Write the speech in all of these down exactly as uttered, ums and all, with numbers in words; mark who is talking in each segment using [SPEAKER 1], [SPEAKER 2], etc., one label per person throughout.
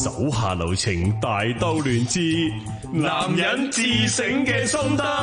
[SPEAKER 1] 手下留情，大兜亂之男人自省嘅心得。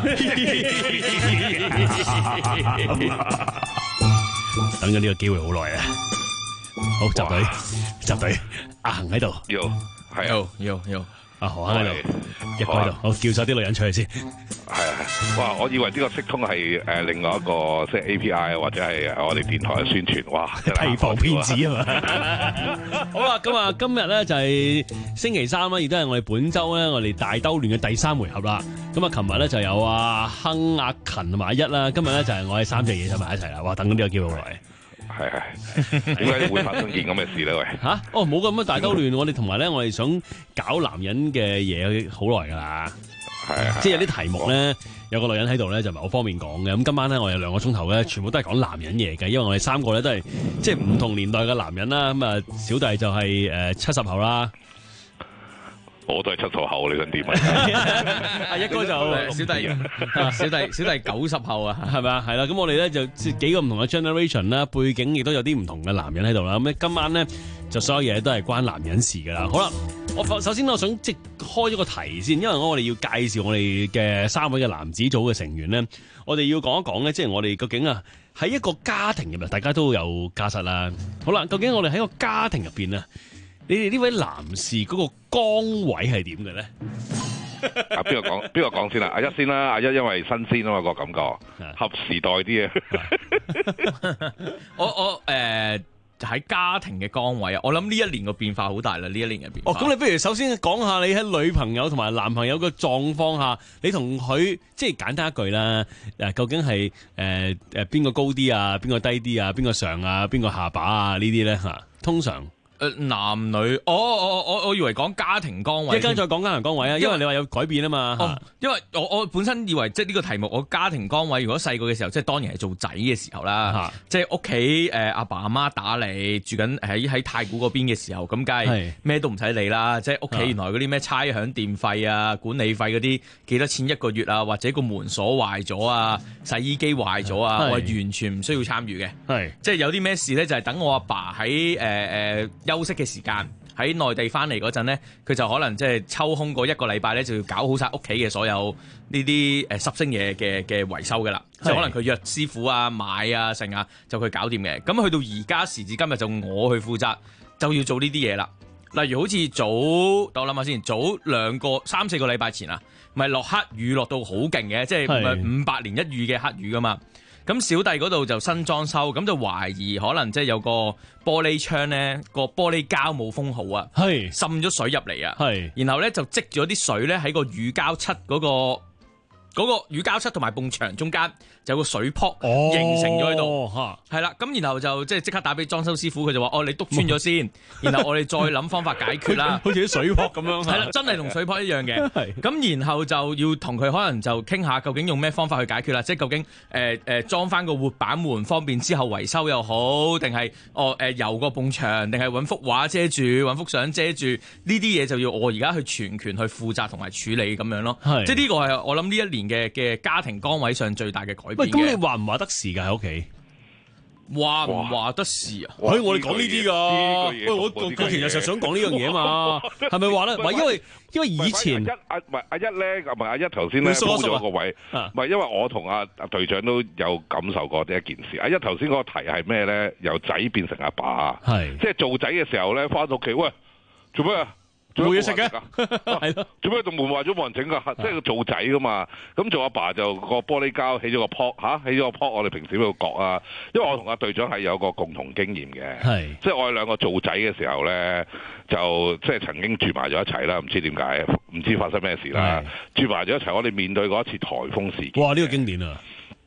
[SPEAKER 1] 等緊呢個機會好耐啊！好，集隊，集隊，阿恒喺度，
[SPEAKER 2] 要係
[SPEAKER 3] 有有有，
[SPEAKER 1] 阿何生喺度，一個喺度，好，叫晒啲女人出去先。
[SPEAKER 2] 係啊！哇！我以為呢個識通係誒另外一個即係 A P I 或者係我哋電台嘅宣傳，哇！
[SPEAKER 1] 提防騙子啊嘛！好啦，咁啊，今日咧就係星期三啦，亦都係我哋本周咧我哋大兜亂嘅第三回合啦。咁啊，琴日咧就有阿亨、阿勤同埋阿一啦，今日咧就係我哋三隻嘢喺埋一齊啦。哇！等緊呢個機會好耐。係係，點解會發生件咁嘅事咧？喂吓、啊，哦，冇咁樣大兜亂，我哋同埋咧，我哋想搞男人嘅嘢好耐噶啦，
[SPEAKER 2] 係啊，
[SPEAKER 1] 即係有啲題目咧，有個女人喺度咧，就唔係好方便講嘅。咁今晚咧，我哋兩個鐘頭咧，全部都係講男人嘢嘅，因為我哋三個咧都係即係唔同年代嘅男人啦。咁啊，小弟就係誒七十後啦。
[SPEAKER 2] 我都係七十後，你想點啊？
[SPEAKER 1] 阿一哥就
[SPEAKER 3] 小弟，小弟，小弟九十後啊，
[SPEAKER 1] 係咪啊？係啦，咁我哋咧就幾個唔同嘅 generation 啦，背景亦都有啲唔同嘅男人喺度啦。咁咧今晚咧就所有嘢都係關男人事噶啦。好啦，我首先我想即係開咗個題先，因為我哋要介紹我哋嘅三位嘅男子組嘅成員咧，我哋要講一講咧，即係我哋究竟啊喺一個家庭入面，大家都有家室啦。好啦，究竟我哋喺個家庭入邊啊？你哋呢位男士嗰個崗位係點嘅咧？
[SPEAKER 2] 啊，邊個講？邊個講先啦？阿一先啦，阿一因為新鮮啊嘛，個感覺合時代啲啊。
[SPEAKER 3] 我我誒喺家庭嘅崗位啊，我諗呢一年個變化好大啦，呢一年嘅變化。
[SPEAKER 1] 哦，咁你不如首先講下你喺女朋友同埋男朋友嘅狀況下，你同佢即係簡單一句啦。誒，究竟係誒誒邊個高啲啊？邊個低啲啊？邊個上啊？邊個下巴啊？呢啲咧吓，通常。
[SPEAKER 3] 誒，男女，我我我我以為講家庭崗位，
[SPEAKER 1] 一陣再講家庭崗位啊，因為你話有改變啊嘛。
[SPEAKER 3] 哦，因為我我本身以為即係呢個題目，我家庭崗位如果細個嘅時候，即係當然係做仔嘅時候啦，即係屋企誒阿爸阿媽打你，住緊喺喺太古嗰邊嘅時候，咁梗係咩都唔使理啦。即係屋企原來嗰啲咩差餉電費啊、管理費嗰啲幾多錢一個月啊，或者個門鎖壞咗啊、洗衣機壞咗啊，我係完全唔需要參與嘅。係即係有啲咩事咧，就係等我阿爸喺誒誒休息嘅時間喺內地翻嚟嗰陣咧，佢就可能即係抽空嗰一個禮拜咧，就要搞好晒屋企嘅所有呢啲誒濕星嘢嘅嘅維修噶啦，即係可能佢約師傅啊、買啊、成啊，就佢搞掂嘅。咁去到而家時至今日就我去負責，就要做呢啲嘢啦。例如好似早，等我諗下先，早兩個三四個禮拜前啊，咪落黑雨落到好勁嘅，即係唔係五百年一遇嘅黑雨噶嘛。咁小弟嗰度就新裝修，咁就懷疑可能即係有個玻璃窗咧，個玻璃膠冇封好啊，係滲咗水入嚟啊，係，然後咧就積咗啲水咧喺個乳膠漆嗰個嗰個乳膠漆同埋埲牆中間就有個水泡形成咗喺度，係啦，咁然後就即係即刻打俾裝修師傅，佢就話：哦，你篤穿咗先，然後我哋再諗方法解決啦，好似啲水泡咁樣，係啦，真係同水泡一樣嘅，咁然後就要同佢可能就傾下究竟用咩方法去解決啦，即係究竟誒誒裝翻個活板門方便之後維修又好，定係哦誒油個埲牆，定係揾幅畫遮住，揾幅相遮住，呢啲嘢就要我而家去全權去負責同埋處理咁樣咯，即係呢個係我諗呢一年嘅嘅家庭崗位上最大嘅改變。喂，
[SPEAKER 1] 咁你話唔話得事㗎喺屋企？
[SPEAKER 3] 話唔話得事啊？
[SPEAKER 1] 喂，我哋講呢啲㗎。喂，我我其實就想講呢樣嘢嘛，係咪話咧？唔係因為因為以前
[SPEAKER 2] 阿一唔係阿一咧，唔係阿一頭先咧鋪咗個位，唔係因為我同阿阿隊長都有感受過呢一件事。阿一頭先嗰個題係咩咧？由仔變成阿爸，係即係做仔嘅時候咧，翻到屋企喂做咩啊？
[SPEAKER 1] 冇嘢食嘅，係咯？
[SPEAKER 2] 做咩度門壞咗冇人整噶？即係做仔噶嘛？咁做阿爸就個玻璃膠起咗個泡嚇，起咗個泡。我哋平時喺度割啊，因為我同阿隊長係有個共同經驗嘅，係即係我哋兩個做仔嘅時候咧，就即係曾經住埋咗一齊啦。唔知點解，唔知發生咩事啦。住埋咗一齊，我哋面對過一次颱風事件。
[SPEAKER 1] 哇！呢個經典啊！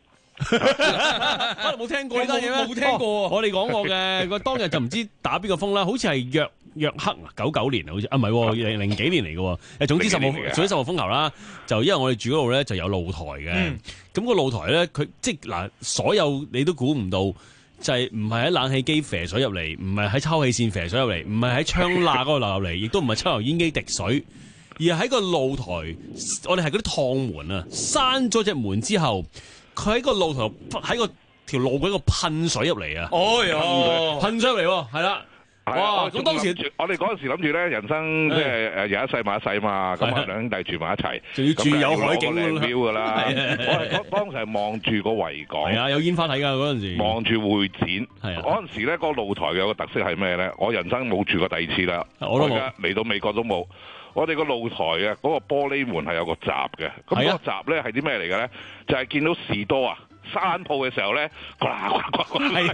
[SPEAKER 1] 可能冇聽過呢單嘢咩？冇聽過。我哋講過嘅，個當日就唔知打邊個風啦，好似係約約克啊，九九年啊，好似啊唔係零零幾年嚟嘅。誒，總之十號，總之十號風球啦。就因為我哋住嗰度咧就有露台嘅，咁個露台咧佢即係嗱，所有你都估唔到，就係唔係喺冷氣機射水入嚟，唔係喺抽氣扇射水入嚟，唔係喺窗罅嗰度流入嚟，亦都唔係抽油煙機滴水，而係喺個露台，我哋係嗰啲趟門啊，閂咗隻門之後。佢喺個路頭喺個條路嗰個噴水入嚟啊！哦喲，噴水入嚟喎，係啦。 哇！咁當時
[SPEAKER 2] 我哋嗰陣時諗住咧，人生即係誒有一世買一世嘛，咁啊兩兄弟住埋一齊，
[SPEAKER 1] 仲要住有海景
[SPEAKER 2] 靚標㗎啦。我係當當時係望住個維港，
[SPEAKER 1] 係啊，有煙花睇㗎嗰陣時，
[SPEAKER 2] 望住會展。
[SPEAKER 1] 係啊，
[SPEAKER 2] 嗰陣時咧個露台有個特色係咩咧？我人生冇住過第二次啦，我而家嚟到美國都冇。我哋個露台嘅嗰個玻璃門係有個閘嘅，咁嗰個閘咧係啲咩嚟嘅咧？就係見到士多啊！閂鋪嘅時候咧，呱呱呱呱，係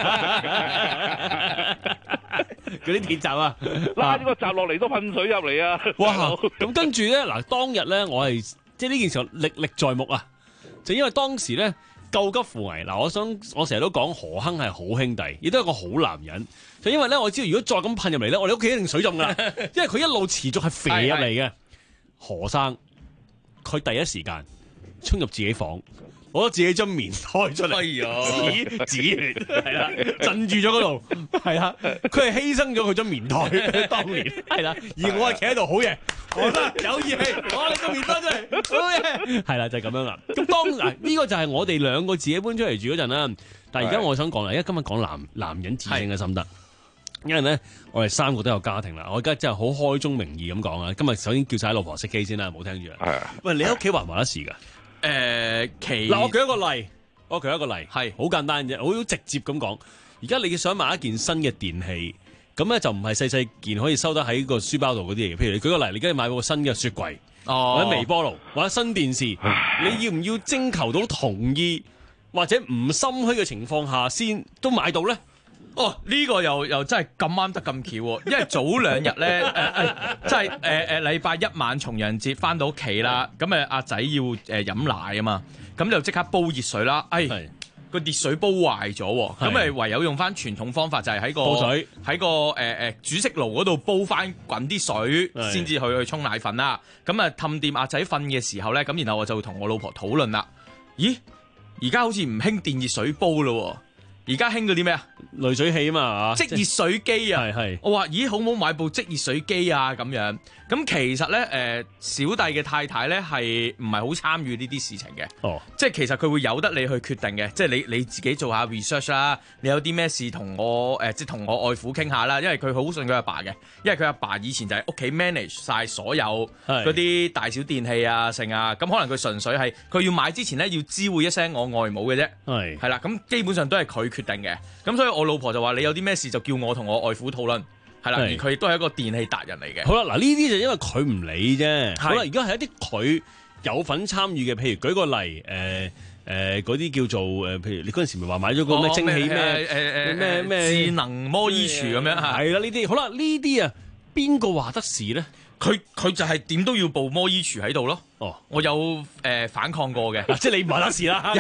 [SPEAKER 1] 啊，嗰啲鐵閘啊，
[SPEAKER 2] 拉咗個閘落嚟都噴水入嚟啊！
[SPEAKER 1] 哇！咁跟住咧，嗱，當日咧，我係即係呢件事歷歷在目啊！就因為當時咧救急扶危，嗱，我想我成日都講何亨係好兄弟，亦都係個好男人。就因為咧，我知道如果再咁噴入嚟咧，我哋屋企一定水浸噶啦，因為佢一路持續係射入嚟嘅。何生佢第一時間衝入自己房。攞自己張棉胎出嚟，指指血，係啦，鎮住咗嗰度，係啦，佢係犧牲咗佢張棉胎，當年係啦，而我係企喺度，好嘢，我得有義氣，攞你個棉胎出嚟，好嘢，係啦，就係、是、咁樣啦。咁當嗱呢、這個就係我哋兩個自己搬出嚟住嗰陣啦。但係而家我想講啦，因為今日講男男人自省嘅心得，因為咧我哋三個都有家庭啦，我而家真係好開宗明義咁講啊。今日首先叫晒老婆熄機先啦，唔好聽住啊。喂，你喺屋企還唔還得事㗎？
[SPEAKER 3] 誒、呃，其
[SPEAKER 1] 嗱，我舉一個例，我舉一個例，
[SPEAKER 3] 係
[SPEAKER 1] 好簡單啫，好直接咁講。而家你想買一件新嘅電器，咁咧就唔係細細件可以收得喺個書包度嗰啲嘢。譬如你舉個例，你而家要買個新嘅雪櫃，
[SPEAKER 3] 哦、
[SPEAKER 1] 或者微波爐，或者新電視，你要唔要徵求到同意，或者唔心虛嘅情況下先都買到咧？
[SPEAKER 3] 哦，呢、這個又又真係咁啱得咁巧喎，因為早兩日咧，誒、呃、誒，即係誒誒禮拜一晚重陽節翻到屋企啦，咁誒阿仔要誒飲奶啊嘛，咁就即刻煲熱水啦，哎個熱水煲壞咗，咁誒唯有用翻傳統方法，就係喺個
[SPEAKER 1] 水
[SPEAKER 3] 喺個誒誒煮食爐嗰度煲翻滾啲水，先至去去沖奶粉啦。咁啊氹掂阿仔瞓嘅時候咧，咁然後我就同我老婆討論啦，咦，而家好似唔興電熱水煲咯。而家興嗰啲咩啊？濾
[SPEAKER 1] 水器啊嘛，
[SPEAKER 3] 即熱水機啊！
[SPEAKER 1] 係係。
[SPEAKER 3] 我話咦，好唔好買部即熱水機啊？咁樣咁其實咧，誒、呃、小弟嘅太太咧係唔係好參與呢啲事情嘅？哦，即係其實佢會由得你去決定嘅，即係你你自己做下 research 啦。你有啲咩事同我誒、呃，即係同我外父傾下啦。因為佢好信佢阿爸嘅，因為佢阿爸，爸以前就係屋企 manage 晒所有嗰啲大小電器啊、剩啊。咁可能佢純粹係佢要買之前咧要知會一聲我外母嘅啫。係係啦，咁基本上都係佢決定嘅。咁所以我老婆就話你有啲咩事就叫我同我外父討論。係啦，而佢亦都係一個電器達人嚟嘅。好啦，
[SPEAKER 1] 嗱呢啲就因為佢唔理啫。好啦，而家係一啲佢有份參與嘅，譬如舉個例，誒誒嗰啲叫做誒、呃，譬如你嗰陣時咪話買咗個咩蒸汽咩誒誒咩咩
[SPEAKER 3] 智能摩衣櫥咁樣嚇。
[SPEAKER 1] 係啦，呢啲好啦，呢啲啊邊個話得事咧？
[SPEAKER 3] 佢佢就係點都要部摩衣櫥喺度咯。哦，我有誒、呃、反抗過嘅，
[SPEAKER 1] 即係你唔話得事啦。有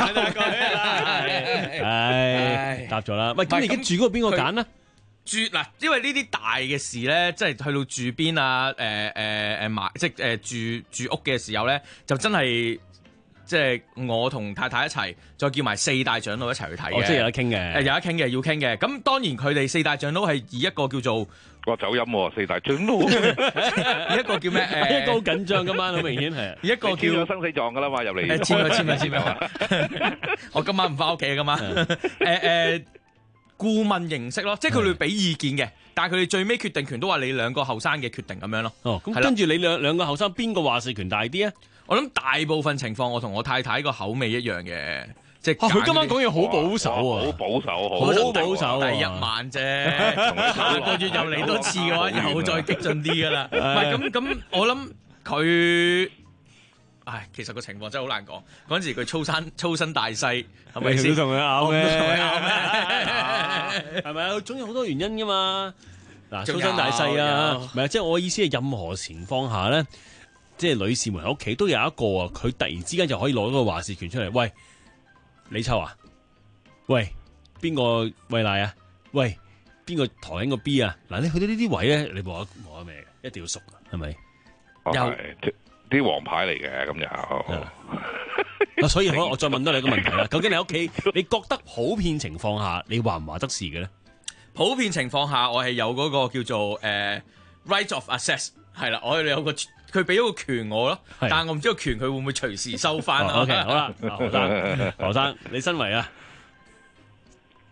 [SPEAKER 1] 唉，答咗啦。喂，咁你而家住嗰個邊個揀咧？
[SPEAKER 3] 住嗱，因為呢啲大嘅事咧，即係去到住邊啊，誒誒誒買，即係誒、呃、住住屋嘅時候咧，就真係即係我同太太一齊，再叫埋四大長老一齊去睇嘅。
[SPEAKER 1] 哦，即係有得傾嘅，
[SPEAKER 3] 誒有得傾嘅，要傾嘅。咁當然佢哋四大長老係以一個叫做
[SPEAKER 2] 哇走音喎，四大長老，
[SPEAKER 3] 以一個叫咩？誒、呃，
[SPEAKER 1] 一個好緊張今晚，好明顯係。
[SPEAKER 3] 以一個叫
[SPEAKER 2] 咗生死狀噶啦嘛，入嚟。
[SPEAKER 3] 誒簽咗簽咗簽咗。我今晚唔翻屋企噶嘛？誒誒。顧問形式咯，即係佢哋俾意見嘅，但係佢哋最尾決定權都話你兩個後生嘅決定咁樣咯。
[SPEAKER 1] 哦，咁跟住你兩兩個後生邊個話事權大啲啊？
[SPEAKER 3] 我諗大部分情況我同我太太個口味一樣嘅，即係
[SPEAKER 1] 佢今晚講嘢好保守啊，
[SPEAKER 2] 好保守，
[SPEAKER 1] 好保守。
[SPEAKER 3] 第一晚啫，下個月又嚟多次嘅話，又再激進啲噶啦。唔係咁咁，我諗佢。唉，其實個情況真係好難講。嗰陣時佢粗身粗身大細，係咪先？
[SPEAKER 1] 同佢拗咩？同佢拗咩？係咪啊？總有好多原因噶嘛。嗱，粗身大細啊，唔係，即係我意思係任何情況下咧，即係女士們喺屋企都有一個啊，佢突然之間就可以攞個話事權出嚟。喂，李秋啊，喂，邊個喂奶啊？喂，邊個抬緊個 B 啊？嗱，你去到呢啲位咧，你冇得冇得咩嘅，一定要熟，係咪？
[SPEAKER 2] 又。啲王牌嚟嘅咁
[SPEAKER 1] 就，所以我我再問多你一個問題啦。究竟你喺屋企，你覺得普遍情況下，你話唔話得事嘅咧？
[SPEAKER 3] 普遍情況下，我係有嗰個叫做誒、uh, right of access， 係啦，我哋有個佢俾咗個權我咯，但係我唔知個權佢會唔會隨時收翻啊。
[SPEAKER 1] OK，好啦，何生，何生，你身為啊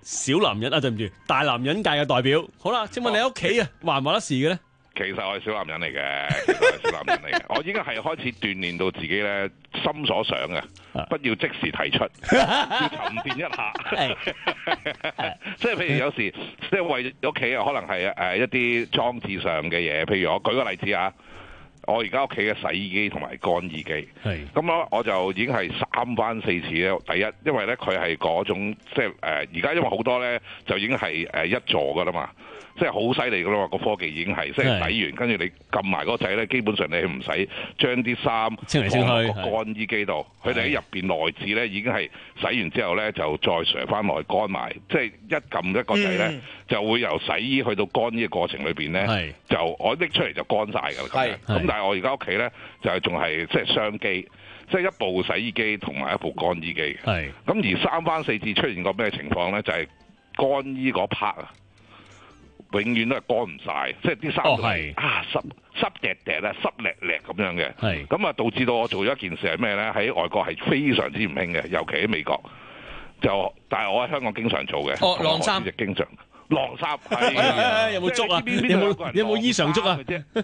[SPEAKER 1] 小男人啊，對唔住，大男人界嘅代表。好啦，請問你屋企啊，話唔話得事嘅咧？
[SPEAKER 2] 其實我係小男人嚟嘅，其實我係小男人嚟嘅。我已經係開始鍛鍊到自己咧，心所想嘅，不要即時提出，要沉澱一下。即係譬如有時，即係為屋企可能係誒一啲裝置上嘅嘢。譬如我舉個例子啊，我而家屋企嘅洗衣機同埋乾衣機，咁咯我就已經係三番四次咧。第一，因為咧佢係嗰種即係誒，而家因為好多咧就已經係誒一座噶啦嘛。即係好犀利噶啦嘛，個科技已經係即係洗完，跟住你撳埋嗰個掣咧，基本上你唔使將啲衫
[SPEAKER 1] 清嚟清去
[SPEAKER 2] 個乾衣機度，佢哋喺入邊內置咧已經係洗完之後咧就再上翻來乾埋，即係一撳一個掣咧、嗯、就會由洗衣去到乾衣嘅過程裏邊咧，就我拎出嚟就乾晒㗎啦。咁但係我而家屋企咧就係仲係即係雙機，即係一部洗衣機同埋一部乾衣機。係咁而三番四次出現過咩情況咧？就係、是、乾衣嗰 part 啊！永遠都係乾唔晒，即係啲衫都係啊濕濕滴滴啦，濕叻叻咁樣嘅。係咁啊，導致到我做咗一件事係咩咧？喺外國係非常之唔興嘅，尤其喺美國。就但係我喺香港經常做嘅。哦，晾衫就經常晾衫。係有冇捉啊？有冇有冇衣裳捉啊？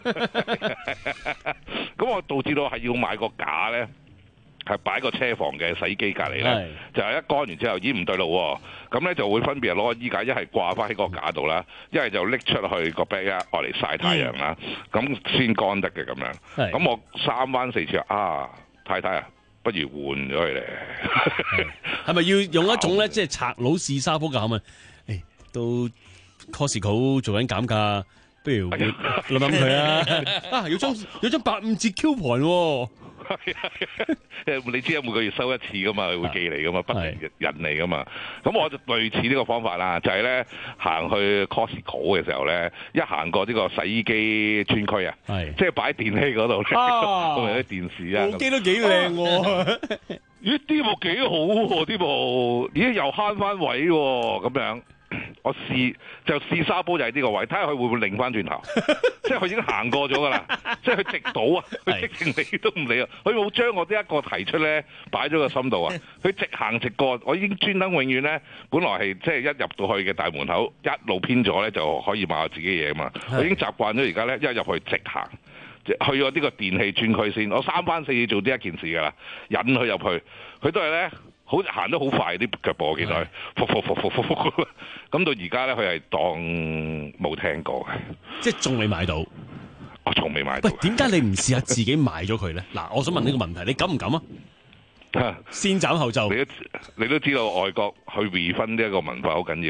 [SPEAKER 2] 咁我導致到係要買個架咧。係擺個車房嘅洗衣機隔離咧，就係一乾完之後，咦唔對路喎，咁咧就會分別攞個衣架，一係掛翻喺個架度啦，一係就拎出去個 bag 啊，愛嚟曬太陽啦，咁先乾得嘅咁樣。咁我三番四次啊，太太啊，不如換咗佢咧。係咪要用一種咧，即係賊佬試沙煲咁啊？誒，都 Costco 做緊減價，不如諗諗佢啊！啊，有張有張八五折 coupon 喎。你知啊，每個月收一次噶嘛，佢會寄嚟噶嘛，不停引嚟噶嘛。咁我就類似呢個方法啦，就係咧行去 Costco 嘅時候咧，一行過呢個洗衣機專區啊，即係擺電器嗰度咧，咁咪啲電視啊，部機都幾靚喎。咦，啲部幾好喎，啲部咦又慳翻位喎，咁樣。我試就試沙煲就係呢個位，睇下佢會唔會擰翻轉頭，即係佢已經行過咗噶啦，即係佢直到啊，佢直情理都唔理啊，佢冇將我呢一個提出咧擺咗個心度啊，佢直行直過，我已經專登永遠咧，本來係即係一入到去嘅大門口一路偏咗咧就可以買我自己嘢啊嘛，我已經習慣咗而家咧一入去直行，去咗呢個電器專區先，我三番四次做呢一件事噶啦，引佢入去，佢都係咧。好行得好快啲腳步，我見到佢，復復復復復復，咁到而家咧，佢係當冇聽過嘅，即係仲未買到，我從未買到。喂，點解你唔試下自己買咗佢咧？嗱，我想問呢個問題，你敢唔敢啊？先斬後奏。你都你都知道外國去 refund 呢一個文化好緊要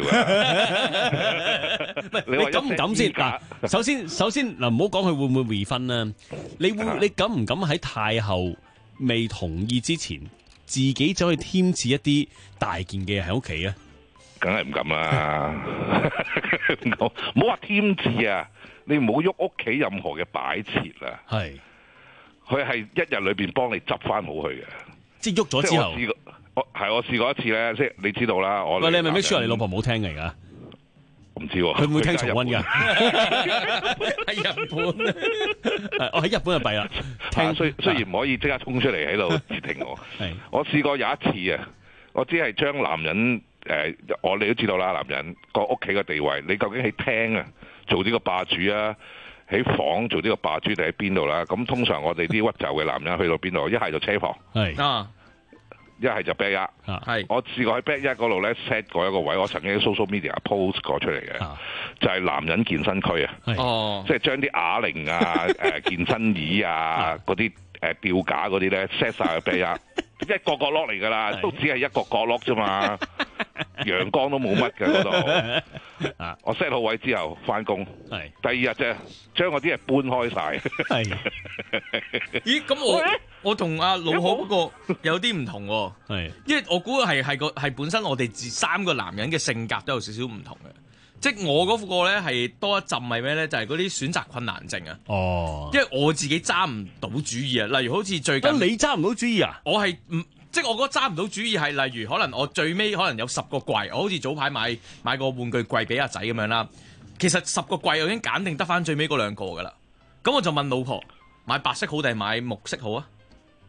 [SPEAKER 2] 嘅。你敢唔敢先？嗱，首先首先嗱，唔好講佢會唔會 refund 啦。你會你敢唔敢喺太后未同意之前？自己走去添置一啲大件嘅喺屋企啊，梗係唔敢啦！唔好話添置啊，你唔好喐屋企任何嘅擺設啦。係，佢係一日裏邊幫你執翻好佢嘅，即係喐咗之後。我試過，我係我試過一次咧，即係你知道啦。我喂，你係咪咩說話？你老婆冇聽嘅而家？我唔知喎，佢唔會聽重溫㗎。喺日本，我喺日本就弊啦。聽雖雖然唔可以即刻衝出嚟喺度截停我。係，我試過有一次啊，我只係將男人誒，我哋都知道啦，男人個屋企嘅地位，你究竟喺廳啊做呢個霸主啊，喺房做呢個霸主定喺邊度啦？咁通常我哋啲屈就嘅男人去到邊度？一係就車房。係啊。一係就 back 一，係我試過喺 back 一嗰度咧 set 過一個位，我曾經喺 social media post 過出嚟嘅，啊、就係男人健身區啊，哦，即係將啲啞鈴啊、誒健身椅啊、嗰啲誒吊架嗰啲咧 set 晒去 back 一，一個角落嚟㗎啦，都只係一個角落啫嘛，陽光都冇乜嘅嗰度。我 set 好位之後翻工，係第二日啫，將嗰啲嘢搬開晒。係，咦？咁我我同阿老何嗰個有啲唔同喎，係，因為我估係係個係本身我哋三個男人嘅性格都有少少唔同嘅，即係我嗰個咧係多一陣係咩咧？就係嗰啲選擇困難症啊。哦，因為我自己揸唔到主意啊，例如好似最近，你揸唔到主意啊？我係唔。即係我覺得揸唔到主意係，例如可能我最尾可能有十個櫃，我好似早排買買個玩具櫃俾阿仔咁樣啦。其實十個櫃我已經揀定得翻最尾嗰兩個噶啦。咁我就問老婆買白色好定買木色好啊？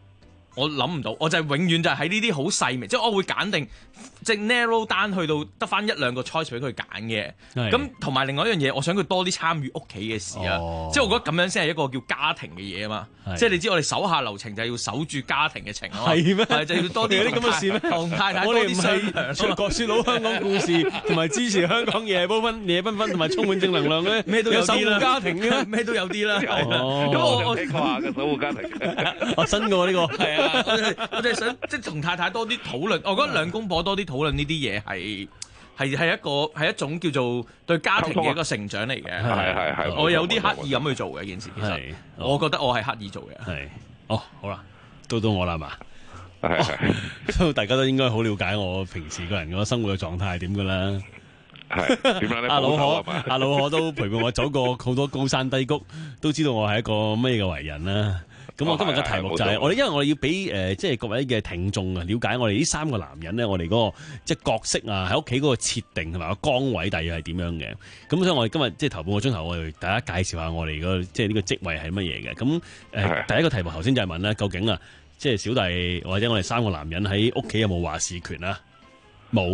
[SPEAKER 3] 我諗唔到，我就係永遠就係喺呢啲好細微，即係我會揀定即係 narrow down 去到得翻一兩個 choice 俾佢揀嘅。咁同埋另外一樣嘢，我想佢多啲參與屋企嘅事啊，哦、即係我覺得咁樣先係一個叫家庭嘅嘢啊嘛。即係你知我哋手下留情就係要守住家庭嘅情啊嘛。係咩？係就要多啲有啲咁嘅事咩？同太太多啲商量。
[SPEAKER 1] 我哋唔係講説老香港故事，同埋支持香港夜繽紛、夜繽紛同埋充滿正能量咧，咩都有啲啦。家庭嘅咩都有啲啦。
[SPEAKER 2] 咁我我聽過下嘅守護家庭，
[SPEAKER 1] 我新嘅喎呢個。
[SPEAKER 3] 係啊，我哋我哋想即係同太太多啲討論，我覺得兩公婆多啲討論呢啲嘢係係係一個係一種叫做對家庭嘅一個成長嚟嘅。
[SPEAKER 2] 係係係，
[SPEAKER 3] 我有啲刻意咁去做嘅件事，其實我覺得我係刻意做嘅。
[SPEAKER 1] 係哦，好啦，到到我啦嘛。
[SPEAKER 2] 係係，
[SPEAKER 1] 大家都應該好了解我平時個人嗰個生活嘅狀態係點㗎啦。
[SPEAKER 2] 係點樣咧？
[SPEAKER 1] 阿老可阿老可都陪伴我走過好多高山低谷，都知道我係一個咩嘅為人啦。咁我今日嘅題目就係、是哦、我哋，因為我哋要俾誒、呃，即係各位嘅聽眾啊，了解我哋呢三個男人咧，我哋嗰、那個即係角色啊，喺屋企嗰個設定同埋個崗位，大約係點樣嘅？咁所以我哋今日即係頭半個鐘頭，我哋大家介紹下我哋個即係呢個職位係乜嘢嘅。咁誒，呃、第一個題目頭先就係問啦，究竟啊，即係小弟或者我哋三個男人喺屋企有冇話事權啊？冇，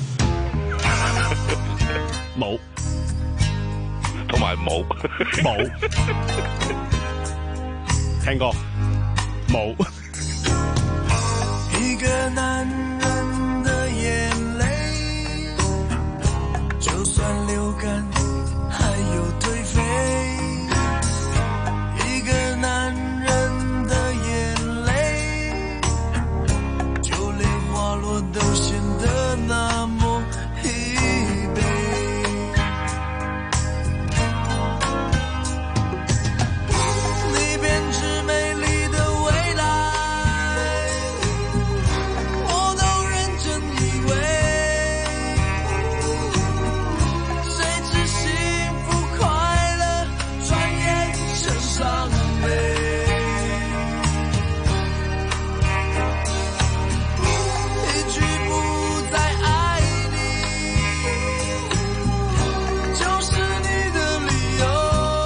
[SPEAKER 1] 冇，
[SPEAKER 2] 同埋冇，
[SPEAKER 1] 冇。聽過冇？
[SPEAKER 4] 一個男人的眼淚，就算流乾還有頹廢。一個男人的眼淚，就連滑落都顯得那麼疲憊。你編織美麗的未來，我都認真以為，誰知幸福快樂轉眼成傷悲。一句不再愛你，就是你的理由。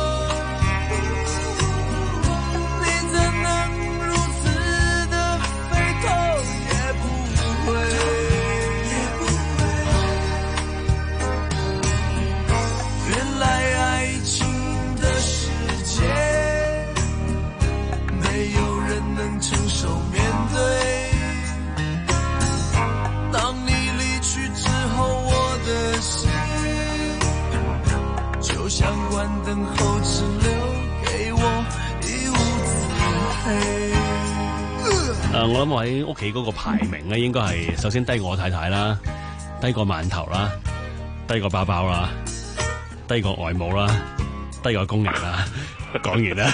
[SPEAKER 4] 等候只留給我一無自黑。
[SPEAKER 1] 誒，我諗我喺屋企嗰個排名咧，應該係首先低過我太太啦，低過饅頭啦，低過包包啦，低過外母啦，低過工人啦。講完啦。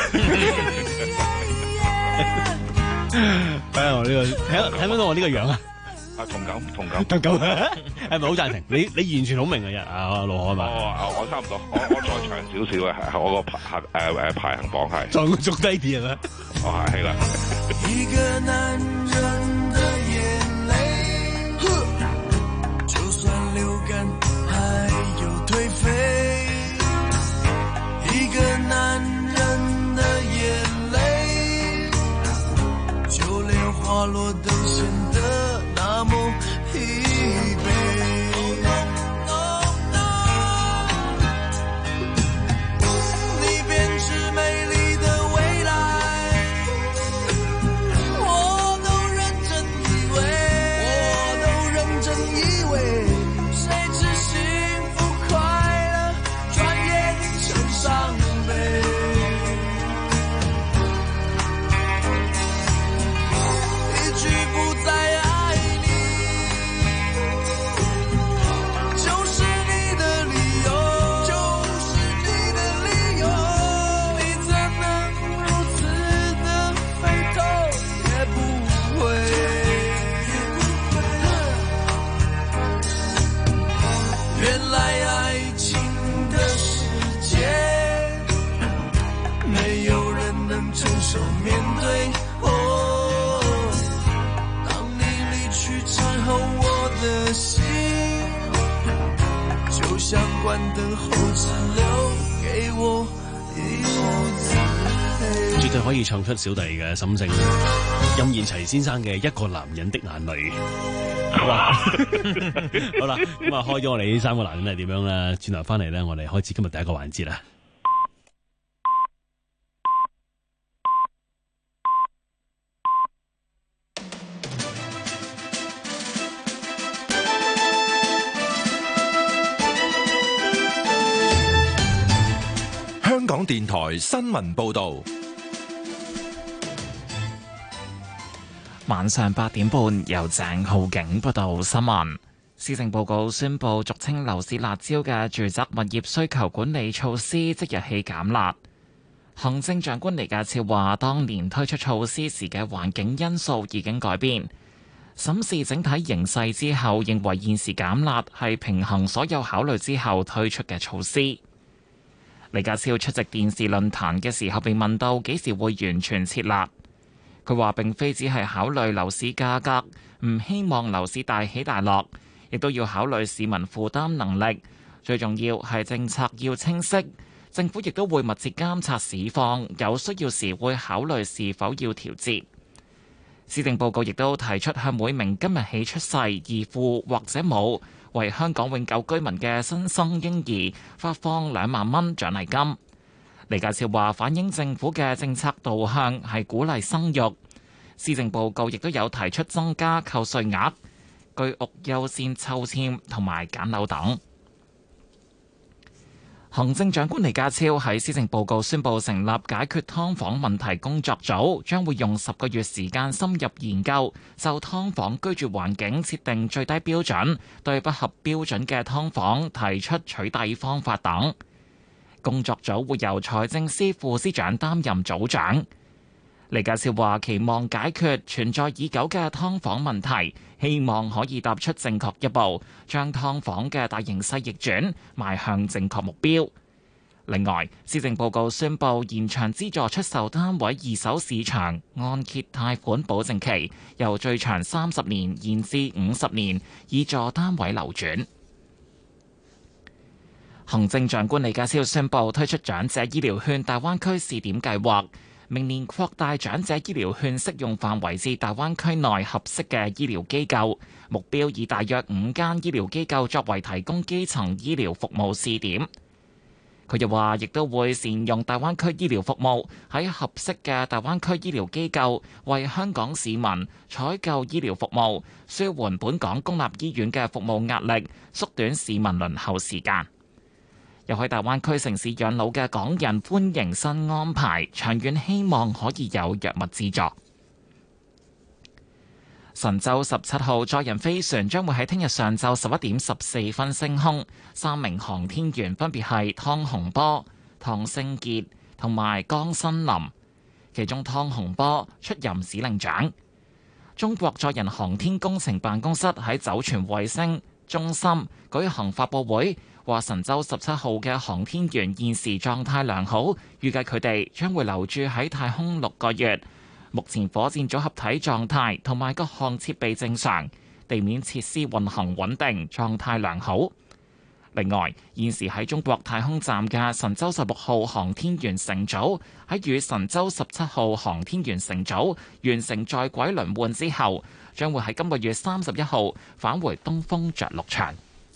[SPEAKER 1] 睇下我呢個，睇睇唔到我呢個樣啊？
[SPEAKER 2] 啊，同感同感
[SPEAKER 1] 同感，係咪好贊成？你你完全好明嘅啫，阿老可嘛？
[SPEAKER 2] 哦，我差唔多，我我再長少少嘅，係我個排誒誒排行榜係。
[SPEAKER 1] 仲仲低啲係咪？
[SPEAKER 2] 哦，係啦。
[SPEAKER 4] 一個男人的眼淚，就算流乾還有頹廢。一個男人的眼淚，就連滑落都顯得那麼疲憊。你編織美麗的未來，我都認真以為，我都認真以為，誰知幸福快樂轉眼成傷悲。一句不再愛你，就是你的理由，就是你的理由。你怎能如此的回頭也不回？原來愛情的世界，沒有人能承受面對。哦，當你離去之後，我的心就像關燈後只留給我一無自黑。
[SPEAKER 1] 絕對可以唱出小弟嘅心聲。任賢齊先生嘅《一個男人的眼淚》。好啦，好啦，咁啊開咗我哋呢三個男人係點樣咧？轉頭翻嚟咧，我哋開始今日第一個環節啦。
[SPEAKER 5] 香港電台新聞報道。
[SPEAKER 6] 晚上八點半，由鄭浩景報道新聞。施政報告宣布，俗稱樓市辣招嘅住宅物業需求管理措施即日起減辣。行政長官李家超話，當年推出措施時嘅環境因素已經改變，審視整體形勢之後，認為現時減辣係平衡所有考慮之後推出嘅措施。李家超出席電視論壇嘅時候，被問到幾時會完全撤辣。佢話並非只係考慮樓市價格，唔希望樓市大起大落，亦都要考慮市民負擔能力。最重要係政策要清晰，政府亦都會密切監察市況，有需要時會考慮是否要調節。施政報告亦都提出向每名今日起出世、兒父或者母為香港永久居民嘅新生嬰兒發放兩萬蚊獎勵金。李家超話反映政府嘅政策導向係鼓勵生育。施政報告亦都有提出增加扣稅額、居屋優先抽籤同埋揀樓等。行政長官李家超喺施政報告宣布成立解決劏房問題工作組，將會用十個月時間深入研究，就劏房居住環境設定最低標準，對不合標準嘅劏房提出取締方法等。工作組會由財政司副司長擔任組長。李家超話期望解決存在已久嘅劏房問題，希望可以踏出正確一步，將劏房嘅大形勢逆轉，邁向正確目標。另外，施政報告宣布延長資助出售單位二手市場按揭貸款保證期，由最長三十年延至五十年，以助單位流轉。行政長官李家超宣布推出長者醫療券大灣區試點計劃，明年擴大長者醫療券適用範圍至大灣區內合適嘅醫療機構，目標以大約五間醫療機構作為提供基層醫療服務試點。佢又話，亦都會善用大灣區醫療服務，喺合適嘅大灣區醫療機構為香港市民採購醫療服務，舒緩本港公立醫院嘅服務壓力，縮短市民輪候時間。又喺大灣區城市養老嘅港人歡迎新安排，長遠希望可以有藥物資助。神舟十七號載人飛船將會喺聽日上晝十一點十四分升空，三名航天員分別係湯洪波、唐勝傑同埋江新林，其中湯洪波出任指令長。中國載人航天工程辦公室喺酒泉衛星中心舉行發佈會，話神舟十七號嘅航天員現時狀態良好，預計佢哋將會留駐喺太空六個月。目前火箭組合體狀態同埋各項設備正常，地面設施運行穩定，狀態良好。另外，現時喺中國太空站嘅神舟十六號航天員乘組喺與神舟十七號航天員乘組完成在軌輪換之後，將會喺今個月三十一號返回東風着陸場。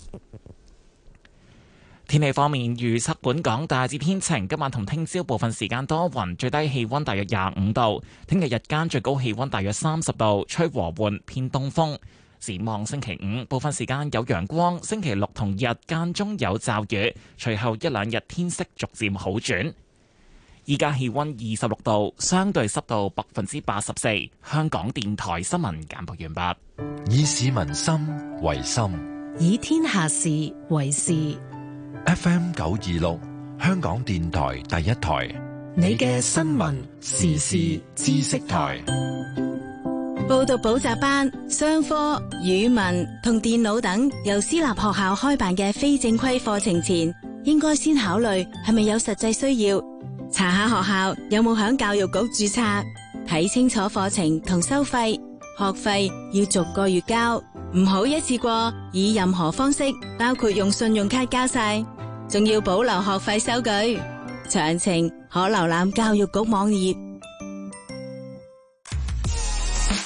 [SPEAKER 6] 天氣方面，預測本港大致天晴，今晚同聽朝部分時間多雲，最低氣溫大約廿五度。聽日日間最高氣溫大約三十度，吹和緩偏東風。展望星期五，部分時間有陽光，星期六同日間中有驟雨，隨後一兩日天色逐漸好轉。依家氣溫二十六度，相對濕度百分之八十四。香港電台新聞簡報完畢。
[SPEAKER 5] 以市民心為心，
[SPEAKER 7] 以天下事為事。
[SPEAKER 5] F M 九二六，香港電台第一台，
[SPEAKER 7] 你嘅新聞時事知識台。
[SPEAKER 8] 報讀補習班、商科、語文同電腦等由私立學校開辦嘅非正規課程前，應該先考慮係咪有實際需要，查下學校有冇響教育局註冊，睇清楚課程同收費，學費要逐個月交。唔好一次過以任何方式，包括用信用卡交晒，仲要保留學費收據。詳情可瀏覽教育局網頁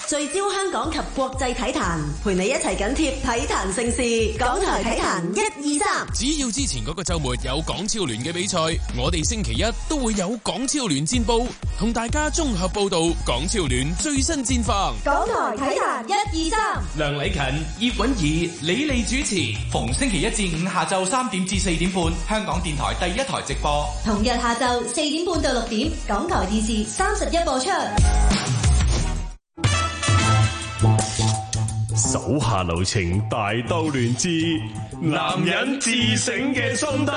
[SPEAKER 9] 聚焦香港及國際體壇，陪你一齊緊貼體壇盛事。港台體壇一二三，
[SPEAKER 10] 只要之前嗰個週末有港超聯嘅比賽，我哋星期一都會有港超聯戰報，同大家綜合報道港超聯最新戰況。
[SPEAKER 9] 港台體壇一二三，
[SPEAKER 11] 梁禮勤、葉韻儀、李麗主持，逢星期一至五下晝三點至四點半，香港電台第一台直播。
[SPEAKER 9] 同日下晝四點半到六點，港台電視三十一播出。
[SPEAKER 12] 手下留情，大兜亂之男人自省嘅心得。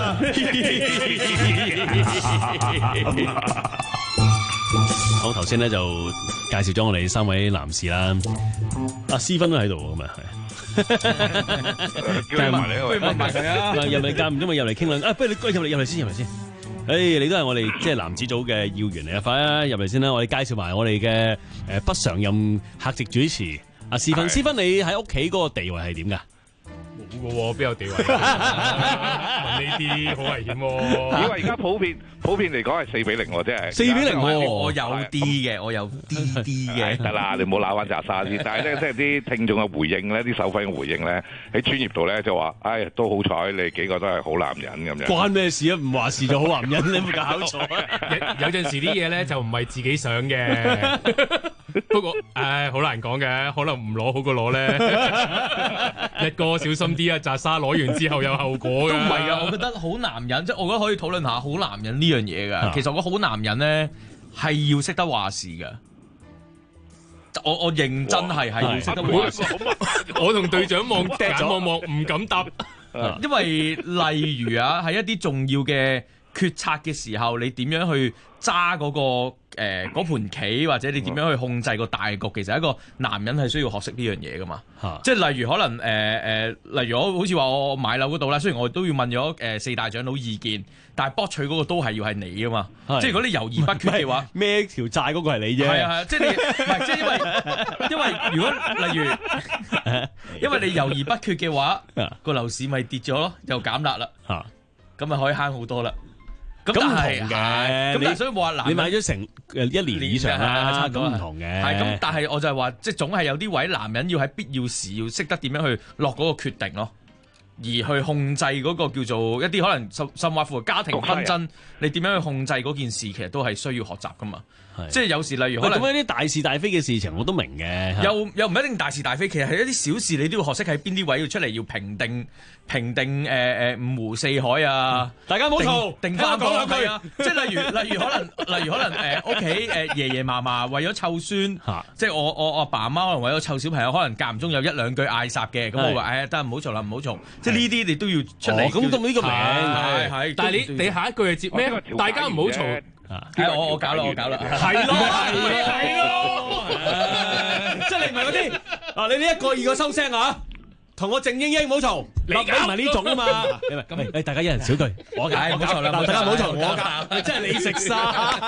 [SPEAKER 1] 好，頭先咧就介紹咗我哋三位男士啦，阿思芬都喺度咁啊，係。
[SPEAKER 2] 叫埋你，不如問埋佢啊！
[SPEAKER 1] 入嚟間唔中咪入嚟傾兩，啊，不如你入嚟入嚟先，入嚟先。誒，你都係我哋即係男子組嘅要員嚟啊！快啊，入嚟先啦！我哋介紹埋我哋嘅誒不常任客席主持阿思芬。思芬，你喺屋企嗰個地位係點㗎？
[SPEAKER 13] 冇嘅喎，邊有地位？問呢啲好危險喎！
[SPEAKER 2] 因為而家普遍普遍嚟講係四比零喎，即係
[SPEAKER 1] 四比零喎。
[SPEAKER 3] 我有啲嘅，我有啲啲嘅。
[SPEAKER 2] 得啦，你唔好鬧翻扎沙先。但係咧，即係啲聽眾嘅回應咧，啲手粉嘅回應咧，喺專業度咧就話：，唉，都好彩，你幾個都係好男人咁樣。
[SPEAKER 1] 關咩事啊？唔話事就好男人，你有冇搞錯啊？
[SPEAKER 13] 有有陣時啲嘢咧就唔係自己想嘅。不過，唉，好難講嘅，可能唔攞好過攞咧。一哥小心啲啊！扎沙攞完之後有後果嘅。
[SPEAKER 3] 都唔係啊！我覺得好男人，即係我覺得可以討論下好男人呢樣嘢㗎。其實我覺得好男人咧係要識得話事㗎。我我認真係係要識得話事。
[SPEAKER 13] 我同隊長望眼望望，唔敢答。
[SPEAKER 3] 因為例如啊，喺一啲重要嘅決策嘅時候，你點樣去揸嗰個？誒嗰盤棋或者你點樣去控制個大局，其實一個男人係需要學識呢樣嘢噶嘛。啊、即係例如可能誒誒、呃，例如我好似話我買樓嗰度啦，雖然我都要問咗誒、呃、四大長老意見，但係博取嗰個都係要係你噶嘛。是即係如果你猶豫不決嘅話，
[SPEAKER 1] 孭條債嗰個係你啫。係啊，
[SPEAKER 3] 即係你唔係即係因為因為如果例如因為你猶豫不決嘅話，個樓市咪跌咗咯，又減辣啦。嚇，咁咪可以慳好多啦。咁唔同嘅，咁所以話嗱，
[SPEAKER 1] 你買咗成誒一年以上啦，咁唔同嘅。
[SPEAKER 3] 係咁，但係我就係話，即係總係有啲位男人要喺必要時要識得點樣去落嗰個決定咯，而去控制嗰個叫做一啲可能甚甚或乎家庭紛爭，你點樣去控制嗰件事，其實都係需要學習噶嘛。即係有時例如可能
[SPEAKER 1] 咁樣啲大是大非嘅事情，我都明嘅。
[SPEAKER 3] 又又唔一定大是大非，其實係一啲小事，你都要學識喺邊啲位要出嚟要評定評定誒誒五湖四海啊！
[SPEAKER 1] 大家唔好嘈，
[SPEAKER 3] 定翻講兩句啊！即係例如例如可能例如可能誒屋企誒爺爺嫲嫲為咗湊孫，即係我我阿爸阿媽可能為咗湊小朋友，可能間唔中有一兩句嗌霎嘅，咁我話誒得唔好嘈啦，唔好嘈！即係呢啲你都要出嚟。
[SPEAKER 1] 咁咁呢個名
[SPEAKER 13] 係係，但係你你下一句係接咩？大家唔好嘈。
[SPEAKER 3] 係我我搞啦，我搞啦，
[SPEAKER 1] 係咯係咯，即係你唔係嗰啲嗱，你呢一個二個收聲啊，同我靜英英唔好嘈，你唔係呢種啊嘛，咁誒大家一人少句，我搞，唔好嘈啦，大家唔好嘈，我搞，真係你食晒，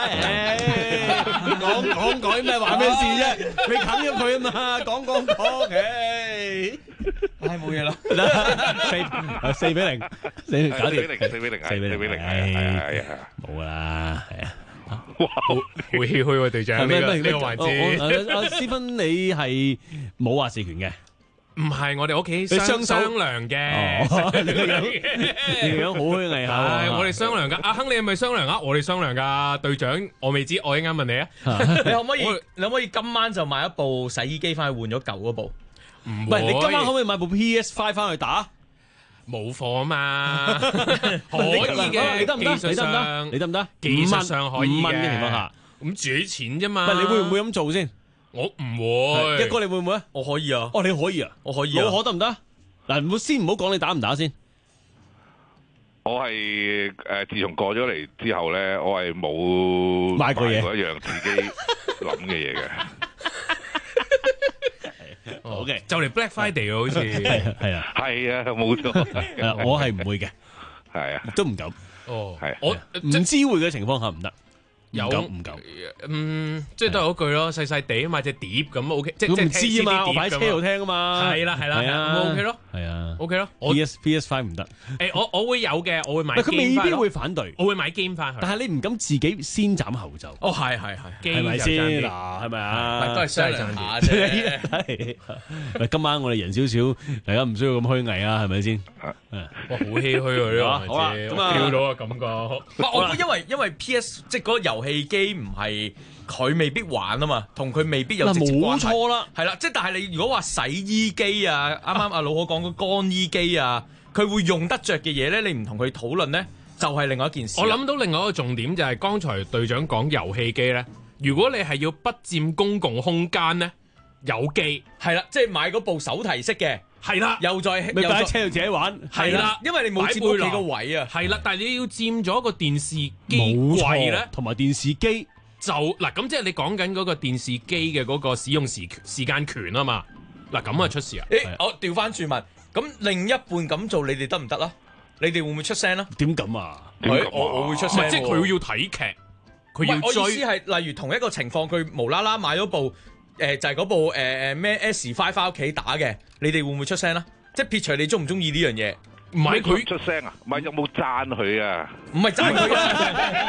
[SPEAKER 1] 講講講咩話咩事啫，你啃咗佢啊嘛，講講講，誒。
[SPEAKER 3] 唉，冇嘢啦，
[SPEAKER 1] 四四比零，四搞掂，
[SPEAKER 2] 四比零，四比零，四比零，係啊係啊，
[SPEAKER 1] 冇啦，係啊，
[SPEAKER 13] 哇，好唏噓喎隊長，呢個呢個環節。
[SPEAKER 1] 阿思芬，你係冇話事權嘅，
[SPEAKER 13] 唔係我哋屋企商商量嘅，
[SPEAKER 1] 你個樣，你個樣好虛偽下。
[SPEAKER 13] 係我哋商量噶，阿亨你係咪商量啊？我哋商量噶，隊長我未知，我一陣間問你啊。
[SPEAKER 3] 你可唔可以？你可唔可以今晚就買一部洗衣機翻去換咗舊嗰部？
[SPEAKER 1] 唔係，你今晚可唔可以買部 P S 五翻去打？
[SPEAKER 13] 冇貨啊嘛，可以嘅，
[SPEAKER 1] 你得唔得？你得唔得？你得唔得？
[SPEAKER 13] 技術上可以嘅。
[SPEAKER 1] 五蚊嘅情況下，
[SPEAKER 13] 咁煮錢啫嘛。
[SPEAKER 1] 唔係，你會唔會咁做先？
[SPEAKER 13] 我唔會。
[SPEAKER 1] 一哥，你會唔會啊？
[SPEAKER 3] 我可以啊。
[SPEAKER 1] 哦，你可以啊，
[SPEAKER 3] 我可以啊。
[SPEAKER 1] 老可得唔得？嗱，唔好先唔好講你打唔打先。
[SPEAKER 2] 我係誒，自從過咗嚟之後咧，我係冇
[SPEAKER 1] 買過嘢，
[SPEAKER 2] 一樣自己諗嘅嘢嘅。
[SPEAKER 1] 好嘅，
[SPEAKER 13] 就嚟 Black Friday 好似
[SPEAKER 1] 係啊，
[SPEAKER 2] 係啊，冇錯。
[SPEAKER 1] 我係唔會嘅，
[SPEAKER 2] 係啊，
[SPEAKER 1] 都唔敢。
[SPEAKER 2] 哦，係
[SPEAKER 13] 我
[SPEAKER 1] 唔知會嘅情況下唔得，
[SPEAKER 13] 有
[SPEAKER 1] 唔敢。
[SPEAKER 13] 嗯，即係都係嗰句咯，細細地買隻碟咁 OK，即係
[SPEAKER 1] 唔知啊嘛，我擺喺車度聽啊嘛。
[SPEAKER 13] 係啦係啦，咁 OK 咯。
[SPEAKER 1] 係啊
[SPEAKER 13] ，OK 咯。
[SPEAKER 1] P S P S Five 唔得。
[SPEAKER 13] 誒，我我會有嘅，我會買。
[SPEAKER 1] 佢未必會反對，
[SPEAKER 13] 我會買 game 翻去。
[SPEAKER 1] 但係你唔敢自己先斬後奏。
[SPEAKER 3] 哦，係係係，
[SPEAKER 1] 係咪先嗱？係咪啊？
[SPEAKER 3] 都係商量下啫。
[SPEAKER 1] 係。今晚我哋人少少，大家唔需要咁虛偽啊，係咪先？
[SPEAKER 13] 哇，好唏噓啊！呢個
[SPEAKER 1] 好啦，咁啊，
[SPEAKER 13] 跳到嘅感覺。
[SPEAKER 3] 我因為因為 P S 即係嗰個遊戲機唔係。佢未必玩啊嘛，同佢未必有直接關係。冇
[SPEAKER 1] 錯啦，
[SPEAKER 3] 係啦，即係但係你如果話洗衣機啊，啱啱阿老可講個乾衣機啊，佢會用得着嘅嘢咧，你唔同佢討論咧，就係另外一件事。
[SPEAKER 13] 我諗到另外一個重點就係剛才隊長講遊戲機咧，如果你係要不佔公共空間咧，有機
[SPEAKER 3] 係啦，即係買嗰部手提式嘅。
[SPEAKER 13] 係啦，
[SPEAKER 3] 又再
[SPEAKER 1] 咪擺喺車度自己玩，
[SPEAKER 3] 係啦，因為你冇佔屋企個位啊，
[SPEAKER 13] 係啦，但係你要佔咗個電視機櫃咧，
[SPEAKER 1] 同埋電視機。
[SPEAKER 13] 就嗱咁即係你講緊嗰個電視機嘅嗰個使用時時間權啊嘛，嗱咁啊出事啊！
[SPEAKER 3] 誒，我調翻轉問，咁另一半咁做，你哋得唔得啦？你哋會唔會出聲啦？
[SPEAKER 1] 點咁啊？
[SPEAKER 3] 我我會出聲，
[SPEAKER 13] 即係佢要睇劇，佢要追。
[SPEAKER 3] 我意思係，例如同一個情況，佢無啦啦買咗部誒就係嗰部誒誒咩 S Five 翻屋企打嘅，你哋會唔會出聲啦？即係撇除你中唔中意呢樣嘢。
[SPEAKER 13] 唔係佢
[SPEAKER 2] 出聲啊！唔係有冇讚佢啊？
[SPEAKER 3] 唔係讚佢啊！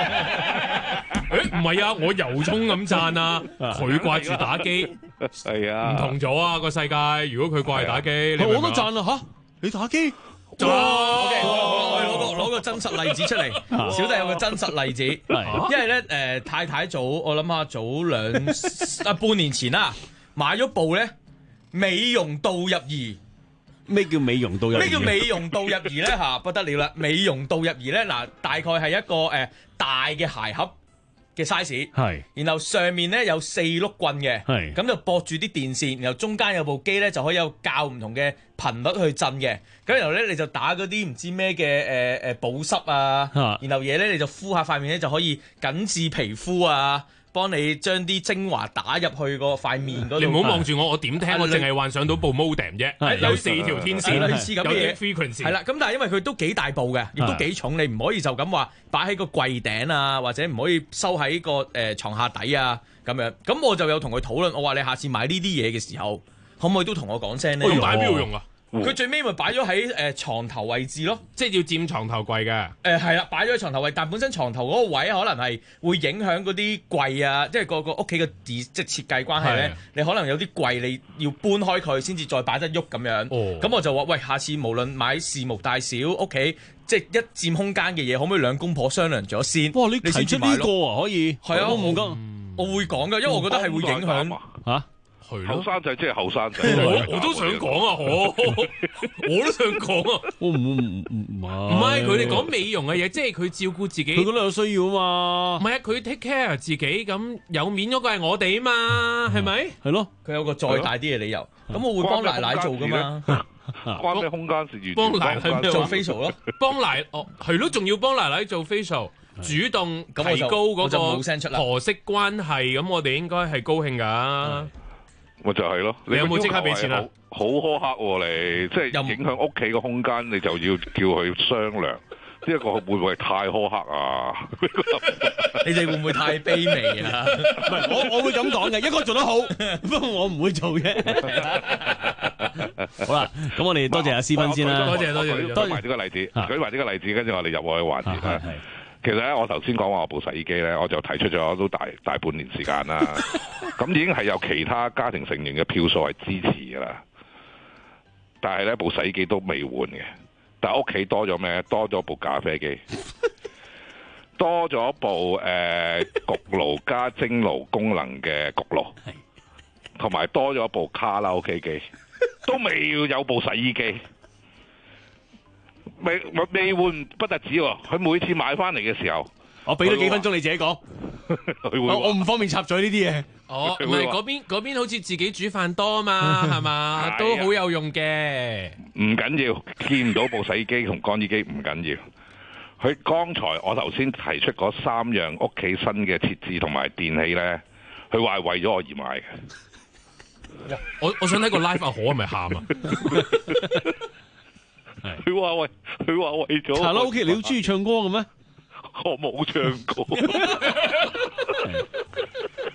[SPEAKER 13] 誒唔係啊！我由衷咁讚啊！佢掛住打機，
[SPEAKER 2] 係啊，
[SPEAKER 13] 唔同咗啊個世界。如果佢掛住打機，你
[SPEAKER 1] 我都讚啊嚇！你打機，
[SPEAKER 13] 哇
[SPEAKER 3] ！OK，我攞個攞個真實例子出嚟。小弟有個真實例子，因為咧誒太太早，我諗下早兩啊半年前啦，買咗部咧美容導入儀。
[SPEAKER 1] 咩叫美容導入儀？
[SPEAKER 3] 咩叫美容導入儀咧？嚇不得了啦！美容導入儀咧，嗱大概係一個誒、呃、大嘅鞋盒嘅 size，係，然後上面咧有四碌棍嘅，係，咁就駁住啲電線，然後中間有部機咧就可以有較唔同嘅頻率去震嘅，咁然後咧你就打嗰啲唔知咩嘅誒誒保濕啊，然後嘢咧你就敷下塊面咧就可以緊緻皮膚啊。幫你將啲精華打入去個塊面嗰度。
[SPEAKER 13] 你唔好望住我，我點聽？我淨係幻想到部 modem 啫，有四條天線，
[SPEAKER 3] 類似咁嘅嘢。
[SPEAKER 13] frequency
[SPEAKER 3] 係啦，咁但係因為佢都幾大部嘅，亦都幾重，你唔可以就咁話擺喺個櫃頂啊，或者唔可以收喺個誒牀下底啊咁樣。咁我就有同佢討論，我話你下次買呢啲嘢嘅時候，可唔可以都同我講聲咧？
[SPEAKER 13] 咁擺邊度用啊？
[SPEAKER 3] 佢最尾咪擺咗喺誒牀頭位置咯，
[SPEAKER 13] 即係要佔床頭櫃嘅。
[SPEAKER 3] 誒係啦，擺咗喺床頭位，但本身床頭嗰個位可能係會影響嗰啲櫃啊，即係個個屋企嘅即係設計關係咧，你可能有啲櫃你要搬開佢先至再擺得喐咁樣。咁、哦、我就話喂，下次無論買事無大小，屋企即係一佔空間嘅嘢，可唔可以兩公婆商量咗先？哇！
[SPEAKER 1] 你提出呢個啊，可以係啊，我冇講，
[SPEAKER 3] 我會講㗎，因為我覺得係會影響
[SPEAKER 1] 嚇。
[SPEAKER 2] 後生仔即係後生仔，
[SPEAKER 13] 我我都想講啊，我我都想講啊，
[SPEAKER 1] 我唔唔唔唔
[SPEAKER 13] 唔係佢哋講美容嘅嘢，即係佢照顧自己，
[SPEAKER 1] 佢覺得有需要啊嘛。
[SPEAKER 13] 唔係啊，佢 take care 自己咁有面嗰個係我哋啊嘛，係咪？
[SPEAKER 1] 係咯，
[SPEAKER 3] 佢有個再大啲嘅理由，咁我會幫奶奶做噶嘛。
[SPEAKER 2] 關咩空間事？
[SPEAKER 13] 幫奶奶
[SPEAKER 3] 做 facial 咯，
[SPEAKER 13] 幫奶哦係咯，仲要幫奶奶做 facial，主動提高嗰個婆媳關係，咁我哋應該係高興噶。
[SPEAKER 2] 咪就係咯，
[SPEAKER 13] 你有冇即刻俾錢啊？
[SPEAKER 2] 好苛刻喎，你即係影響屋企個空間，你就要叫佢商量。呢一個會唔會太苛刻啊？
[SPEAKER 3] 你哋會唔會太卑微啊？
[SPEAKER 1] 唔係，我我會咁講嘅，一個做得好，不過我唔會做嘅。好啦，咁我哋多謝阿思芬先啦，
[SPEAKER 13] 多謝多謝。
[SPEAKER 2] 舉埋呢個例子，舉埋呢個例子，跟住我哋入我嘅環節啦。其實咧，我頭先講話我部洗衣機咧，我就提出咗都大大半年時間啦。咁已經係有其他家庭成員嘅票數係支持噶啦，但係咧部洗衣機都未換嘅。但係屋企多咗咩？多咗部咖啡機，多咗部誒、呃、焗爐加蒸爐功能嘅焗爐，同埋多咗部卡拉 OK 機，都未要有部洗衣機。未未換不特止喎，佢每次買翻嚟嘅時候，
[SPEAKER 1] 我俾咗幾分鐘你自己講，我我唔方便插嘴呢啲嘢。
[SPEAKER 13] 哦，唔係嗰邊嗰邊好似自己煮飯多啊嘛，係嘛，都好有用嘅。
[SPEAKER 2] 唔緊要，見唔到部洗衣機同乾衣機唔緊要。佢剛才我頭先提出嗰三樣屋企新嘅設置同埋電器咧，佢話係為咗我而買嘅。
[SPEAKER 13] 我我想睇個 live 阿可係咪喊啊？
[SPEAKER 2] 佢話喂，佢話為咗
[SPEAKER 1] 卡拉 OK，你好中意唱歌嘅咩？
[SPEAKER 2] 我冇唱歌。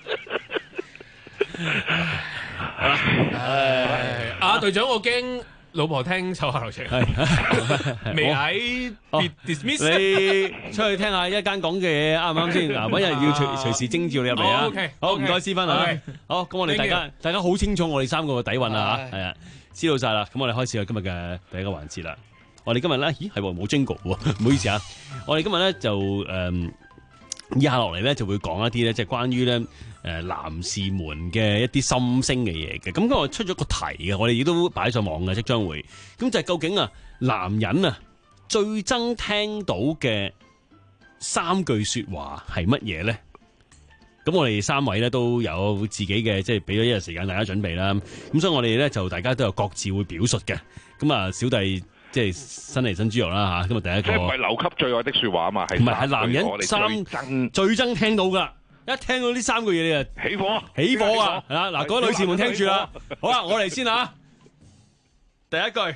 [SPEAKER 13] 唉，阿隊長，我驚老婆聽手下留情，未喺 dismiss。
[SPEAKER 1] 你出去聽下一間講嘅嘢啱唔啱先？嗱，揾人要隨隨時徵召你入嚟啊！
[SPEAKER 13] OK，
[SPEAKER 1] 好唔該，思芬啊！好，咁我哋大家大家好清楚我哋三個嘅底蘊啦嚇，係啊，知道晒啦。咁我哋開始今日嘅第一個環節啦。我哋今日咧，咦係喎冇 jingle 喎，唔好意思啊！我哋今日咧就誒以下落嚟咧就會講一啲咧，即係關於咧誒男士們嘅一啲心聲嘅嘢嘅。咁今日出咗個題嘅，我哋亦都擺上網嘅，即將會。咁就係究竟啊，男人啊最憎聽到嘅三句説話係乜嘢咧？咁我哋三位咧都有自己嘅，即係俾咗一日時間大家準備啦。咁所以我哋咧就大家都有各自會表述嘅。咁啊，小弟。即係新嚟新豬肉啦嚇，今日第一個。即係
[SPEAKER 2] 唔係留給最愛的説話啊嘛？係
[SPEAKER 1] 唔係係男人三最憎聽到㗎，一聽到呢三句嘢你就
[SPEAKER 2] 起火，
[SPEAKER 1] 起火啊！係啦，嗱，各位女士們聽住啦，好啦，我嚟先嚇，第一句。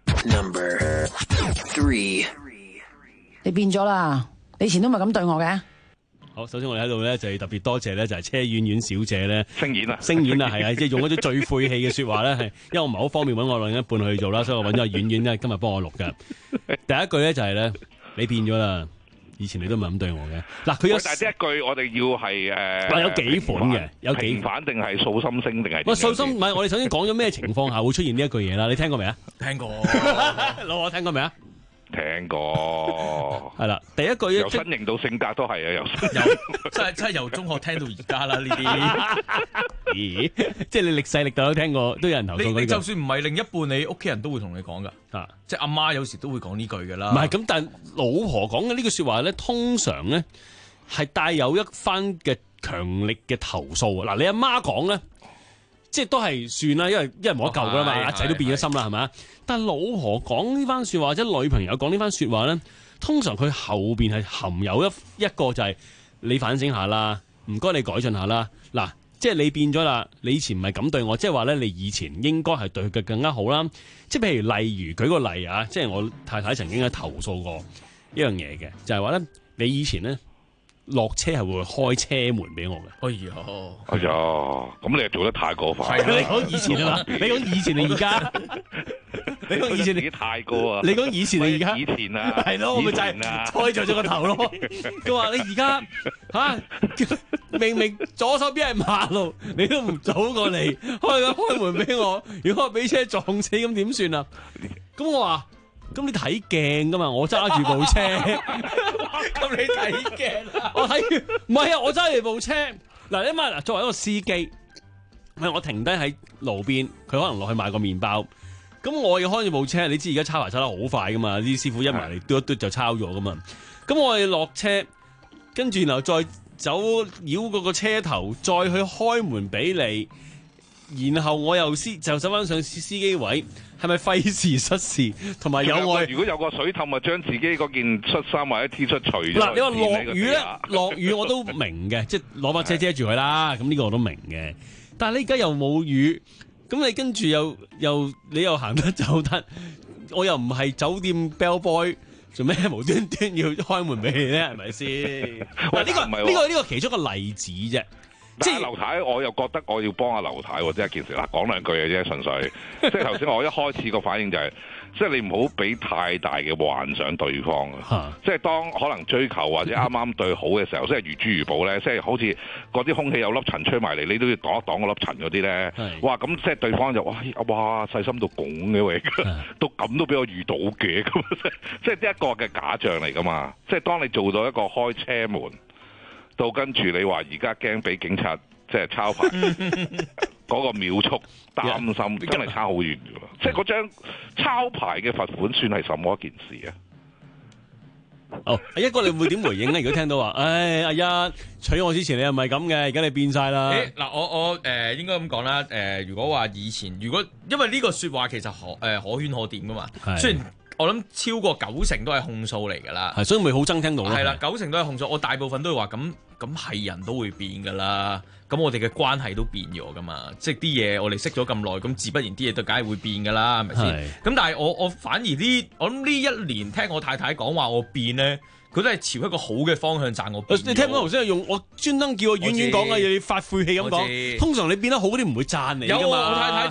[SPEAKER 7] Number three，
[SPEAKER 14] 你變咗啦，你以前都唔係咁對我嘅。
[SPEAKER 1] 好，首先我哋喺度咧就要特別多謝咧，就係車婉婉小姐咧，
[SPEAKER 2] 聲演啊，
[SPEAKER 1] 聲演啊，係啊，即係用一啲最晦氣嘅説話咧，係因為我唔係好方便揾我另一半去做啦，所以我揾咗阿婉婉咧今日幫我錄嘅。第一句咧就係咧，你變咗啦，以前你都唔係咁對我嘅。嗱，佢有
[SPEAKER 2] 但係呢一句我哋要係誒，
[SPEAKER 1] 嗱有幾款嘅，有幾
[SPEAKER 2] 平反定係訴心聲定係？
[SPEAKER 1] 喂，訴心唔係，我哋首先講咗咩情況下會出現呢一句嘢啦？你聽過未啊？
[SPEAKER 3] 聽過，
[SPEAKER 1] 老我聽過未啊？
[SPEAKER 2] 聽過，
[SPEAKER 1] 係啦，第一句
[SPEAKER 2] 由身形到性格都係啊，由
[SPEAKER 3] 由真係真係由中學聽到而家啦呢啲，
[SPEAKER 1] 咦？即係你歷世歷代都聽過，都有人投訴過。
[SPEAKER 3] 你就算唔係另一半，你屋企人都會同你講噶，啊，即係阿媽有時都會講呢句噶啦。
[SPEAKER 1] 唔係咁，但係老婆講嘅呢句説話咧，通常咧係帶有一番嘅強力嘅投訴啊！嗱，你阿媽講咧。即係都係算啦，因為因為冇得救噶啦嘛，阿仔都變咗心啦，係咪？但係老婆講呢番説話，或者女朋友講呢番説話咧，通常佢後邊係含有一一個就係你反省下啦，唔該你改進下啦。嗱，即係你變咗啦，你以前唔係咁對我，即係話咧，你以前應該係對佢更加好啦。即係譬如例如舉個例啊，即係我太太曾經係投訴過一樣嘢嘅，就係話咧，你以前咧。落車係會開車門俾我嘅。
[SPEAKER 3] 哎呀，
[SPEAKER 2] 哎呀，咁你係做得太過分。
[SPEAKER 1] 你講以前啊嘛，你講以前定而家？你講以前
[SPEAKER 2] 自己太過啊！
[SPEAKER 1] 你講以前定而家？
[SPEAKER 2] 以前啊，
[SPEAKER 1] 係咯，我咪就係開咗咗個頭咯。佢話你而家嚇明明左手邊係馬路，你都唔早過嚟開個開門俾我。如果我俾車撞死咁點算啊？咁我話。咁你睇鏡噶嘛？我揸住部車，
[SPEAKER 3] 咁你睇鏡啊？
[SPEAKER 1] 我睇住，唔係啊！我揸住部車。嗱，你諗下，嗱，作為一個司機，我停低喺路邊，佢可能落去買個麵包，咁我要開住部車。你知而家抄牌抄得好快噶嘛？啲師傅一埋嚟嘟一嘟就抄咗噶嘛。咁我哋落車，跟住然後再走繞嗰個車頭，再去開門俾你，然後我又司就走翻上司司機位。係咪費事失事？同埋有愛，
[SPEAKER 2] 如果有個水氹啊，將自己嗰件恤衫或者 T 恤除咗。
[SPEAKER 1] 嗱，你話落雨咧，落雨我都明嘅，即係攞把遮遮住佢啦。咁呢個我都明嘅。但係你而家又冇雨，咁你跟住又又你又行得走得，我又唔係酒店 bell boy，做咩無端端要開門俾你咧？係咪先？嗱，呢個呢個呢個其中一個例子啫。
[SPEAKER 2] 即係劉太，我又覺得我要幫阿劉太喎，即係一件事啦，講兩句嘅啫，純粹。即係頭先我一開始個反應就係、是，即係你唔好俾太大嘅幻想對方啊。即係當可能追求或者啱啱對好嘅時候，即係如珠如寶咧，即係好似嗰啲空氣有粒塵吹埋嚟，你都要擋一擋嗰粒塵嗰啲咧。哇！咁即係對方就哇哇細心到咁嘅喂，到咁都俾我遇到嘅咁，即係一個嘅假象嚟噶嘛。即係當你做到一個開車門。到跟住你話而家驚俾警察即係抄牌嗰個秒速擔心，真係差好遠嘅喎！即係嗰張抄牌嘅罰款算係什麼一件事啊？
[SPEAKER 1] 哦，阿一哥你會點回應咧？如果聽到話，唉，阿一娶我之前你又唔係咁嘅，而家你變晒啦。
[SPEAKER 3] 嗱，我我誒、呃、應該咁講啦。誒、呃，如果話以前，如果因為呢個説話其實可誒、呃、可圈可點噶嘛，雖然。我諗超過九成都係控訴嚟㗎啦，
[SPEAKER 1] 係所以咪好憎聽到咯。
[SPEAKER 3] 係啦，九成都係控訴，我大部分都會話咁咁係人都會變㗎啦，咁我哋嘅關係都變咗㗎嘛，即係啲嘢我哋識咗咁耐，咁自不然啲嘢都梗係會變㗎啦，係咪先？咁但係我我反而呢，我諗呢一年聽我太太講話我變咧。佢都係朝一個好嘅方向賺我。
[SPEAKER 1] 你聽我頭先係用我專登叫我婉婉講嘅嘢，你發晦氣咁講。通常你變得好嗰啲唔會讚你㗎嘛。
[SPEAKER 3] 有我太太真係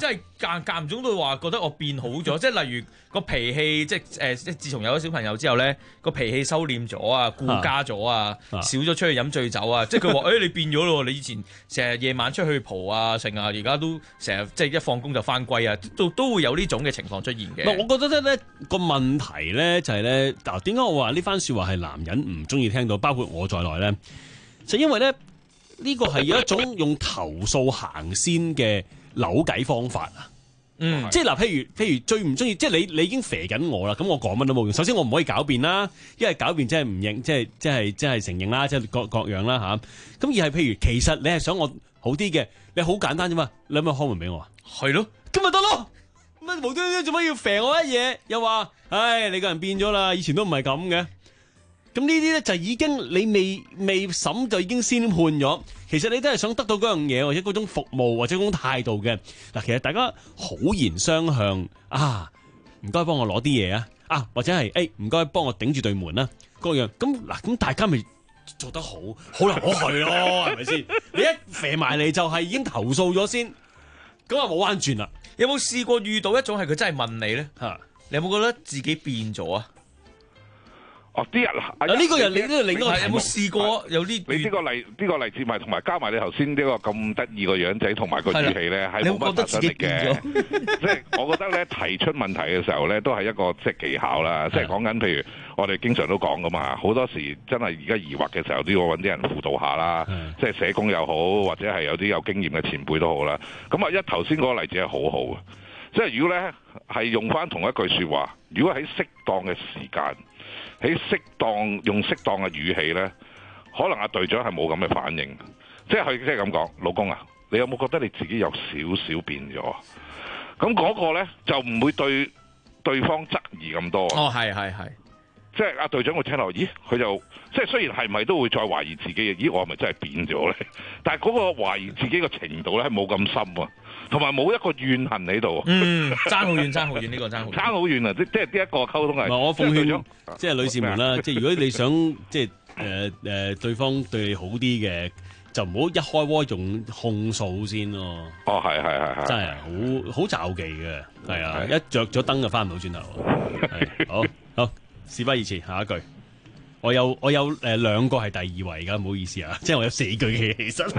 [SPEAKER 3] 間間唔中都話覺得我變好咗，即係例如個脾氣，即係誒即係自從有咗小朋友之後咧，個脾氣收斂咗啊，顧家咗啊，少咗出去飲醉酒啊，即係佢話誒你變咗咯，你以前成日夜晚出去蒲啊成啊，而家都成日即係一放工就翻歸啊，都都會有呢種嘅情況出現嘅。
[SPEAKER 1] 唔係，我覺得咧個問題咧就係咧嗱，點解我話呢番説話係男人唔中意聽到，包括我在內咧，就因為咧呢個係有一種用投訴行先嘅扭計方法啊。嗯，即係嗱，譬如譬如最唔中意，即係你你已經肥緊我啦，咁我講乜都冇用。首先我唔可以狡辯啦，因為狡辯即係唔認，即係即係即係承認啦，即係各各樣啦吓。咁而係譬如，其實你係想我好啲嘅，你好簡單啫嘛，你可唔可以開門俾我啊？係咯，咁咪得咯。乜無端端做乜要肥我一嘢？又話，唉，你個人變咗啦，以前都唔係咁嘅。咁呢啲咧就已經你未未審就已經先判咗，其實你都係想得到嗰樣嘢或者嗰種服務或者嗰種態度嘅。嗱，其實大家好言相向啊，唔該幫我攞啲嘢啊，啊或者係誒唔該幫我頂住對門啦，各樣咁嗱，咁大家咪做得好，好來好去咯，係咪先？你一肥埋嚟就係已經投訴咗先，咁啊冇彎轉啦。
[SPEAKER 3] 有冇試過遇到一種係佢真係問你咧？嚇，你有冇覺得自己變咗啊？
[SPEAKER 2] 哦，啲人
[SPEAKER 1] 嗱呢個人你呢個另一個
[SPEAKER 3] 有冇試過有啲？
[SPEAKER 2] 你呢個例呢個例子咪同埋加埋你頭先呢個咁得意個樣仔同埋個語氣咧，係冇乜殺傷力嘅。即係我覺得咧，提出問題嘅時候咧，都係一個即係技巧啦。即係講緊譬如我哋經常都講噶嘛，好多時真係而家疑惑嘅時候都要揾啲人輔導下啦。即係社工又好，或者係有啲有經驗嘅前輩都好啦。咁啊，一頭先嗰個例子係好好嘅。即係如果咧係用翻同一句説話，如果喺適當嘅時間。喺適當用適當嘅語氣咧，可能阿隊長係冇咁嘅反應，即係佢即係咁講，老公啊，你有冇覺得你自己有少少變咗？咁嗰個咧就唔會對對方質疑咁多。
[SPEAKER 3] 哦，係係係，
[SPEAKER 2] 即係阿隊長會聽落，咦，佢就即係雖然係咪都會再懷疑自己嘅，咦，我係咪真係變咗咧？但係嗰個懷疑自己嘅程度咧係冇咁深啊。同埋冇一個怨恨喺度，
[SPEAKER 3] 嗯，爭好遠，爭好遠，呢個爭好遠，
[SPEAKER 2] 爭好遠啊！即即係呢一個溝通係。
[SPEAKER 1] 唔係我奉勸，即係女士們啦，即係如果你想即係誒誒對方對你好啲嘅，就唔好一開窩用控訴先咯。
[SPEAKER 2] 哦，係係係係，
[SPEAKER 1] 真係好好詐忌嘅，係啊！一着咗燈就翻唔到轉頭。好好，事不宜遲，下一句。我有我有誒兩個係第二位㗎，唔好意思啊，即係我有四句嘅其實。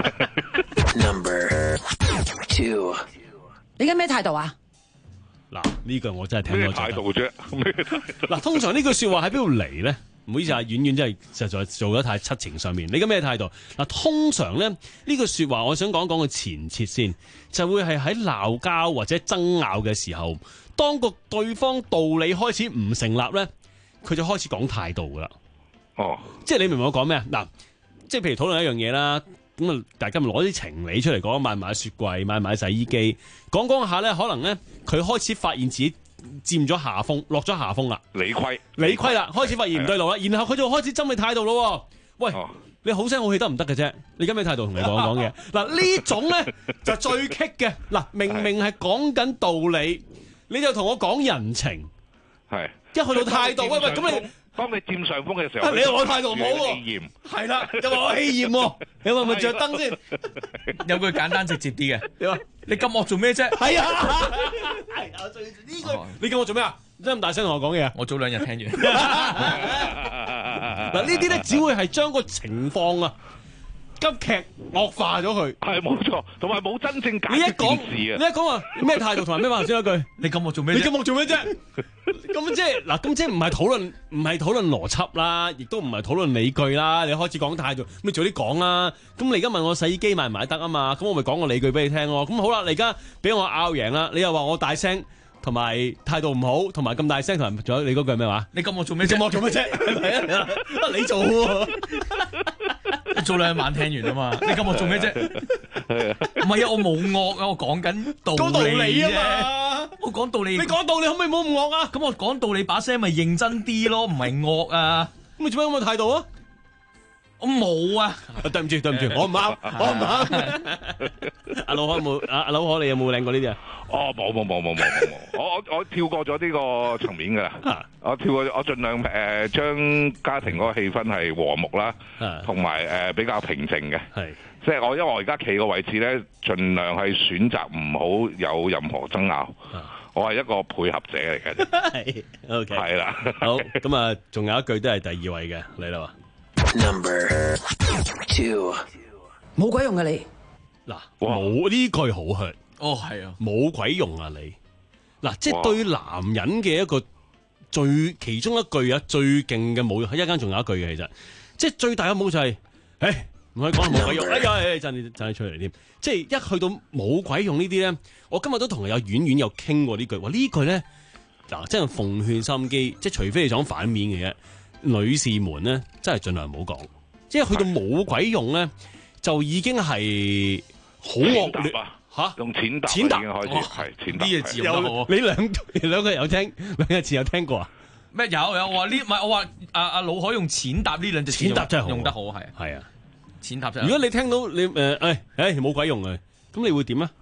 [SPEAKER 14] Number two， 你而家咩態度啊？
[SPEAKER 1] 嗱，呢句我真係聽多咗。
[SPEAKER 2] 咩態度啫？咩態度？
[SPEAKER 1] 嗱，通常呢句説話喺邊度嚟咧？唔好意思啊，遠遠真係實在做得太七情上面。你而家咩態度？嗱，通常咧呢句説話，我想講講個前設先，就會係喺鬧交或者爭拗嘅時候，當個對方道理開始唔成立咧，佢就開始講態度噶啦。
[SPEAKER 2] 哦，
[SPEAKER 1] 即係你明唔明我講咩啊？嗱，即係譬如討論一樣嘢啦。咁啊，大家咪攞啲情理出嚟講，買埋雪櫃，買埋洗衣機，講講下咧，可能咧佢開始發現自己佔咗下風，落咗下風啦，
[SPEAKER 2] 理虧，
[SPEAKER 1] 理虧啦，開始發現唔對路啦，然後佢就開始針你態度咯。喂，哦、你好聲好氣得唔得嘅啫？你而家咩態度同你講講嘢？嗱呢種咧就最棘嘅。嗱，明明係講緊道理，你就同我講人情，
[SPEAKER 2] 係
[SPEAKER 1] 一去到態度，喂喂，咁你。
[SPEAKER 2] 當你佔上風嘅時候，
[SPEAKER 1] 你又我態度唔好喎，
[SPEAKER 2] 氣焰
[SPEAKER 1] 係啦，又話我氣焰喎，你話咪着燈先？
[SPEAKER 3] 有句簡單直接啲嘅，你話你咁惡做咩啫？
[SPEAKER 1] 係啊，係啊，最呢句你叫我做咩啊？真咁大聲同我講嘢啊？
[SPEAKER 3] 我早兩日聽完。
[SPEAKER 1] 嗱呢啲咧，只會係將個情況啊急劇惡化咗佢。
[SPEAKER 2] 係冇錯，同埋冇真正解決件事啊！
[SPEAKER 1] 你一講話咩態度同埋咩話先一句？
[SPEAKER 3] 你咁惡做咩？
[SPEAKER 1] 你咁惡做咩啫？咁即係嗱，咁即係唔係討論，唔係討論邏輯啦，亦都唔係討論理據啦。你開始講態度，咁你早啲講啦。咁你而家問我洗衣機買唔買得啊嘛？咁我咪講個理據俾你聽咯。咁好啦，你而家俾我拗贏啦，你又話我大聲，同埋態度唔好，同埋咁大聲，同埋仲有你嗰句咩話？
[SPEAKER 3] 你咁惡做咩啫？
[SPEAKER 1] 咁惡做咩啫？係啊，你做喎。
[SPEAKER 3] 你早兩晚聽完啊嘛？你咁惡做咩啫？唔係啊，我冇惡啊，我講緊道理啫。講道理啊嘛，我講道理。你講道理可唔可以冇咁惡啊？咁我講道理把聲咪認真啲咯，唔係惡啊。咁你做咩咁嘅態度啊？ 我冇啊！
[SPEAKER 1] 對唔住，對唔住，我唔啱，我唔啱。阿老可有冇？阿阿老可你有冇領過呢啲啊？
[SPEAKER 2] 哦，冇冇冇冇冇冇冇，我我我跳過咗呢個層面㗎啦。我跳過，我盡量誒將家庭嗰個氣氛係和睦啦，同埋誒比較平靜嘅。
[SPEAKER 1] 係，
[SPEAKER 2] 即係我因為我而家企個位置咧，盡量係選擇唔好有任何爭拗。我係一個配合者嚟嘅啫。
[SPEAKER 1] 係 ，OK，
[SPEAKER 2] 係啦。
[SPEAKER 1] 好，咁啊，仲有一句都係第二位嘅，嚟啦。
[SPEAKER 14] Number two，
[SPEAKER 7] 冇鬼用嘅你。
[SPEAKER 1] 嗱，冇呢句好 hurt。
[SPEAKER 3] 哦，係啊，
[SPEAKER 1] 冇鬼用啊你。嗱，即係對男人嘅一個最其中一句啊，最勁嘅侮辱，一間仲有一句嘅，其實即係最大嘅侮辱就係，誒唔可以講冇鬼用。哎呀，哎真真係出嚟添。即係一去到冇鬼用呢啲咧，我今日都同有遠遠有傾過呢句。話呢句咧，嗱，真係奉勸心機，即係除非你想反面嘅啫。女士們咧，真係盡量唔好講，即係去到冇鬼用咧，就已經係好惡劣嚇，
[SPEAKER 2] 用錢答，
[SPEAKER 1] 錢答
[SPEAKER 2] 已經開始係錢答。
[SPEAKER 3] 呢個字用得好。
[SPEAKER 1] 你兩兩個有聽兩個字有聽過啊？
[SPEAKER 3] 咩有有？我話呢，唔係我話阿阿老海用錢答呢兩隻字
[SPEAKER 1] 錢答真係
[SPEAKER 3] 用得好，係
[SPEAKER 1] 係啊，
[SPEAKER 3] 錢答真。
[SPEAKER 1] 如果你聽到你誒誒誒冇鬼用啊，咁你會點啊？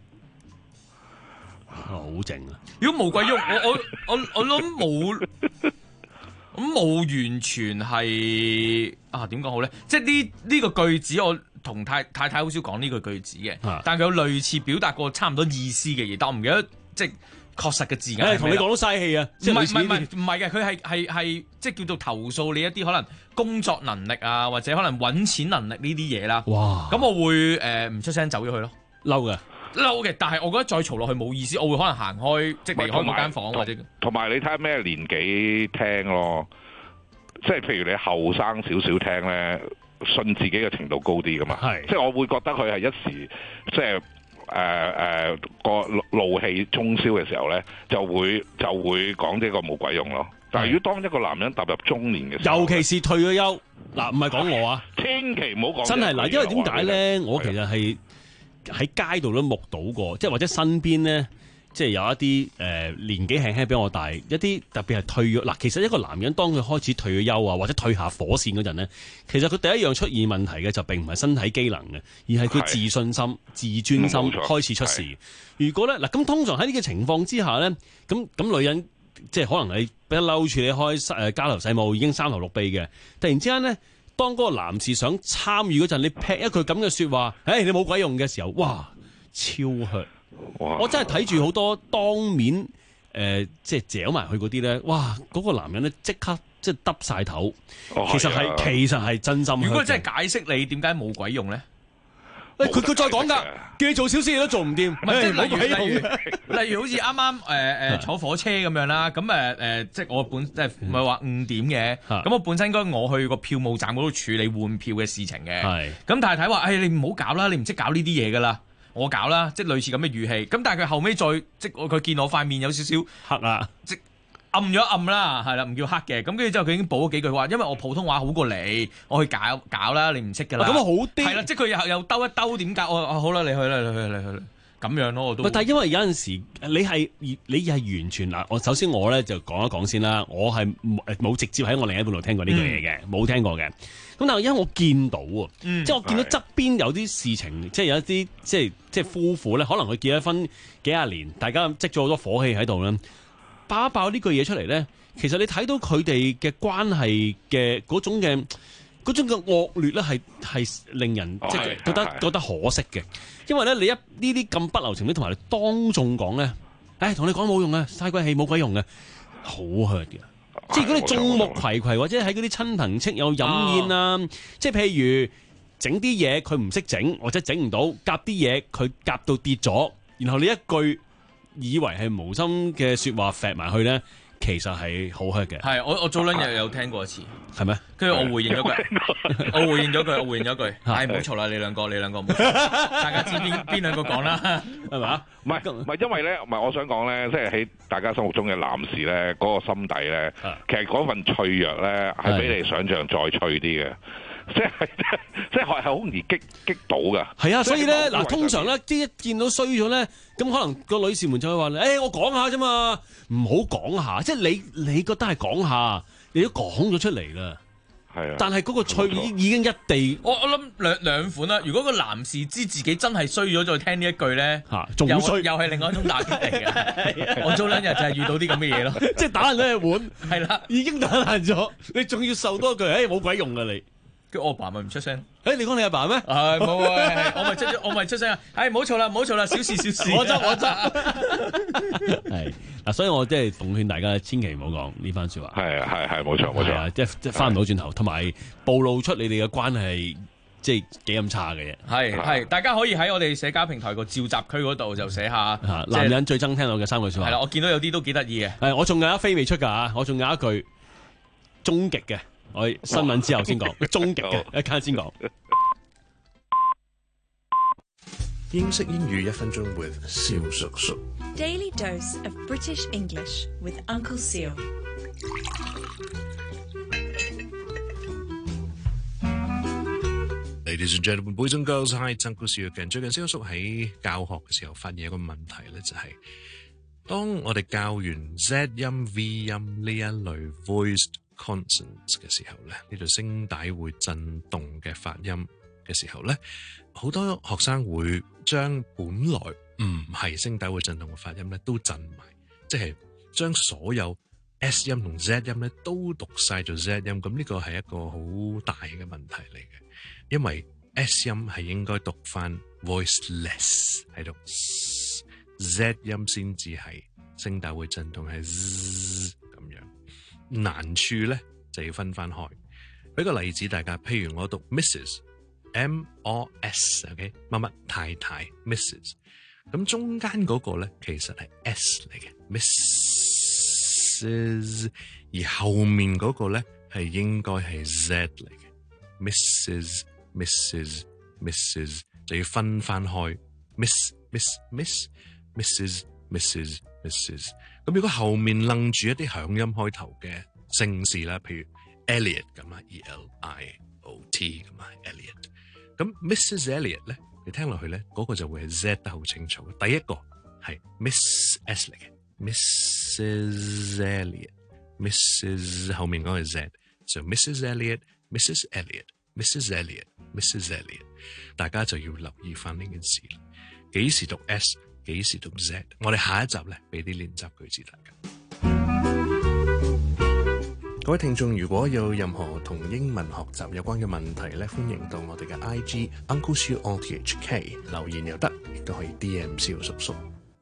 [SPEAKER 1] 好靜啊！
[SPEAKER 3] 如果冇鬼用，我我我我諗冇。咁冇完全係啊？點講好咧？即係呢呢個句子，我同太太太好少講呢個句子嘅，
[SPEAKER 1] 啊、
[SPEAKER 3] 但佢有類似表達過差唔多意思嘅嘢，但我唔記得即係確實嘅字眼。
[SPEAKER 1] 誒，同你講都嘥氣啊！
[SPEAKER 3] 唔係唔係唔係唔係嘅，佢係係係即係叫做投訴你一啲可能工作能力啊，或者可能揾錢能力呢啲嘢啦。
[SPEAKER 1] 哇！
[SPEAKER 3] 咁我會誒唔出聲走咗去咯，
[SPEAKER 1] 嬲嘅。
[SPEAKER 3] 嬲嘅，但係我覺得再嘈落去冇意思，我會可能行開，即係離開嗰間房或者。
[SPEAKER 2] 同埋你睇下咩年紀聽咯，即係譬如你後生少少聽咧，信自己嘅程度高啲噶嘛。係，即係我會覺得佢係一時即係誒誒個怒氣中燒嘅時候咧，就會就會講呢個冇鬼用咯。但係如果當一個男人踏入中年嘅時候，
[SPEAKER 1] 尤其是退咗休，嗱唔係講我啊，
[SPEAKER 2] 千祈唔好講。
[SPEAKER 1] 真係嗱，因為點解咧？我其實係。喺街度都目睹過，即係或者身邊咧，即係有一啲誒、呃、年紀輕輕比我大，一啲特別係退咗嗱。其實一個男人當佢開始退咗休啊，或者退下火線嗰陣咧，其實佢第一樣出現問題嘅就並唔係身體機能嘅，而係佢自信心、自尊心開始出事。如果咧嗱，咁通常喺呢個情況之下咧，咁咁女人即係可能你不嬲處理開誒家頭細務已經三頭六臂嘅，突然之間咧。當嗰個男士想參與嗰陣，你劈一句咁嘅説話，誒、hey, 你冇鬼用嘅時候，哇，超 hurt！我真係睇住好多當面誒、呃，即係嚼埋去嗰啲咧，哇，嗰、嗰個男人咧即刻即係耷晒頭，
[SPEAKER 2] 哦、
[SPEAKER 1] 其實係、啊、其實係真心。
[SPEAKER 3] 如果真係解釋你點解冇鬼用咧？
[SPEAKER 1] 誒佢佢再講㗎，叫你做少少嘢都做唔掂。唔
[SPEAKER 3] 係即係例如
[SPEAKER 1] 例
[SPEAKER 3] 如例如好似啱啱誒誒坐火車咁樣啦，咁誒誒即係我本即係唔係話誤點嘅，咁我本身應該我去個票務站嗰度處理換票嘅事情嘅。係咁太太話：誒你唔好搞啦，你唔識搞呢啲嘢㗎啦，我搞啦，即係類似咁嘅語氣。咁但係佢後尾再即係佢見我塊面有少少
[SPEAKER 1] 黑啊，即
[SPEAKER 3] 暗咗暗啦，係啦，唔叫黑嘅。咁跟住之後佢已經補咗幾句話，因為我普通話好過你，我去搞搞啦，你唔識㗎啦。咁啊好啲。係啦，即係佢又又兜一兜點搞？我好啦，你去啦，你去啦，你去啦。咁樣咯，我都。但係因為有陣時你係你係完全嗱，我首先我咧就講一講先啦，我係冇直接喺我另一半度聽過呢句嘢嘅，冇、嗯、聽過嘅。咁但係因為我見到啊，嗯、即係我見到側邊有啲事情，即係有一啲即係即係夫婦咧，可能佢結咗婚幾廿年，大家積咗好多火氣喺度啦。爆一爆呢句嘢出嚟咧，其實你睇到佢哋嘅關係嘅嗰種嘅嗰種嘅惡劣咧，係係令人即係覺得覺得可惜嘅。因為咧，你一呢啲咁不留情面，同埋你當眾講咧，誒同你講冇用嘅，嘥鬼氣冇鬼用嘅，好 hurt 嘅。即係如果你眾目睽睽，或者喺嗰啲親朋戚友飲宴啊，即係譬如整啲嘢佢唔識整，或者整唔到，夾啲嘢佢夾到跌咗，然後你一句以為係無心嘅説話揈埋去咧，其實係好 hurt 嘅。係，我我早兩日有聽過一次，係咩？跟住我回應咗句，我回應咗句，我回應咗句，係唔好嘈啦，你兩個，你兩個唔好嘈，大家知邊邊兩個講啦，係嘛？
[SPEAKER 2] 唔係唔係，因為咧，唔係我想講咧，即係喺大家心目中嘅男士咧，嗰個心底咧，其實嗰份脆弱咧，係比你想象再脆啲嘅。即係即係係好容易激激到㗎。係啊，所以咧嗱，通常咧啲一見到衰咗咧，咁可能個女士們就會話：誒、欸，我講下啫嘛，唔好講下。即係你你覺得係講下，你都講咗出嚟啦。 係啊，
[SPEAKER 1] 但係嗰個趣已已經一地。
[SPEAKER 3] 我我諗兩兩款啦。如果個男士知自己真係衰咗，再聽呢一句咧，
[SPEAKER 1] 嚇仲衰，
[SPEAKER 3] 又係另外一種打擊嚟嘅。我早兩日就係遇到啲咁嘅嘢咯，
[SPEAKER 1] 即係打爛咗隻碗，
[SPEAKER 3] 係啦，
[SPEAKER 1] 已經打爛咗，你仲要受多一句，誒冇鬼用㗎你。
[SPEAKER 3] 跟住我爸咪唔出聲。
[SPEAKER 1] 誒，你講你阿爸咩？
[SPEAKER 3] 係冇啊，我咪出我咪出聲啊！誒，唔好嘈啦，唔好嘈啦，小事小事。
[SPEAKER 1] 我執我執。係嗱，所以我即係奉勸大家，千祈唔好講呢番説話。
[SPEAKER 2] 係啊，係係冇錯冇錯，
[SPEAKER 1] 即係即係翻唔到轉頭，同埋暴露出你哋嘅關係，即係幾咁差嘅嘢。
[SPEAKER 3] 係係，大家可以喺我哋社交平台個召集區嗰度就寫下
[SPEAKER 1] 男人最憎聽到嘅三句説話。
[SPEAKER 3] 係啦，我見到有啲都幾得意嘅。
[SPEAKER 1] 係，我仲有一飛未出㗎嚇，我仲有一句終極嘅。我新聞之後先講，終極嘅一間先講。
[SPEAKER 15] 英式英語一分鐘 with 蕭叔叔。
[SPEAKER 16] Daily dose of British English with Uncle Seal。
[SPEAKER 15] Ladies and gentlemen, boys and girls, hi, it's Uncle Seal again。最近蕭叔喺教學嘅時候發現一個問題咧，就係、是、當我哋教完 Z 音、V 音呢一類 voiced consonants 嘅時候咧，呢度聲帶會震動嘅發音嘅時候咧，好多學生會將本來唔係聲帶會震動嘅發音咧都震埋，即係將所有 S 音同 Z 音咧都讀晒做 Z 音。咁呢個係一個好大嘅問題嚟嘅，因為 S 音係應該讀翻 voiceless 喺度 ，Z 音先至係聲帶會震動係 Z 咁樣。難處咧就要分翻開。俾個例子大家，譬如我讀 Missus M O S，OK， 乜乜太太 Missus， 咁中間嗰個咧其實係 S 嚟嘅 Missus， 而後面嗰個咧係應該係 Z 嚟嘅 Missus Missus Missus， 就要分翻開 Miss Miss Miss Missus Missus Missus。咁如果後面楞住一啲響音開頭嘅姓氏啦，譬如 Elliot 咁啊 ，E L I O T 咁啊 ，Elliot。咁 Missus Elliot 咧，你聽落去咧，嗰、那個就會係 Z 得好清楚嘅。第一個係 Miss S 嚟嘅 ，Missus Elliot，Missus 後面嗰個係 Z，so Missus Elliot，Missus Elliot，Missus Elliot，Missus Elliot， 大家就要留意翻呢件事，幾時讀 S？幾時讀 Z？ 我哋下一集咧，俾啲練習句子大家。各位聽眾，如果有任何同英文學習有關嘅問題咧，歡迎到我哋嘅 I G Uncle Siu O T H K 留言又得，亦都可以 D M 蕭叔叔。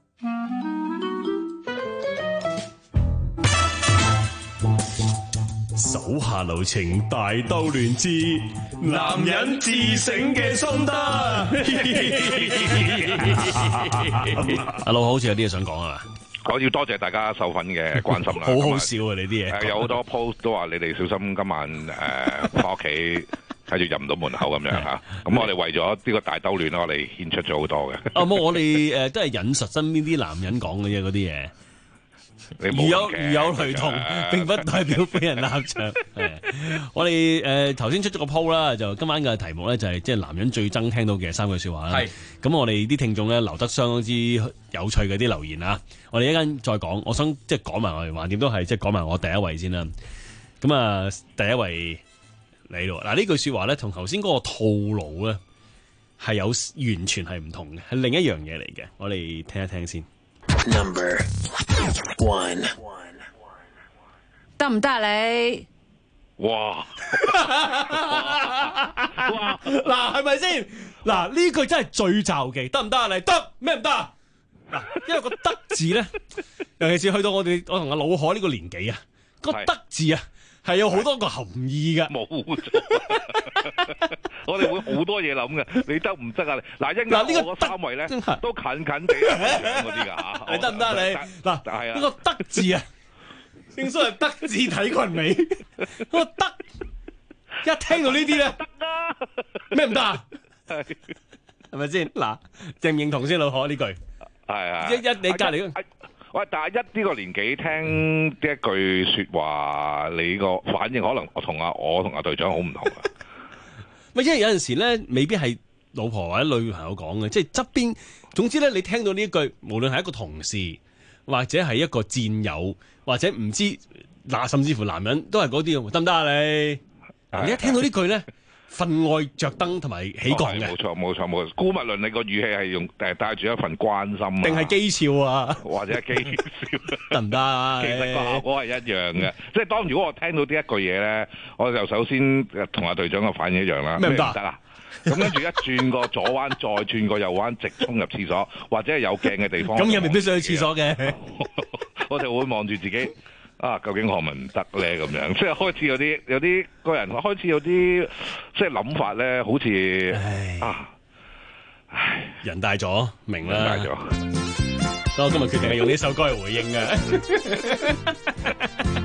[SPEAKER 12] 手下留情，大兜亂之男人自省嘅心得。
[SPEAKER 1] 阿老好似有啲嘢想講啊！
[SPEAKER 2] 我要多謝大家受粉嘅關心啦，
[SPEAKER 1] 好好笑啊！你啲嘢，
[SPEAKER 2] 誒有好多 post 都話你哋小心今晚誒翻屋企睇住入唔到門口咁樣嚇。咁我哋為咗呢個大兜亂，我哋獻出咗好多嘅。
[SPEAKER 1] 啊冇，我哋誒都係引述身邊啲男人講嘅啫，嗰啲嘢。如有如有雷同，並不代表俾人立場。我哋誒頭先出咗個 post 啦，就今晚嘅題目咧就係即係男人最憎聽到嘅三句説話啦。係咁，我哋啲聽眾咧留得相當之有趣嘅啲留言啊！我哋一陣再講，我想即係講埋我哋橫掂都係即係講埋我第一位先啦。咁啊，第一位你咯，嗱呢句説話咧同頭先嗰個套路咧係有完全係唔同嘅，係另一樣嘢嚟嘅。我哋聽一聽先。
[SPEAKER 14] Number one，
[SPEAKER 17] 得唔得啊你？
[SPEAKER 2] 哇！
[SPEAKER 1] 哇！嗱，係咪先？嗱，呢句真係最罩忌，得唔得啊你？得咩唔得啊？嗱，因為個得字咧，尤其是去到我哋我同阿老海呢個年紀啊，個得字啊係有好多個含義㗎。
[SPEAKER 2] 冇錯，我哋會好多嘢諗嘅。你得唔得啊？嗱，一陣間我嗰三位咧都近近地嗰啲㗎嚇。
[SPEAKER 1] 你得唔得啊？你嗱係啊，呢個得字啊，正所謂得字睇群美。個得一聽到呢啲咧，得啊咩唔得啊？係咪先？嗱，認唔認同先老可呢句？
[SPEAKER 2] 係啊，
[SPEAKER 1] 一一你隔離。
[SPEAKER 2] 喂，但係一呢個年紀聽呢一句説話，你個反應可能我同阿我同阿隊長好唔同啊！
[SPEAKER 1] 咪因為有陣時咧，未必係老婆或者女朋友講嘅，即係側邊。總之咧，你聽到呢一句，無論係一個同事，或者係一個戰友，或者唔知嗱，甚至乎男人都係嗰啲，得唔得啊你？ 你一聽到呢句咧，分外着燈同埋起降嘅。
[SPEAKER 2] 冇錯冇錯冇錯，姑勿論你個語氣係用誒帶住一份關心啊，
[SPEAKER 1] 定係譏笑啊，
[SPEAKER 2] 或者係譏笑
[SPEAKER 1] 得唔得？
[SPEAKER 2] 其實個效果係一樣嘅，即係當如果我聽到呢一句嘢咧，我就首先同阿隊長嘅反應一樣啦。
[SPEAKER 1] 咩唔得
[SPEAKER 2] 啊？咁跟住一轉個左彎，再轉個右彎，直衝入廁所，或者係有鏡嘅地方。
[SPEAKER 1] 咁又未必想去廁所嘅，
[SPEAKER 2] 我就會望住自己啊，究竟我咪唔得咧？咁樣即係開始有啲有啲個人開始有啲即係諗法咧，好似啊，唉，
[SPEAKER 1] 人大咗，明啦。
[SPEAKER 2] 人大咗，
[SPEAKER 1] 所以我今日決定係用呢首歌嚟回應嘅。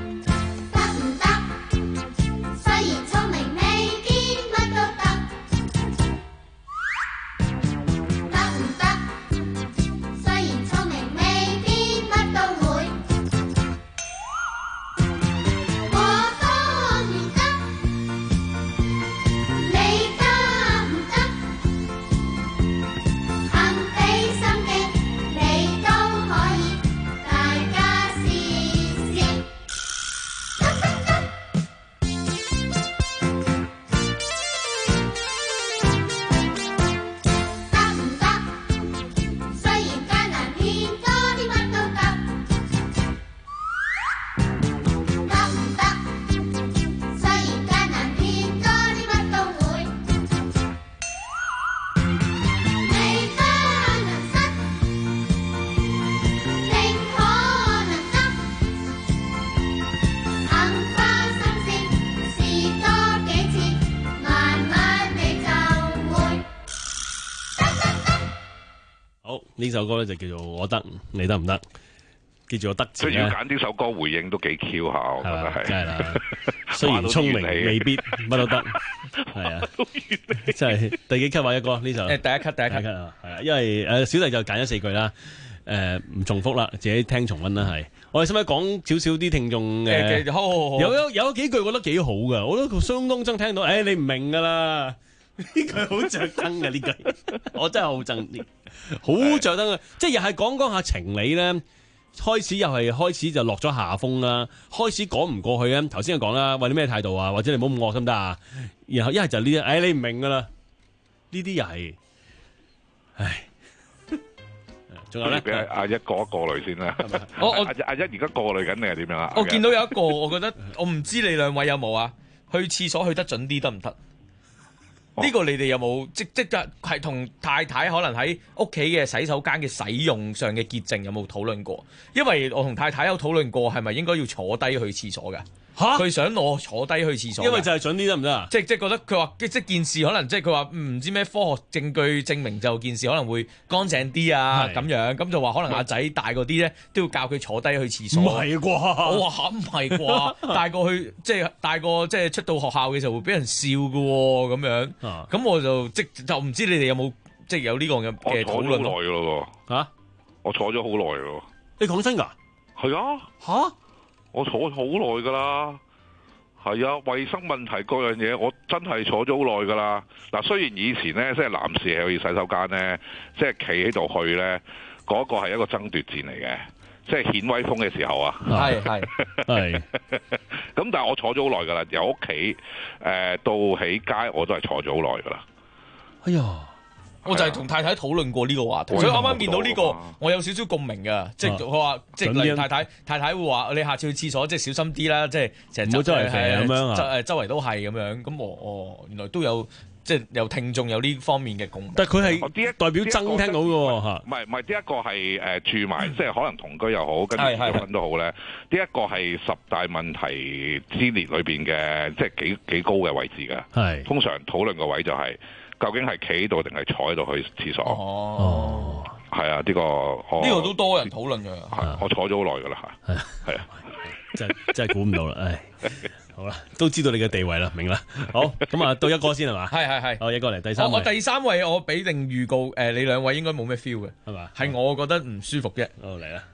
[SPEAKER 1] 呢首歌咧就叫做我得，你得唔得？記住我得字咧。
[SPEAKER 2] 所以要揀呢首歌回應都幾 Q 下，我覺得係。
[SPEAKER 1] 梗係啦，雖然聰明未必乜都得，係啊，真係第幾級話一個呢首？
[SPEAKER 3] 誒第一級第一級
[SPEAKER 1] 啊，係啊，因為誒小弟就揀咗四句啦，誒唔重複啦，自己聽重溫啦係。我哋使唔使講少少啲聽眾嘅？
[SPEAKER 3] 好好好，
[SPEAKER 1] 有有有幾句覺得幾好噶，我都相當憎聽到。誒你唔明噶啦。呢句好着燈嘅呢句，我真係好憎啲，好着燈啊！即係又係講講下情理咧，開始又係開始就落咗下風啦，開始講唔過去啊！頭先就講啦，喂你咩態度啊？或者你唔好咁惡得唔得啊？然後一係就呢啲，誒你唔明噶啦，呢啲又係，唉，仲有咧，
[SPEAKER 2] 俾阿一過一過濾先啦。
[SPEAKER 3] 我我
[SPEAKER 2] 阿一而家過濾緊定係點樣啊？
[SPEAKER 3] 我見到有一個，我覺得我唔知你兩位有冇啊？去廁所去得準啲得唔得？呢個你哋有冇即即係同太太可能喺屋企嘅洗手間嘅使用上嘅潔淨有冇討論過？因為我同太太有討論過，係咪應該要坐低去廁所㗎？嚇！佢想我坐低去廁所，
[SPEAKER 1] 因為就係準啲得唔得啊？
[SPEAKER 3] 即即覺得佢話即即件事可能即佢話唔知咩科學證據證明就件事可能會乾淨啲啊咁樣，咁就話可能阿仔大個啲咧都要教佢坐低去廁所。
[SPEAKER 1] 唔係啩？
[SPEAKER 3] 我話唔係啩？帶過去即係帶過即係出到學校嘅時候會俾人笑㗎喎咁樣。咁、啊、我就即就唔知你哋有冇即有呢個嘅嘅討論？
[SPEAKER 2] 我坐咗好耐㗎咯喎嚇！我坐咗好耐咯。
[SPEAKER 1] 你講真㗎？
[SPEAKER 2] 係啊
[SPEAKER 1] 嚇！
[SPEAKER 2] 我坐好耐㗎啦，係啊，衞生問題各樣嘢，我真係坐咗好耐㗎啦。嗱，雖然以前咧，即係男士係去洗手間咧，即係企喺度去咧，嗰、嗰個係一個爭奪戰嚟嘅，即係顯威風嘅時候啊。
[SPEAKER 3] 係係係。
[SPEAKER 2] 咁但係我坐咗好耐㗎啦，由屋企誒到起街，我都係坐咗好耐㗎啦。
[SPEAKER 1] 哎呀！
[SPEAKER 3] 我就係同太太討論過呢個話題，所以啱啱見到呢、呢個，我有少少共鳴㗎，即係佢話，即係例如太太太太會話：你下次去廁所即係小心啲啦，即係成日周圍係咁樣周誒周圍都係咁樣。咁我哦原來都有即係有聽眾有呢方面嘅共鳴。
[SPEAKER 1] 但係佢係代表爭聽到嘅喎嚇。
[SPEAKER 2] 唔係唔係，呢一個係誒住埋，即係可能同居又好，跟住結婚都好咧。呢一個係十大問題之列裏邊嘅，即係幾幾高嘅位置㗎。係通常討論個位就係。究竟係企喺度定係坐喺度去廁所？哦，係啊，呢個
[SPEAKER 3] 呢個都多人討論嘅。
[SPEAKER 2] 係，我坐咗好耐㗎啦，係係啊，
[SPEAKER 1] 真真係估唔到啦，唉，好啦，都知道你嘅地位啦，明啦。好，咁啊，到一哥先係嘛？
[SPEAKER 3] 係係係。
[SPEAKER 1] 好，一哥嚟第三位。
[SPEAKER 3] 我第三位我俾定預告，誒，你兩位應該冇咩 feel 嘅，係嘛？係我覺得唔舒服啫。
[SPEAKER 1] 好嚟啦。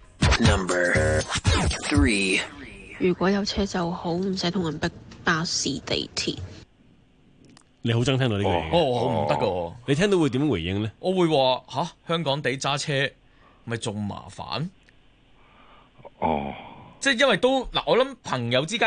[SPEAKER 14] Number three，
[SPEAKER 18] 如果有車就好，唔使同人逼巴士地鐵。
[SPEAKER 1] 你好憎聽到呢句嘢，
[SPEAKER 3] 哦，我唔得噶。
[SPEAKER 1] 你聽到會點回應咧？
[SPEAKER 3] 我會話吓，香港地揸車咪仲麻煩。
[SPEAKER 2] 哦，
[SPEAKER 3] 即係因為都嗱，我諗朋友之間都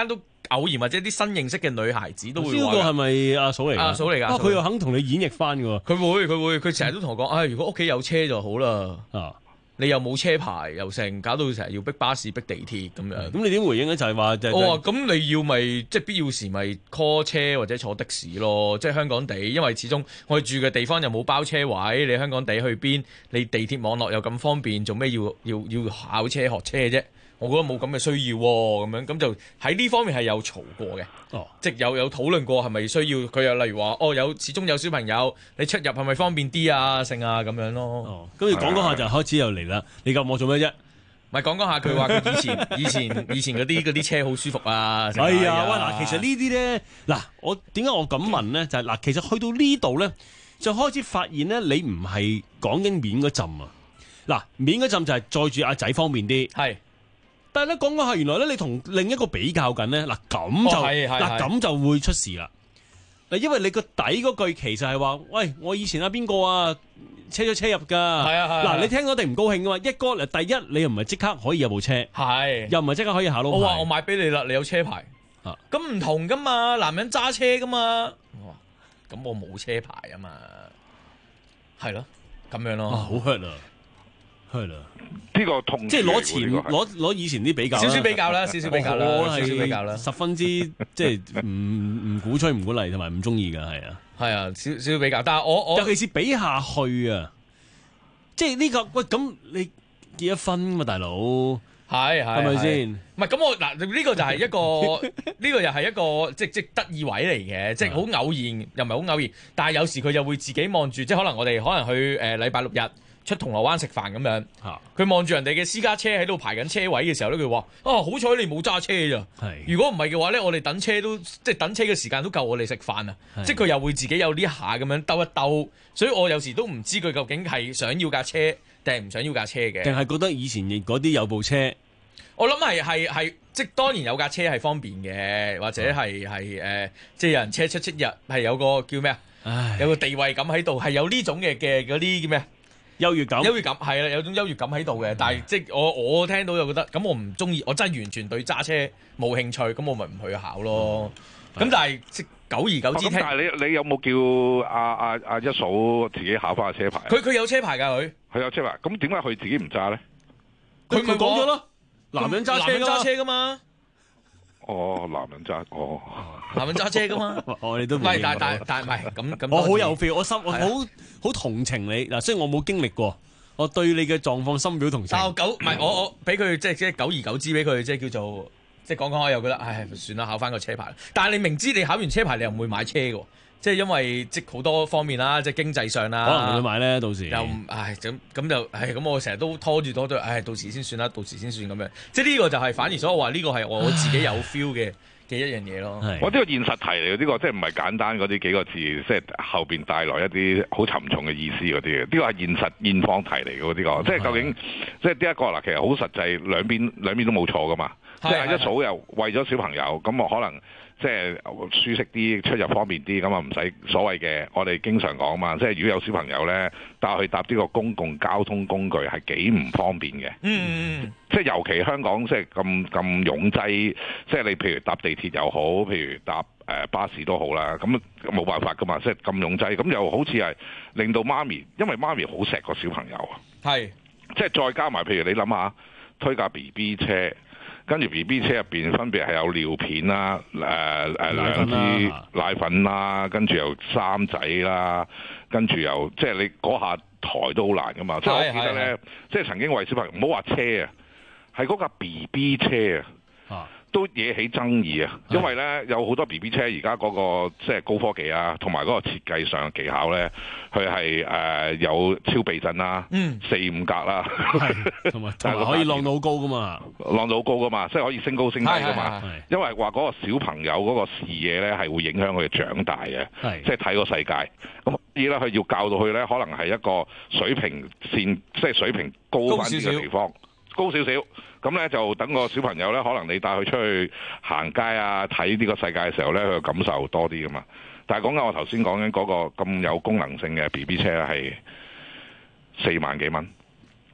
[SPEAKER 3] 偶然或者啲新認識嘅女孩子都會話。
[SPEAKER 1] 呢個係咪阿嫂嚟㗎？
[SPEAKER 3] 阿嫂嚟㗎。
[SPEAKER 1] 佢又肯同你演繹翻㗎喎。
[SPEAKER 3] 佢會佢會佢成日都同我講，唉、哎，如果屋企有車就好啦。
[SPEAKER 1] 啊。
[SPEAKER 3] 你又冇車牌，又成搞到成日要逼巴士、逼地鐵咁樣。
[SPEAKER 1] 咁你點回應咧？就係話就係、
[SPEAKER 3] 我話咁你要咪即係必要時咪 call 車或者坐的士咯。即係香港地，因為始終我哋住嘅地方又冇包車位，你香港地去邊？你地鐵網絡又咁方便，做咩要要要考車學車啫？我覺得冇咁嘅需要喎，咁樣咁就喺呢方面係有嘈過嘅，
[SPEAKER 1] 哦、
[SPEAKER 3] 即係有有討論過係咪需要佢又例如話，哦有始終有小朋友，你出入係咪方便啲啊，剩啊咁樣咯。
[SPEAKER 1] 哦，跟住講講下就開始又嚟啦，你救我做咩啫？
[SPEAKER 3] 咪講講下佢話佢以前以前以前嗰啲嗰啲車好舒服啊。
[SPEAKER 1] 係啊，喂嗱，其實呢啲咧嗱，我點解我咁問咧？就係、是、嗱，其實去到呢度咧，就開始發現咧，你唔係講緊面嗰陣啊。嗱，面嗰陣就係載住阿仔方便啲。
[SPEAKER 3] 係。
[SPEAKER 1] 但係咧講講下，原來咧你同另一個比較緊咧，嗱咁就嗱咁、哦、就會出事啦。嗱，因為你個底嗰句其實係話，喂，我以前阿邊個啊，車咗車入㗎。係啊係。嗱，你聽我哋唔高興㗎嘛？一哥嗱，第一你又唔係即刻可以有部車，係又唔係即刻可以考到牌。
[SPEAKER 3] 我話我買俾你啦，你有車牌。啊，咁唔同㗎嘛，男人揸車㗎嘛。我話咁我冇車牌啊嘛，係咯，咁樣咯。
[SPEAKER 1] 好 hurt 啊！係啦，
[SPEAKER 2] 呢個痛
[SPEAKER 1] 即係攞前攞攞以前啲比較，
[SPEAKER 3] 少少比較啦，少少比較啦，少少比較啦，
[SPEAKER 1] 十分之即係唔唔鼓吹、唔鼓勵同埋唔中意㗎，係啊，
[SPEAKER 3] 係啊，少少少比較。但係我我
[SPEAKER 1] 尤其是比下去啊，即係呢個喂咁你結咗婚嘛，大佬係
[SPEAKER 3] 係
[SPEAKER 1] 係咪先？
[SPEAKER 3] 唔係咁我嗱呢個就係一個呢個又係一個即即得意位嚟嘅，即係好偶然又唔係好偶然，但係有時佢又會自己望住，即係可能我哋可能去誒禮拜六日。出銅鑼灣食飯咁樣，佢望住人哋嘅私家車喺度排緊車位嘅時候咧，佢話：啊，好彩你冇揸車咋！如果唔係嘅話咧，我哋等車都即係等車嘅時間都夠我哋食飯啊！即係佢又會自己有呢下咁樣兜一兜，所以我有時都唔知佢究竟係想要架車定係唔想要架車嘅。
[SPEAKER 1] 定係覺得以前嗰啲有部車？
[SPEAKER 3] 我諗係係係，即係當然有架車係方便嘅，或者係係誒，即係有人車出出入係有個叫咩啊？有個地位感喺度，係有呢種嘅嘅嗰啲叫咩啊？
[SPEAKER 1] 優越感，
[SPEAKER 3] 優越感係啦，有種優越感喺度嘅。但係即係我我聽到又覺得，咁我唔中意，我真係完全對揸車冇興趣，咁我咪唔去考咯。咁、嗯、但係即久而久之聽，
[SPEAKER 2] 但係你你有冇叫阿阿阿一嫂自己考翻個車牌？
[SPEAKER 3] 佢佢有車牌㗎，佢
[SPEAKER 2] 佢有車牌。咁點解佢自己唔揸咧？
[SPEAKER 1] 佢咪講咗咯，男人揸車
[SPEAKER 3] 揸車㗎嘛。
[SPEAKER 2] 哦，男人揸哦，
[SPEAKER 3] 男人揸車噶嘛？
[SPEAKER 1] 我哋都唔
[SPEAKER 3] 係，但但但唔係咁咁。
[SPEAKER 1] 我好有 feel，我心我好好同情你嗱，雖然我冇經歷過，我對你嘅狀況深表同情。
[SPEAKER 3] 但久唔係我我俾佢即係即係久而久之俾佢即係叫做即係講講下又覺得唉算啦，考翻個車牌。但係你明知你考完車牌你又唔會買車嘅，即係因為即係好多方面啦，即係經濟上啦。
[SPEAKER 1] 可能會買咧，到時
[SPEAKER 3] 又唉咁咁就唉咁我成日都拖住拖住，唉到時先算啦，到時先算咁樣。即係呢個就係反而所以我話呢個係我自己有 feel 嘅。嘅一樣嘢咯，
[SPEAKER 2] 我呢個現實題嚟嘅，呢個即係唔係簡單嗰啲幾個字，即係後邊帶來一啲好沉重嘅意思嗰啲嘅，呢個係現實現況題嚟嘅呢個，即係究竟即係呢一個嗱，其實好實際，兩邊兩邊都冇錯噶嘛，即係一嫂又為咗小朋友，咁我可能即係舒適啲，出入方便啲，咁啊唔使所謂嘅，我哋經常講嘛，即係如果有小朋友咧，帶佢搭呢個公共交通工具係幾唔方便嘅，嗯嗯，即係尤其香港即係咁咁擁擠，即係你譬如搭地鐵又好，譬如搭誒、呃、巴士都好啦，咁冇辦法噶嘛，即係咁擁擠，咁又好似係令到媽咪，因為媽咪好錫個小朋友啊，
[SPEAKER 3] 係，
[SPEAKER 2] 即係再加埋譬如你諗下，推架 B B 車。跟住 B B 車入邊分別係有尿片啦、誒、呃、誒兩支奶粉啦，跟住又衫仔啦，跟住又即係你嗰下抬都好難噶嘛。即係我記得咧，即係曾經為小朋友唔好話車啊，係嗰架 B B 車啊。都惹起爭議啊！因為咧有好多 B B 車而家嗰個即係高科技啊，同埋嗰個設計上嘅技巧咧，佢係誒有超避震啦，嗯、四五格啦，
[SPEAKER 1] 同埋同埋可以浪到好高噶嘛，
[SPEAKER 2] 浪到好高噶嘛，即係可以升高升低噶嘛。因為話嗰個小朋友嗰個視野咧係會影響佢長大嘅，即係睇個世界。咁所以咧佢要教到佢咧，可能係一個水平線，即係水平高翻啲嘅地方。高少少，咁咧就等個小朋友咧，可能你帶佢出去行街啊，睇呢個世界嘅時候咧，佢感受多啲噶嘛。但係講緊我頭先講緊嗰個咁有功能性嘅 B B 車咧，係四萬幾蚊。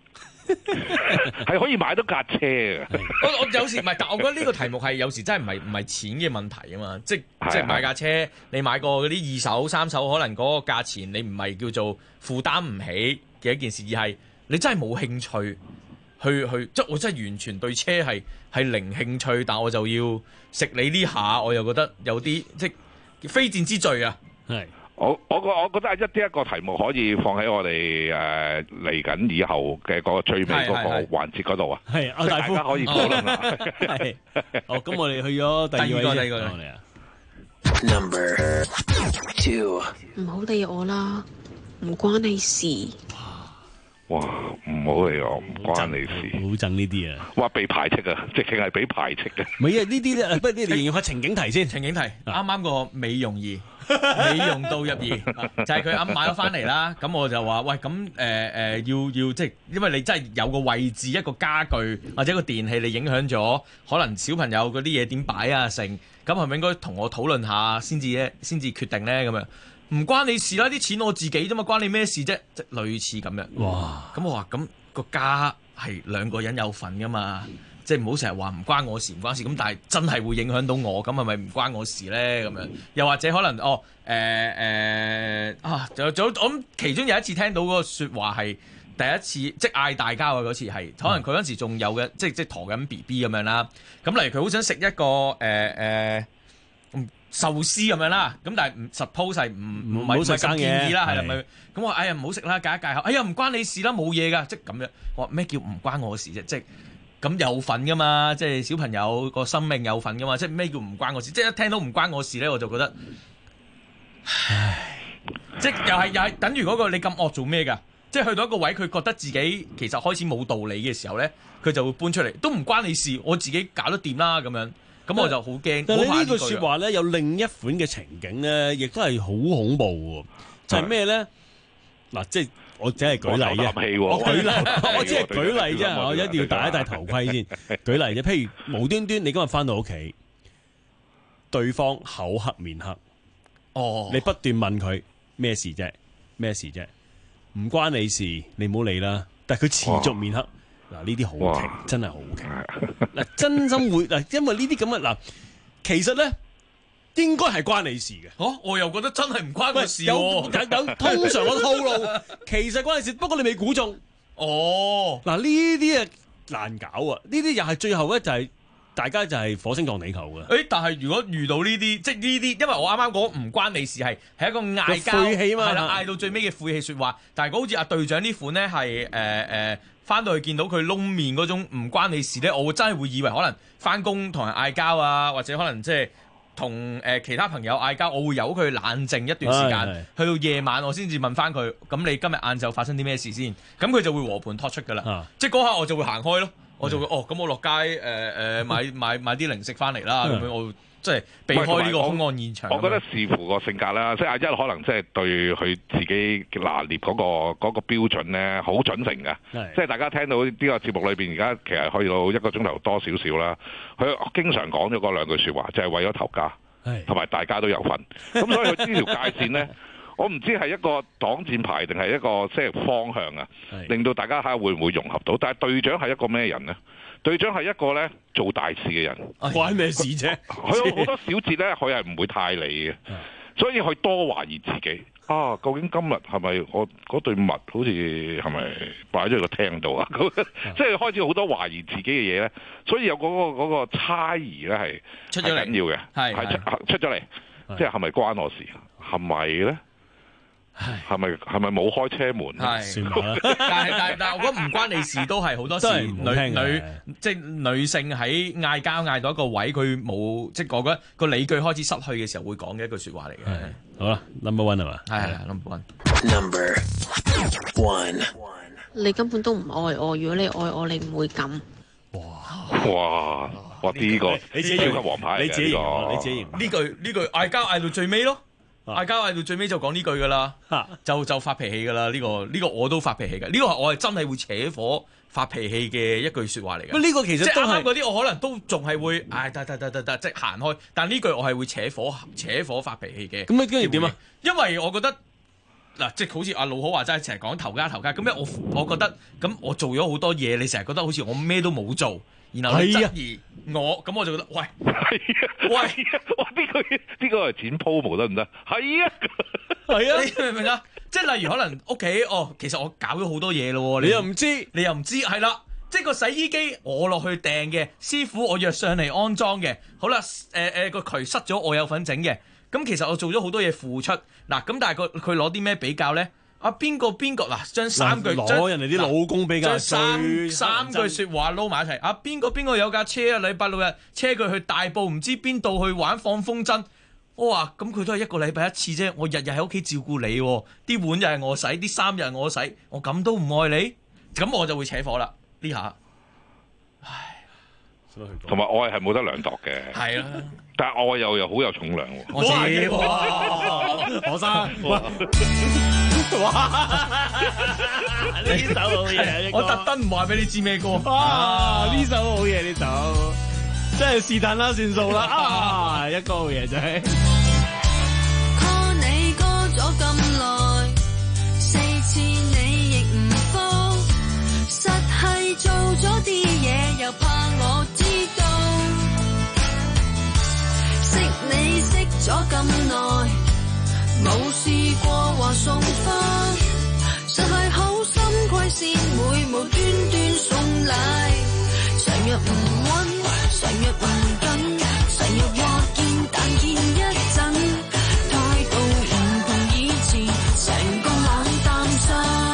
[SPEAKER 2] 係可以買到架車嘅。
[SPEAKER 3] 我我有時唔係，但我覺得呢個題目係有時真係唔係唔係錢嘅問題啊嘛，即即係買架車，你買過嗰啲二手、三手，可能嗰個價錢你唔係叫做負擔唔起嘅一件事，而係你真係冇興趣去去，即我真係完全對車係係零興趣，但我就要食你呢下，我又覺得有啲即非戰之罪啊！
[SPEAKER 1] 係。
[SPEAKER 2] 我我個我覺得係一啲一個題目可以放喺我哋誒嚟緊以後嘅嗰個最尾嗰個環節嗰度啊，
[SPEAKER 1] 係
[SPEAKER 2] 即係大家可以討論下。
[SPEAKER 1] 係，好，咁我哋去咗第二位先，第二個嚟啊。
[SPEAKER 14] Number two，
[SPEAKER 18] 唔好理我啦，唔關你事。
[SPEAKER 2] 哇！唔好理我，唔關你事。
[SPEAKER 1] 好憎呢啲啊！
[SPEAKER 2] 哇！被排斥啊，直情係被排斥嘅。
[SPEAKER 1] 唔係啊，呢啲咧，不如你形容下情景題先。
[SPEAKER 3] 情景題，啱啱個美容儀。美容到入耳，就係佢啱買咗翻嚟啦。咁我就話：喂，咁誒誒要要即係，因為你真係有個位置一個家具或者一個電器，你影響咗可能小朋友嗰啲嘢點擺啊成，咁係咪應該同我討論下先至咧，先至決定咧咁樣？唔關你事啦，啲錢我自己啫嘛，關你咩事啫？即係類似咁樣。哇！咁我話咁個家係兩個人有份噶嘛。即係唔好成日話唔關我事唔關事，咁但係真係會影響到我，咁係咪唔關我事咧？咁樣又或者可能哦誒誒、呃呃、啊，就就我諗其中有一次聽到嗰個説話係第一次，即係嗌大交嘅嗰次係，可能佢嗰陣時仲有嘅，即係即係陀緊 B B 咁樣啦。咁例如佢好想食一個誒誒、呃呃、壽司咁樣啦，咁但係唔 suppose 係唔唔係咁建議啦，係咪？咁我話哎呀唔好食啦，戒一戒口，哎呀唔關你事啦，冇嘢㗎，即係咁樣。我話咩叫唔關我事啫？即係。咁有份噶嘛，即係小朋友個生命有份噶嘛，即係咩叫唔關我事？即係一聽到唔關我事咧，我就覺得，唉，即係又係又係等於嗰個你咁惡做咩㗎？即係去到一個位，佢覺得自己其實開始冇道理嘅時候咧，佢就會搬出嚟，都唔關你事，我自己搞得掂啦咁樣。咁我就好驚。
[SPEAKER 1] 但係你呢句説話咧，有另一款嘅情景咧，亦都係好恐怖喎。就係咩咧？嗱，即係。我只係舉例啫，我舉例，我只係舉例啫，我一定要戴一戴頭盔先。舉例啫，譬如無端端你今日翻到屋企，對方口黑面黑，哦，你不斷問佢咩事啫，咩事啫，唔關你事，你唔好理啦。但係佢持續面黑，嗱呢啲好奇，真係好奇。嗱，真心會嗱，因為呢啲咁嘅嗱，其實咧。應該係關你事嘅，
[SPEAKER 3] 哦，我又覺得真係唔關我事喎。
[SPEAKER 1] 有有有，通常個套路其實關你事，不過你未估中。哦，嗱呢啲啊難搞啊，呢啲又係最後咧就係大家就係火星撞地球嘅。
[SPEAKER 3] 誒，但係如果遇到呢啲，即係呢啲，因為我啱啱講唔關你事係係一個嗌交，
[SPEAKER 1] 晦氣嘛，
[SPEAKER 3] 係啦，嗌到最尾嘅晦氣説話。但係好似阿隊長呢款咧係誒誒翻到去見到佢窿面嗰種唔關你事咧，我會真係會以為可能翻工同人嗌交啊，或者可能即係。同誒其他朋友嗌交，我會由佢冷靜一段時間，去到夜晚我先至問翻佢，咁你今日晏晝發生啲咩事先？咁佢就會和盤托出噶啦，啊、即係嗰下我就會行開咯，我就會哦，咁我落街誒誒、呃、買買買啲零食翻嚟啦，咁樣我即係避開呢個兇案現場。我，
[SPEAKER 2] 我覺得視乎個性格啦，即係阿一可能即係對佢自己拿捏嗰、嗰個嗰、嗰個標準咧，好準成嘅。即係大家聽到呢個節目裏邊，而家其實去到一個鐘頭多少少啦。佢經常講咗嗰兩句説話，就係、係、為咗頭家，同埋大家都有份。咁所以佢呢條界線咧，我唔知係一個擋箭牌定係一個即係方向啊，令到大家睇下會唔會融合到。但係隊長係一個咩人呢？隊長係一個咧做大事嘅人，
[SPEAKER 1] 關咩事啫？
[SPEAKER 2] 佢有好多小節咧，佢係唔會太理嘅，所以佢多懷疑自己。啊，究竟今日係咪我嗰對襪好似係咪擺咗喺個廳度啊？即係開始好多懷疑自己嘅嘢咧，所以有嗰、嗰個嗰、嗰個猜疑咧係
[SPEAKER 3] 出咗嚟，
[SPEAKER 2] 緊要嘅，係係出出咗嚟，即係係咪關我事？係咪咧？係咪係咪冇開車門？
[SPEAKER 3] 係，但係但係但係，我覺得唔關你事都係好多時女女即係女性喺嗌交嗌到一個位，佢冇即係我覺得個理據開始失去嘅時候，會講嘅一句説話嚟嘅。
[SPEAKER 1] 好啦 ，number one 係嘛？
[SPEAKER 3] 係係 number one。
[SPEAKER 14] Number one，
[SPEAKER 18] 你根本都唔愛我，如果你愛我，你唔會咁。
[SPEAKER 2] 哇哇哇！呢個
[SPEAKER 1] 你自己
[SPEAKER 2] 超級王牌嚟嘅，
[SPEAKER 1] 你自己形容，你自己形容
[SPEAKER 3] 呢句呢句嗌交嗌到最尾咯。嗌交嗌到最尾就講呢句噶啦，就就發脾氣噶啦。呢、這個呢、這個我都發脾氣嘅。呢、這個我係真係會扯火發脾氣嘅一句説話嚟嘅。
[SPEAKER 1] 呢個其實
[SPEAKER 3] 即係啱啱嗰啲，我可能都仲係會，唉得得得得得，即係行開。但呢句我係會扯火扯火發脾氣嘅。
[SPEAKER 1] 咁你跟住點啊？
[SPEAKER 3] 因為我覺得嗱，即係好似阿老好話齋，成日講頭家頭家，咁因為我我覺得咁我做咗好多嘢，你成日覺得好似我咩都冇做，然後你質疑我，咁我就覺得喂，
[SPEAKER 2] 係啊，喂，哇呢個呢個係剪鋪毛得唔得？係啊，
[SPEAKER 3] 係啊，你明唔明啊？即係例如可能屋企哦，其實我搞咗好多嘢咯，
[SPEAKER 1] 你又唔知，
[SPEAKER 3] 你又唔知，係啦。即係個洗衣機我落去訂嘅，師傅我約上嚟安裝嘅，好啦，誒誒個渠塞咗我有份整嘅，咁其實我做咗好多嘢付出，嗱咁但係佢佢攞啲咩比較咧？啊邊個邊個嗱將三句
[SPEAKER 1] 攞人哋啲老公比較，
[SPEAKER 3] 將三三句説話撈埋一齊，啊邊個邊個有架車啊？禮拜六日車佢去大埔唔知邊度去玩放風箏，我話咁佢都係一個禮拜一次啫，我日日喺屋企照顧你，啲碗又係我洗，啲衫又係我洗，我咁都唔愛你，咁我就會扯火啦。呢下，唉，
[SPEAKER 2] 同埋愛係冇得量度嘅，
[SPEAKER 3] 係啦，
[SPEAKER 2] 但係愛又又好有重量喎。
[SPEAKER 3] 我知，
[SPEAKER 1] 何生，哇，呢首好嘢，
[SPEAKER 3] 我特登唔話俾你知咩歌，
[SPEAKER 1] 啊，呢首好嘢，呢首真係是但啦，算數啦，啊，一個好嘢真係。
[SPEAKER 4] call 你 call 咗咁耐，四次你亦唔覆。實係做咗啲嘢，又怕我知道。識你識咗咁耐，冇試過話送花，實係好心虧先會無端端送禮。成日唔溫，成日唔緊，成日話見但見一陣，態度唔同以前，成個冷淡晒。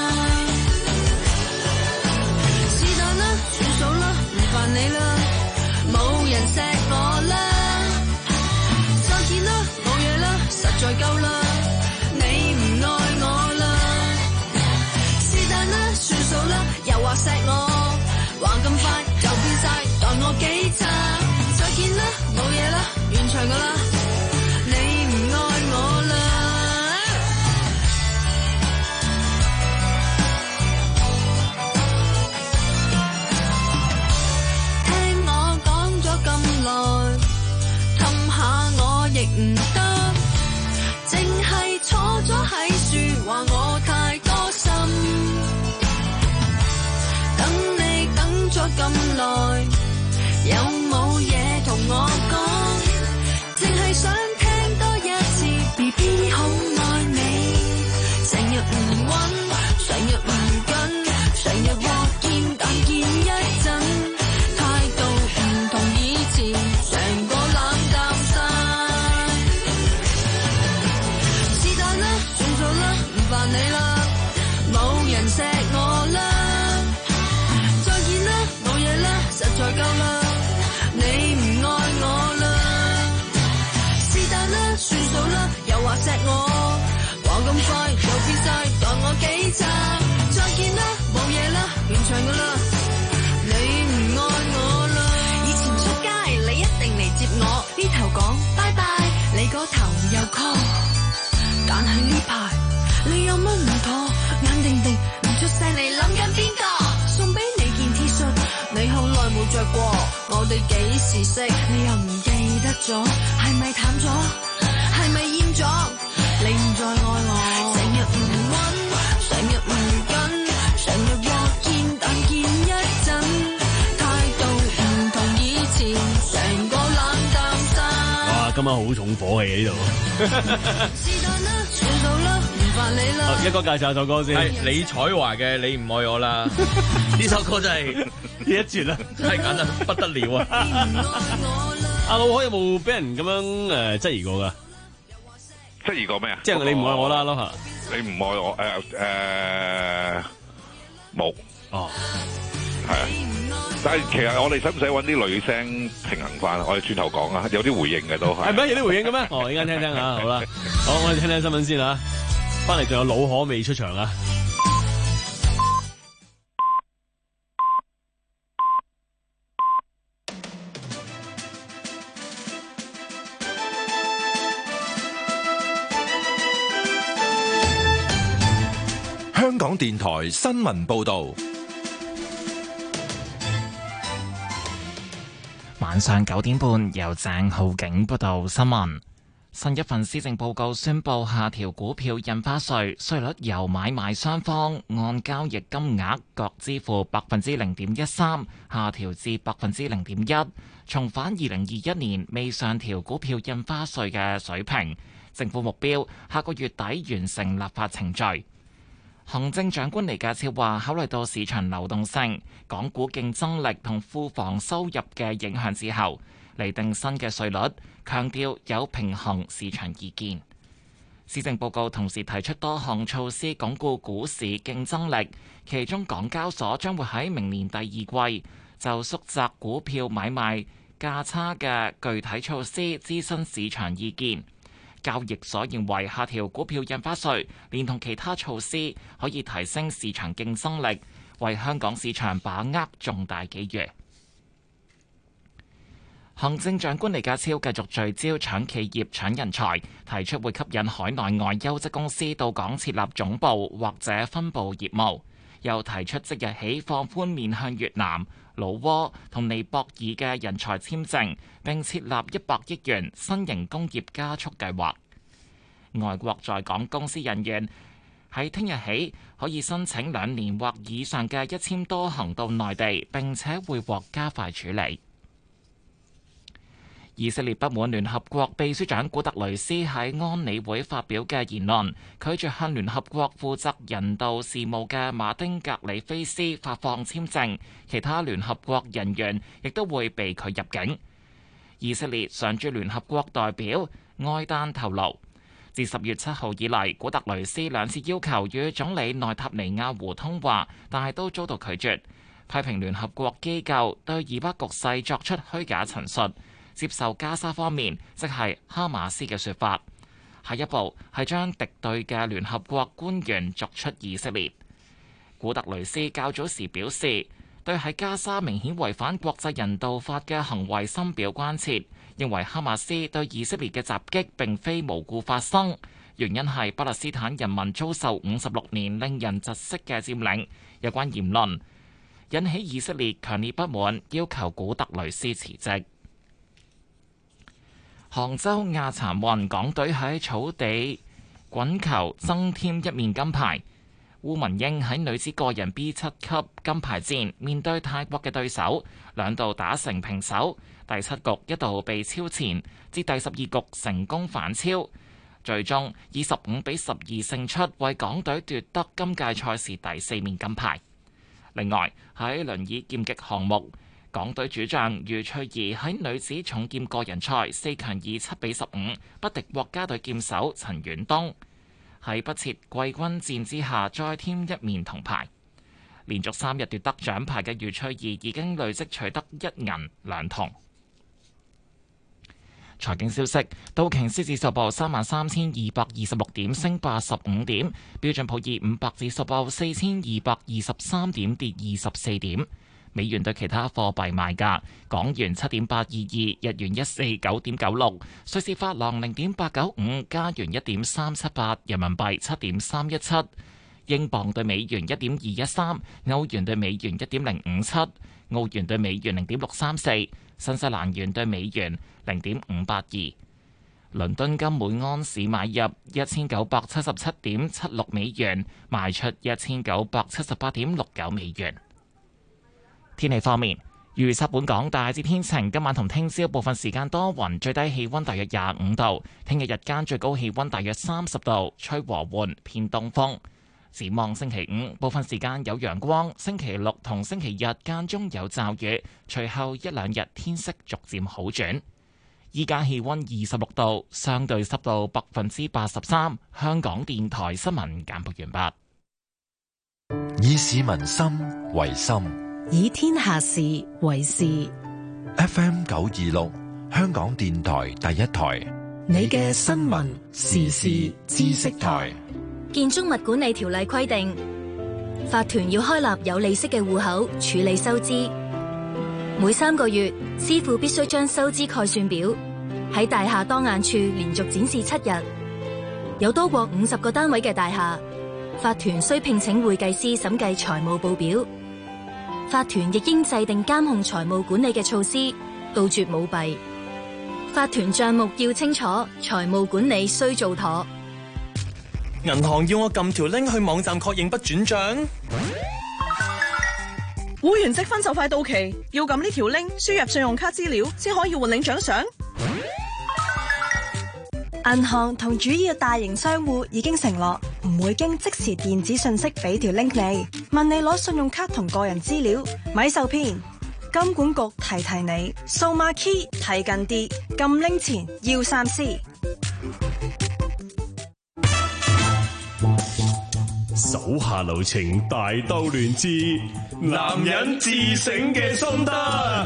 [SPEAKER 4] 煩你啦，冇人錫我啦，再見啦，冇嘢啦，實在夠啦，你唔愛我啦，是但啦，算數啦，又話錫我，話咁快就變晒，待我幾差，再見啦，冇嘢啦，完場噶啦，你唔愛我啦。氹下我亦唔得，淨係坐咗喺樹話我太多心，等你等咗咁耐，有冇嘢同我講？淨係想聽多一次 B B 好愛你，成日唔溫，成日唔緊，成日話見但見一陣，態度唔同以前，成個冷淡晒。是但啦，算數啦，唔煩你啦，冇人錫我啦，再見啦，冇嘢啦，實在夠啦，你唔愛我啦。是但啦，算數啦，又話錫我，話咁快就變晒，待我幾差，再見啦，冇嘢啦，完場噶啦，你唔愛我啦。以前出街你一定嚟接我，呢頭講拜拜，你嗰頭又 call， 但係呢排你有乜唔妥？眼定定唔出聲，你諗緊邊個？送俾你件 T 恤，你好耐冇着過，我哋幾時識？你又唔記得咗？係咪淡咗？係咪厭咗？你唔再愛我，成日唔溫，成日唔緊，成日話見但見一陣，態度唔同以前，成個冷淡晒。
[SPEAKER 1] 哇！今晚好重火氣喺呢度。
[SPEAKER 4] 是但啦，算數啦，唔煩你啦。
[SPEAKER 1] 一哥介紹下首歌先，
[SPEAKER 3] 係李彩華嘅《你唔愛我啦》。呢首歌真係
[SPEAKER 1] 呢一絕啦，
[SPEAKER 3] 真係簡直不得了啊！
[SPEAKER 1] 阿老可有冇俾人咁樣誒質疑過㗎？
[SPEAKER 2] 質疑過咩啊？
[SPEAKER 1] 即係你唔愛我啦，咯嚇。
[SPEAKER 2] 你唔愛我誒誒冇
[SPEAKER 1] 哦，
[SPEAKER 2] 係啊。但係其實我哋使唔使揾啲女聲平衡翻？我哋轉頭講啊，有啲回應嘅都係。
[SPEAKER 1] 係咩？有啲回應嘅咩？哦，依家聽聽嚇，好啦，好，我哋聽聽新聞先嚇。翻嚟仲有老可未出場啊！
[SPEAKER 5] 香港電台新聞報導。
[SPEAKER 6] 晚上九點半，由鄭浩景報道新聞。 新一份施政報告宣布下調股票印花稅，稅率由買賣雙方按交易金額各支付百分之零點一三，下調至百分之零點一，重返二零二一年未上調股票印花稅嘅水平。政府目標下個月底完成立法程序。行政長官李家超話，考慮到市場流動性、港股競爭力同庫房收入嘅影響之後，釐定新嘅稅率，強調有平衡市場意見。施政報告同時提出多項措施鞏固股市競爭力，其中港交所將會喺明年第二季就縮窄股票買賣價差嘅具體措施諮詢市場意見。交易所認為下調股票印花稅，連同其他措施，可以提升市場競爭力，為香港市場把握重大機遇。行政長官李家超繼續聚焦搶企業、搶人才，提出會吸引海內外優質公司到港設立總部或者分部業務，又提出即日起放寬面向越南、老撾同尼泊爾嘅人才簽證，並設立一百億元新型工業加速計劃。外國在港公司人員喺聽日起可以申請兩年或以上嘅一簽多行到內地，並且會獲加快處理。以色列不滿聯合國秘書長古特雷斯喺安理會發表嘅言論，拒絕向聯合國負責人道事務嘅馬丁格里菲斯發放簽證，其他聯合國人員亦都會被拒入境。以色列常駐聯合國代表埃丹透露，自十月七號以嚟，古特雷斯兩次要求與總理內塔尼亞胡通話，但係都遭到拒絕，批評聯合國機構對以巴局勢作出虛假陳述，接受加沙方面，即係哈馬斯嘅說法。下一步係將敵對嘅聯合國官員逐出以色列。古特雷斯較早時表示，對喺加沙明顯違反國際人道法嘅行為深表關切，認為哈馬斯對以色列嘅襲擊並非無故發生，原因係巴勒斯坦人民遭受五十六年令人窒息嘅佔領。有關言論引起以色列強烈不滿，要求古特雷斯辭職。杭州亞殘運港隊喺草地滾球增添一面金牌。烏文英喺女子個人 B 七級金牌戰面對泰國嘅對手，兩度打成平手，第七局一度被超前，至第十二局成功反超，最終以十五比十二勝出，為港隊奪得今屆賽事第四面金牌。另外喺輪椅劍擊項目，港隊主將余翠怡喺女子重劍個人賽四強以七比十五不敵國家隊劍手陳遠東，喺不設季軍戰之下再添一面銅牌。連續三日奪得獎牌嘅余翠怡已經累積取得一銀兩銅。財經消息，道瓊斯指數報三萬三千二百二十六點，升八十五點；標準普爾五百指數報四千二百二十三點，跌二十四點。美元對其他貨幣賣價：港元七點八二二，日元一四九點九六，瑞士法郎零點八九五，加元一點三七八，人民幣七點三一七，英鎊對美元一點二一三，歐元對美元一點零五七，澳元對美元零點六三四，新西蘭元對美元零點五八二。倫敦金每安士買入一千九百七十七點七六美元，賣出一千九百七十八點六九美元。天氣方面，預測本港大致天晴，今晚同聽朝部分時間多雲，最低氣溫大約廿五度。聽日日間最高氣溫大約三十度，吹和緩偏東風。展望星期五，部分時間有陽光，星期六同星期日間中有驟雨，隨後一兩日天色逐漸好轉。依家氣溫二十六度，相對濕度百分之八十三。香港電台新聞簡報完
[SPEAKER 5] 畢。以市民心為心，
[SPEAKER 7] 以天下事為事。
[SPEAKER 5] F M 九二六，香港電台第一台，
[SPEAKER 7] 你嘅新聞時事知識台。
[SPEAKER 19] 建築物管理條例規定，法團要開立有利息嘅戶口處理收支。每三個月，師傅必須將收支概算表喺大廈當眼處連續展示七日。有多過五十個單位嘅大廈，法團需聘請會計師審計財務報表。法團亦應制定監控財務管理嘅措施，杜絕舞弊。 法團賬目要清楚，財務管理須做妥。
[SPEAKER 20] 銀行要我撳條 link 去網站確認不轉賬。
[SPEAKER 21] 會員積分就快到期，要撳呢條 link 輸入信用卡資料先可以換領獎賞。
[SPEAKER 22] 銀行同主要大型商戶已經承諾唔會經即時電子信息俾條 link 你，問你攞信用卡同個人資料，咪受騙。金管局提提你，數碼 key 睇緊啲，撳 link 前要三思。
[SPEAKER 12] 手下留情，大兜亂之男人自省嘅心得。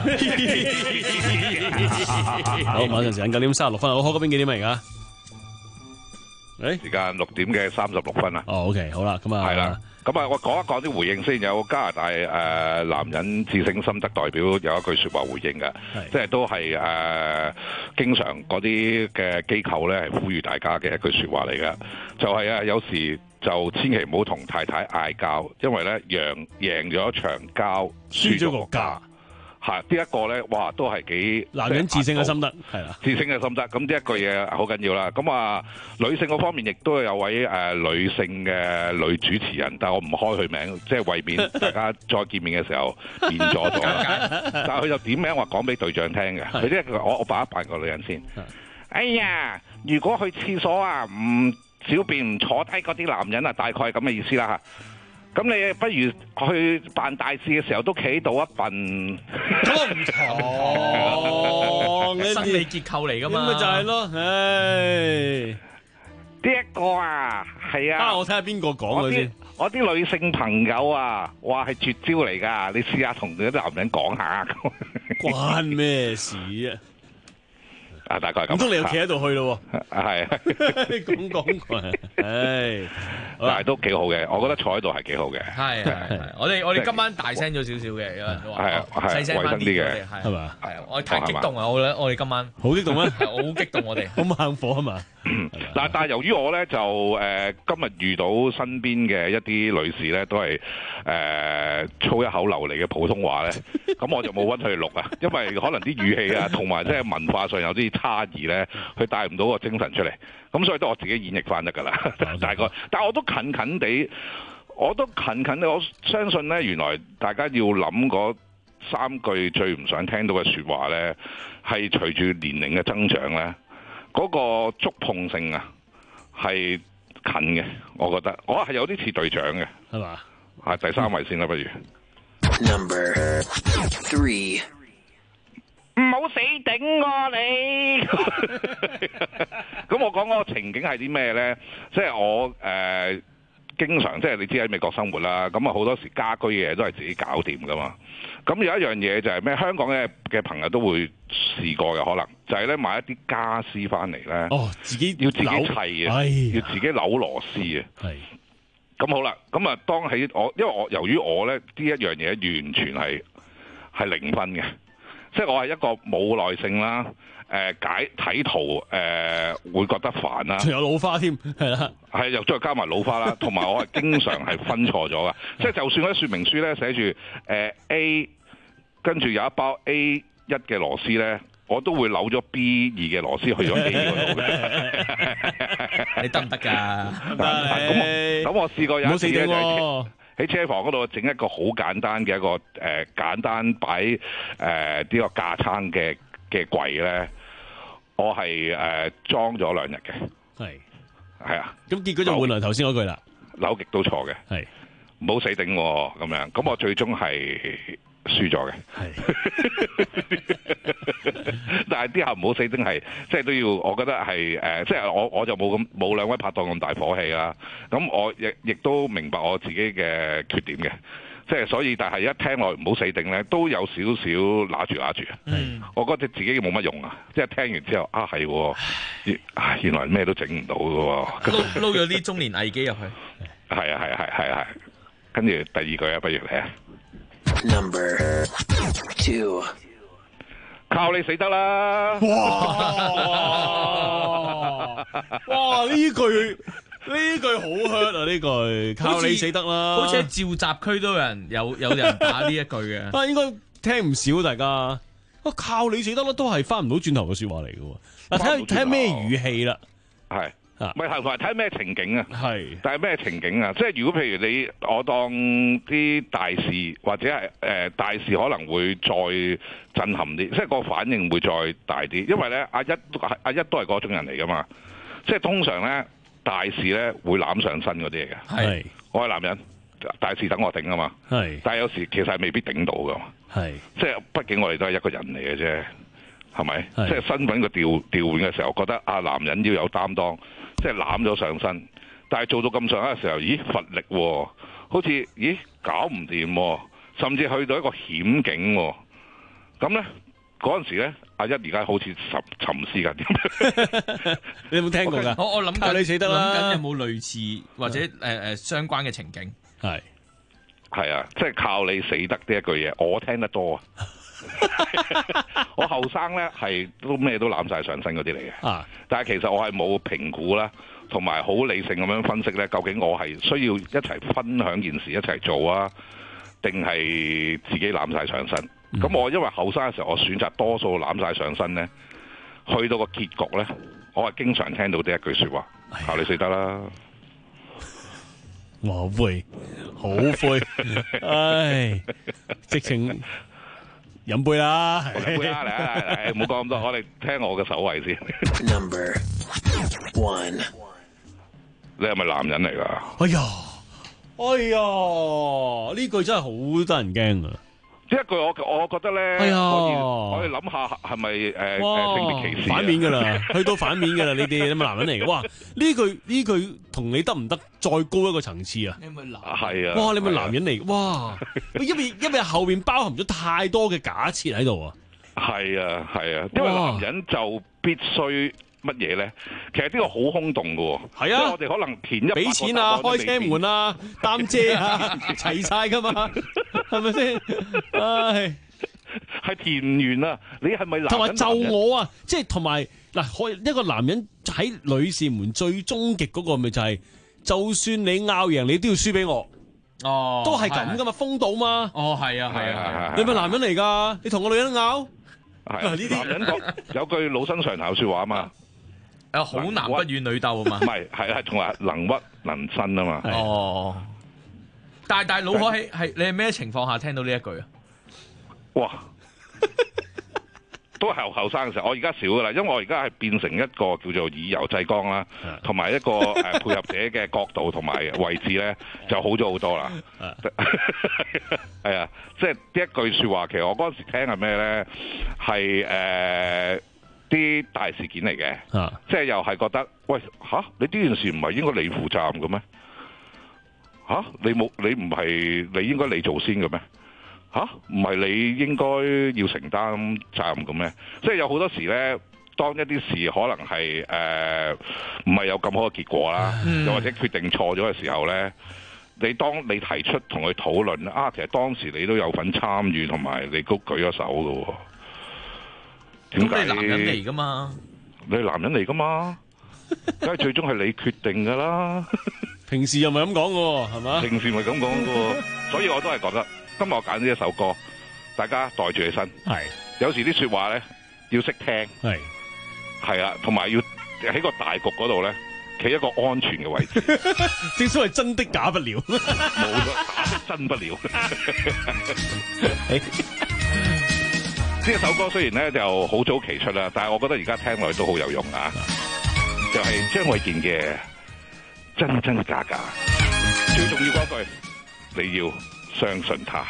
[SPEAKER 1] 好，馬上時間九點三十六分，我開嗰邊幾點嚟㗎？誒，
[SPEAKER 2] 時間六點嘅三十六分啊。
[SPEAKER 1] 哦 ，OK，好啦，咁啊，
[SPEAKER 2] 係啦。咁啊，我講一講啲回應先。有加拿大誒、呃、男人自省心得代表有一句説話回應嘅，即係都係誒、呃、經常嗰啲嘅機構咧係呼籲大家嘅一句説話嚟嘅，就係、是、啊有時就千祈唔好同太太嗌交，因為咧贏贏咗一場交，輸咗個家。係呢一個咧，哇，都係幾
[SPEAKER 1] 男人自省嘅心得，係啦，
[SPEAKER 2] 自省嘅心得。咁呢一句嘢好緊要啦。咁啊，女性嗰方面亦都有位誒、呃、女性嘅女主持人，但係我唔開佢名，即係為免大家再見面嘅時候變咗咗啦。但係佢就點名話講俾隊長聽嘅。佢即係我我扮一扮個女人先。哎呀，如果去廁所啊唔小便唔坐低嗰啲男人啊，大概係咁嘅意思啦嚇。咁你不如去辦大事嘅時候都企喺度一笨，
[SPEAKER 1] 咁唔同，
[SPEAKER 3] 生理結構嚟噶嘛，
[SPEAKER 1] 咁咪就係咯，唉，
[SPEAKER 2] 呢一個啊，係啊，
[SPEAKER 1] 啊，我睇下邊個講嘅先，
[SPEAKER 2] 我啲女性朋友啊，話係絕招嚟噶，你試下同啲男人講下，
[SPEAKER 1] 關咩事啊？
[SPEAKER 2] 啊，大概咁。
[SPEAKER 1] 唔通你又企喺度去咯？
[SPEAKER 2] 係，
[SPEAKER 1] 講講，唉，
[SPEAKER 2] 但係都幾好嘅，我覺得坐喺度係幾好嘅。
[SPEAKER 3] 係係，我哋我哋今晚大聲咗少少嘅，有人都話
[SPEAKER 2] 係
[SPEAKER 3] 細聲翻啲嘅，
[SPEAKER 1] 係嘛？
[SPEAKER 3] 係啊，我太激動啊！我覺得我哋今晚
[SPEAKER 1] 好激動咩？
[SPEAKER 3] 係我好激動，我哋
[SPEAKER 1] 好猛火啊嘛！
[SPEAKER 2] 嗱，但係由於我咧就誒、呃、今日遇到身邊嘅一啲女士咧，都係誒、呃、粗一口流利嘅普通話咧，咁我就冇溫佢錄啊，因為可能啲語氣啊，同埋即係文化上有啲差異咧，佢帶唔到個精神出嚟，咁所以都我自己演繹翻得㗎啦，大概。但係我都近近地，我都近近地，我相信咧，原來大家要諗嗰三句最唔想聽到嘅説話咧，係隨住年齡嘅增長咧。嗰個觸碰性啊，係近嘅，我覺得我係有啲似隊長嘅，
[SPEAKER 1] 係嘛？
[SPEAKER 2] 啊，第三位先啦，不如。
[SPEAKER 14] Number three，
[SPEAKER 2] 唔好死頂我你。咁我講嗰個情景係啲咩咧？即係我誒、呃、經常即係你知喺美國生活啦，咁啊好多時家居嘅嘢都係自己搞掂噶嘛。咁有一樣嘢就係咩？香港嘅嘅朋友都會試過嘅，可能就係咧買一啲家私翻嚟咧，
[SPEAKER 1] 哦，自己
[SPEAKER 2] 要自己砌啊，要自己扭螺絲啊。
[SPEAKER 1] 係。
[SPEAKER 2] 咁好啦，咁啊當喺我，因為我由於我咧呢一樣嘢完全係係零分嘅，即係我係一個冇耐性啦。誒、呃、解睇圖誒、呃、會覺得煩啦，
[SPEAKER 1] 仲有老花添，係啦，
[SPEAKER 2] 係又再加埋老花啦，同埋我係經常係分錯咗噶，即係就算嗰啲說明書咧寫住誒 A， 跟住有一包 A 一嘅螺絲咧，我都會扭咗 B 二嘅螺絲去咗 A 嗰度嘅，
[SPEAKER 3] 你得唔得㗎？
[SPEAKER 2] 咁咁我試過有一次咧就
[SPEAKER 1] 喺
[SPEAKER 2] 喺車房嗰度整一個好簡單嘅一個誒、呃、簡單擺誒呢個架撐嘅嘅櫃咧。我係誒裝咗兩日嘅，
[SPEAKER 1] 係
[SPEAKER 2] 係啊，
[SPEAKER 1] 咁結果就換來頭先嗰句啦，
[SPEAKER 2] 扭極都錯嘅，
[SPEAKER 1] 係
[SPEAKER 2] 唔好死頂咁樣，咁我最終係輸咗嘅，但係啲後唔好死頂係，即係都要，我覺得係誒、呃，即係我我就冇咁冇兩位拍檔咁大火氣啦，咁我亦亦都明白我自己嘅缺點嘅。即係所以，但係一聽落唔好死定咧，都有少少揦住揦住。嗯，我覺得自己冇乜用啊！即係聽完之後啊，係，原原來咩都整唔到嘅喎。
[SPEAKER 3] 撈撈咗啲中年危機入去。
[SPEAKER 2] 係啊係啊係係係。跟住第二句啊，不如嚟啊。
[SPEAKER 14] Number two，
[SPEAKER 2] 靠你死得啦！
[SPEAKER 1] 哇！哇！呢句。呢句好 hurt 啊！呢句靠你死得啦，
[SPEAKER 3] 好似喺召集區都有人有有人打呢一句嘅。
[SPEAKER 1] 啊，應該聽唔少大家。 啊靠你死得啦，都係翻唔到轉頭嘅説話嚟嘅喎。嗱，睇下睇下咩語氣啦，
[SPEAKER 2] 係。唔係同埋睇咩情景啊？
[SPEAKER 1] 係，
[SPEAKER 2] 但係咩情景啊？即係如果譬如你我當啲大事或者係誒、呃、大事可能會再震撼啲，即係個反應會再大啲。因為咧，阿一阿一都係嗰種人嚟噶嘛。即係通常咧，大事咧會攬上身嗰啲嚟嘅。係，我係男人，大事等我頂啊嘛。係，但係有時其實係未必頂到噶嘛。係，即係畢竟我哋都係一個人嚟嘅啫，係咪？即係身份嘅調調換嘅時候，覺得啊男人要有擔當。即係攬咗上身，但係做到咁上下嘅時候，咦乏力喎，好似咦搞唔掂喎，甚至去到一個險境喎。咁咧嗰陣時咧，阿一而家好似沉沉思緊。
[SPEAKER 1] 你有冇聽過㗎？
[SPEAKER 3] 我我諗緊
[SPEAKER 1] 你死得啦，
[SPEAKER 3] 諗緊有冇類似或者誒誒、呃、相關嘅情景？
[SPEAKER 2] 係係啊，即係靠你死得呢一句嘢，我聽得多啊。我後生咧係都咩都攬晒上身嗰啲嚟嘅，啊、但係其實我係冇評估啦，同埋好理性咁樣分析咧，究竟我係需要一齊分享件事一齊做啊，定係自己攬晒上身？咁、嗯、我因為後生嘅時候，我選擇多數攬晒上身咧，去到個結局咧，我係經常聽到呢一句說話：靠你死得啦！
[SPEAKER 1] 我會好灰，唉，直情。飲杯啦，
[SPEAKER 2] 飲杯啦，嚟嚟嚟，唔好講咁多，我哋聽我嘅首位先。Number one， 你係咪男人嚟噶？
[SPEAKER 1] 哎呀，哎呀，呢句真係好得人驚啊！
[SPEAKER 2] 呢一句我我覺得咧，
[SPEAKER 1] 哎呀，
[SPEAKER 2] 我哋諗下係咪誒誒性別歧視？
[SPEAKER 1] 反面噶啦，去到反面噶啦，你哋你咪男人嚟嘅。哇，呢句呢句同你得唔得再高一個層次啊？
[SPEAKER 3] 你咪男
[SPEAKER 2] 係啊！
[SPEAKER 1] 哇，你咪男人嚟？哇，因為因為後邊包含咗太多嘅假設喺度啊！
[SPEAKER 2] 係啊係啊，因為男人就必須。乜嘢咧？其實呢個好空洞嘅喎，
[SPEAKER 1] 係啊，
[SPEAKER 2] 我哋可能填一
[SPEAKER 1] 俾錢啊、開車門啊、擔遮啊，齊晒噶嘛，係咪先？唉，
[SPEAKER 2] 係填唔完啊！你係咪男人？
[SPEAKER 1] 同埋就我啊，即係同埋嗱，可一個男人喺女士們最終極嗰個咪就係、是，就算你拗贏，你都要輸俾我。
[SPEAKER 3] 哦，
[SPEAKER 1] 都係咁噶嘛，風度嘛。
[SPEAKER 3] 哦，係啊，係啊，
[SPEAKER 1] 你咪男人嚟㗎？你同個女人拗？
[SPEAKER 2] 係呢啲男人講有句老生常談説話啊嘛。
[SPEAKER 3] 誒，好男不與女鬥啊嘛，
[SPEAKER 2] 唔係，係係同埋能屈能伸啊嘛。
[SPEAKER 3] 哦，但係但係老海係係你係咩情況下聽到呢一句啊？
[SPEAKER 2] 哇，都係後後生嘅時候，我而家少噶啦，因為我而家係變成一個叫做以柔制剛啦，同埋一個誒配合者嘅角度同埋位置咧，就好咗好多啦。係啊，即係呢一句説話，其實我嗰陣時聽係咩咧？係誒。呃啲大事件嚟嘅，啊、即係又係覺得，喂吓，你呢件事唔係應該你負責任嘅咩？吓、啊，你冇你唔係你應該你做先嘅咩？吓、啊，唔係你應該要承擔責任嘅咩？即係有好多時咧，當一啲事可能係誒唔係有咁好嘅結果啦，嗯、又或者決定錯咗嘅時候咧，你當你提出同佢討論啊，其實當時你都有份參與，同埋你都舉咗手嘅喎。
[SPEAKER 3] 咁你係男人嚟噶嘛？
[SPEAKER 2] 你係男人嚟噶嘛？梗係最終係你決定噶啦。
[SPEAKER 1] 平時又唔係咁講嘅，係嘛？
[SPEAKER 2] 平時唔係咁講嘅，所以我都係覺得今日我揀呢一首歌，大家袋住起身。係有時啲說話咧要識聽，係係啊，同埋要喺個大局嗰度咧企一個安全嘅位置。
[SPEAKER 1] 正所謂真的假不了，
[SPEAKER 2] 冇咗假的真不了。呢一首歌雖然咧就好早期出啦，但係我覺得而家聽落去都好有用啊！就係張衛健嘅真真假假，最重要嗰句你要相信他。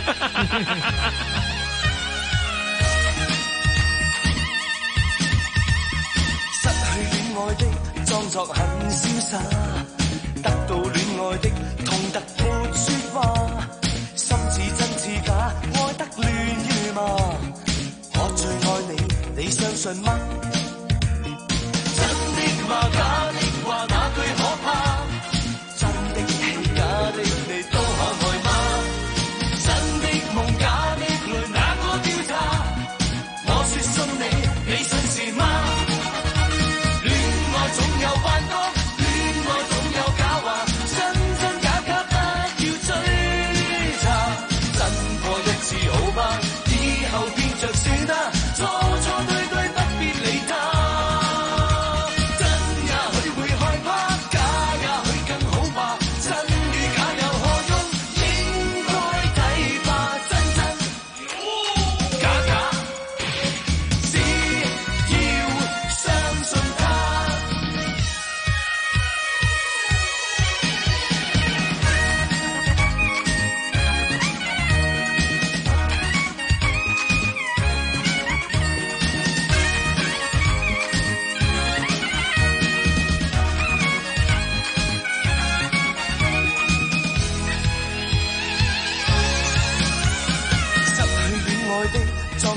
[SPEAKER 4] 失去戀愛的裝作很瀟灑，得到戀愛的痛得沒説話，心似真似假，愛得亂如麻。我最愛你，你相信嗎？真的嗎？假的話，哪句可怕？真的戲，假的你都可愛嗎？真的夢，假的淚，哪個調查？我說信你，你信是嗎？戀愛總有幻覺，戀愛總有假話，真真假假不要追查，真過一次好嗎？以後變着算啦。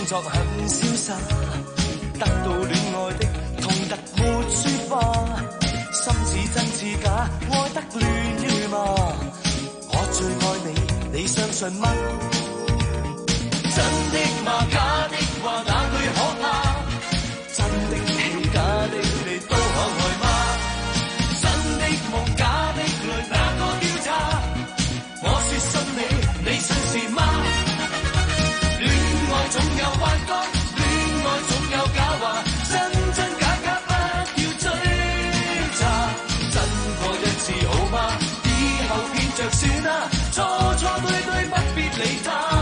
[SPEAKER 4] 作很瀟灑，得到戀愛的痛得沒説話，心似真似假，愛得亂如麻。我最愛你，你相信嗎？真的嗎？假的話哪句可怕？真的戲假的你都可愛嗎？真的夢假的淚哪個調查？我說信你，你信是嗎？戀愛總有幻覺，戀愛總有假話，真真假假不要追查。真過一次好嗎？以後變着算啦，錯錯對對不必理他。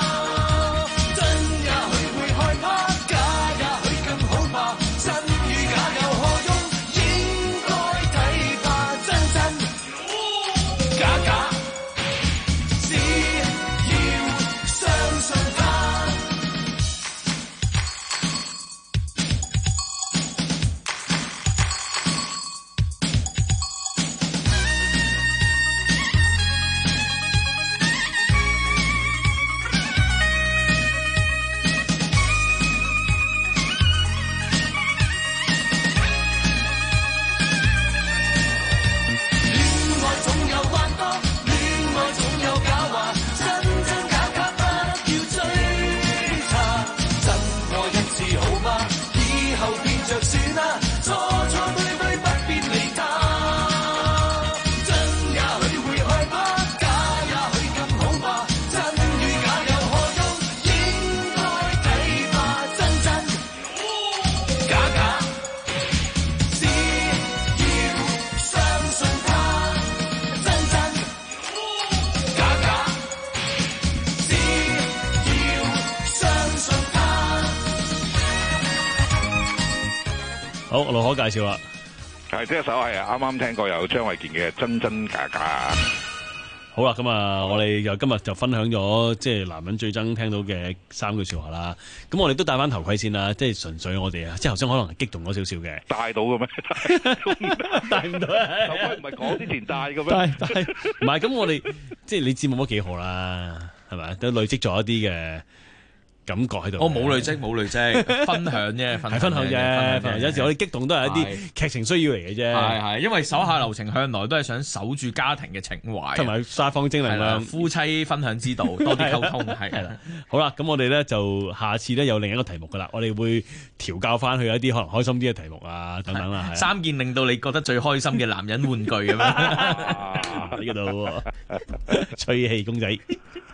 [SPEAKER 1] 好，盧可介紹啦。
[SPEAKER 2] 係，即係首係啱啱聽過有張衛健嘅真真假假。
[SPEAKER 1] 好啦，咁啊，我哋又今日就分享咗即係男人最憎聽到嘅三句說話啦。咁我哋都戴翻頭盔先啦，即係純粹我哋啊，即係頭先可能係激動咗少少嘅。
[SPEAKER 2] 戴到嘅咩？
[SPEAKER 1] 戴唔到啊！
[SPEAKER 2] 頭盔唔係講之前戴嘅咩？
[SPEAKER 1] 戴戴唔係咁，我哋即係你節目都幾好啦，係咪？都累積咗一啲嘅感覺喺度。
[SPEAKER 3] 我冇累積，冇累積，分享啫，
[SPEAKER 1] 係分享啫。有時我哋激動都係一啲劇情需要嚟嘅啫。
[SPEAKER 3] 係係，因為手下留情向來都係想守住家庭嘅情懷，
[SPEAKER 1] 同埋撒放正能量，
[SPEAKER 3] 夫妻分享之道，多啲溝通係啦。
[SPEAKER 1] 好啦，咁我哋咧就下次咧有另一個題目噶啦，我哋會調教翻去一啲可能開心啲嘅題目啊，等等啦。
[SPEAKER 3] 三件令到你覺得最開心嘅男人玩具咁樣，
[SPEAKER 1] 呢個度吹氣公仔。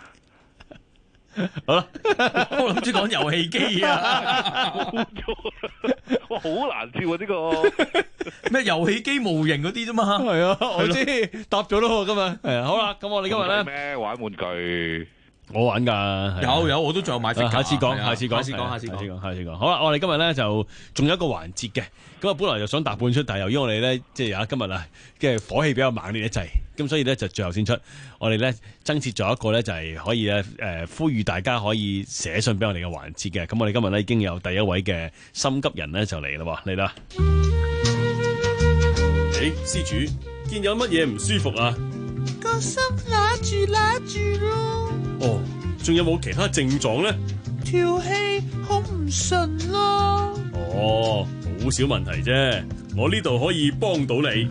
[SPEAKER 1] 好啦，
[SPEAKER 3] 我諗住講遊戲機啊，
[SPEAKER 2] 哇，好難笑啊！呢個
[SPEAKER 3] 咩遊戲機模型嗰啲啫嘛，
[SPEAKER 1] 係啊，我知答咗咯，今日係啊，好啦，咁我哋今日咧
[SPEAKER 2] 咩玩玩具？
[SPEAKER 1] 我玩噶，
[SPEAKER 3] 有有，我都仲有買。
[SPEAKER 1] 下次講，下次講，
[SPEAKER 3] 下次講，下次講，
[SPEAKER 1] 下次講。好啦，我哋今日咧就仲有一個環節嘅，咁啊本來就想答半出，但係由於我哋咧即係啊今日啊嘅火氣比較猛烈一滯，咁所以咧就最後先出。我哋咧增設咗一個咧就係可以咧誒呼籲大家可以寫信俾我哋嘅環節嘅。咁我哋今日咧已經有第一位嘅心急人咧就嚟啦，嚟啦！誒，施主，見有乜嘢唔舒服啊？
[SPEAKER 4] 個心揦住揦住咯。
[SPEAKER 1] 哦，仲有冇其他症狀咧？
[SPEAKER 4] 條氣好唔順咯。
[SPEAKER 1] 哦，好少問題啫，我呢度可以幫到你。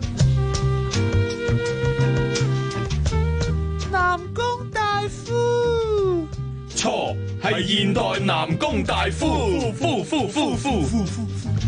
[SPEAKER 4] 南宮大夫，
[SPEAKER 12] 錯，係現代南宮大夫。夫夫夫夫夫夫。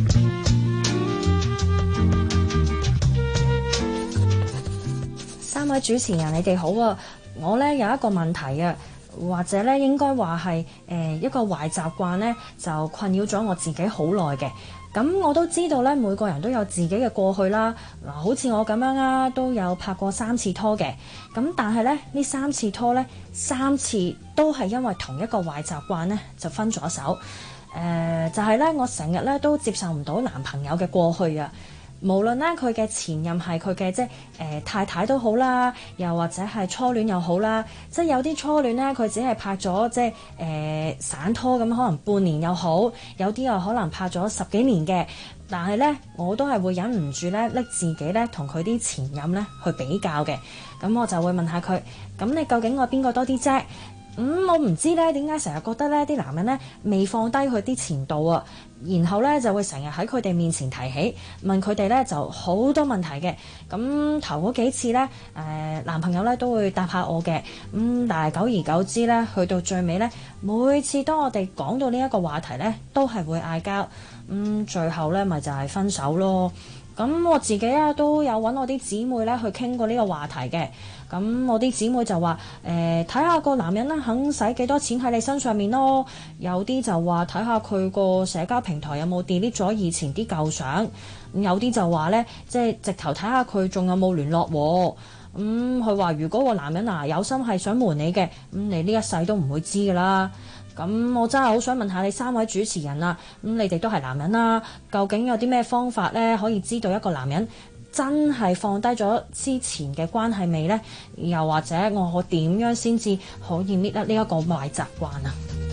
[SPEAKER 22] 三位主持人，你哋好啊！我咧有一個問題啊，或者咧應該話係誒一個壞習慣咧，就困擾咗我自己好耐嘅。咁我都知道咧，每個人都有自己嘅過去啦。嗱，好似我咁樣啊，都有拍過三次拖嘅。咁但係咧，呢三次拖咧，三次都係因為同一個壞習慣咧，就分咗手。誒、呃，就係、是、咧，我成日咧都接受唔到男朋友嘅過去啊。無論咧佢嘅前任係佢嘅即係誒太太都好啦，又或者係初戀又好啦，即係有啲初戀咧佢只係拍咗即係誒、呃、散拖咁，可能半年又好，有啲又可能拍咗十幾年嘅，但係咧我都係會忍唔住咧拎自己咧同佢啲前任咧去比較嘅，咁我就會問下佢，咁你究竟愛邊個多啲啫？
[SPEAKER 8] 嗯，我唔知咧點解成日覺得咧啲男人咧未放低佢啲前度啊，然後咧就會成日喺佢哋面前提起，問佢哋咧就好多問題嘅。咁頭嗰幾次咧，誒、呃、男朋友咧都會答下我嘅，咁、嗯、但係久而久之咧，去到最尾咧，每次當我哋講到呢一個話題咧，都係會嗌交，咁、嗯、最後咧咪就係分手咯。咁我自己啊都有揾我啲姊妹咧去傾過呢個話題嘅。咁我啲姊妹就話誒睇下個男人咧肯使幾多錢喺你身上面咯，有啲就話睇下佢個社交平台有冇 delete 咗以前啲舊相，咁有啲就話咧即係直頭睇下佢仲有冇聯絡喎。咁佢話如果個男人啊有心係想瞞你嘅，咁你呢一世都唔會知噶啦。咁我真係好想問下你三位主持人啊，咁你哋都係男人啦，究竟有啲咩方法咧可以知道一個男人真係放低咗之前嘅關係未呢？又或者我可點樣先至可以搣甩呢一個壞習慣啊？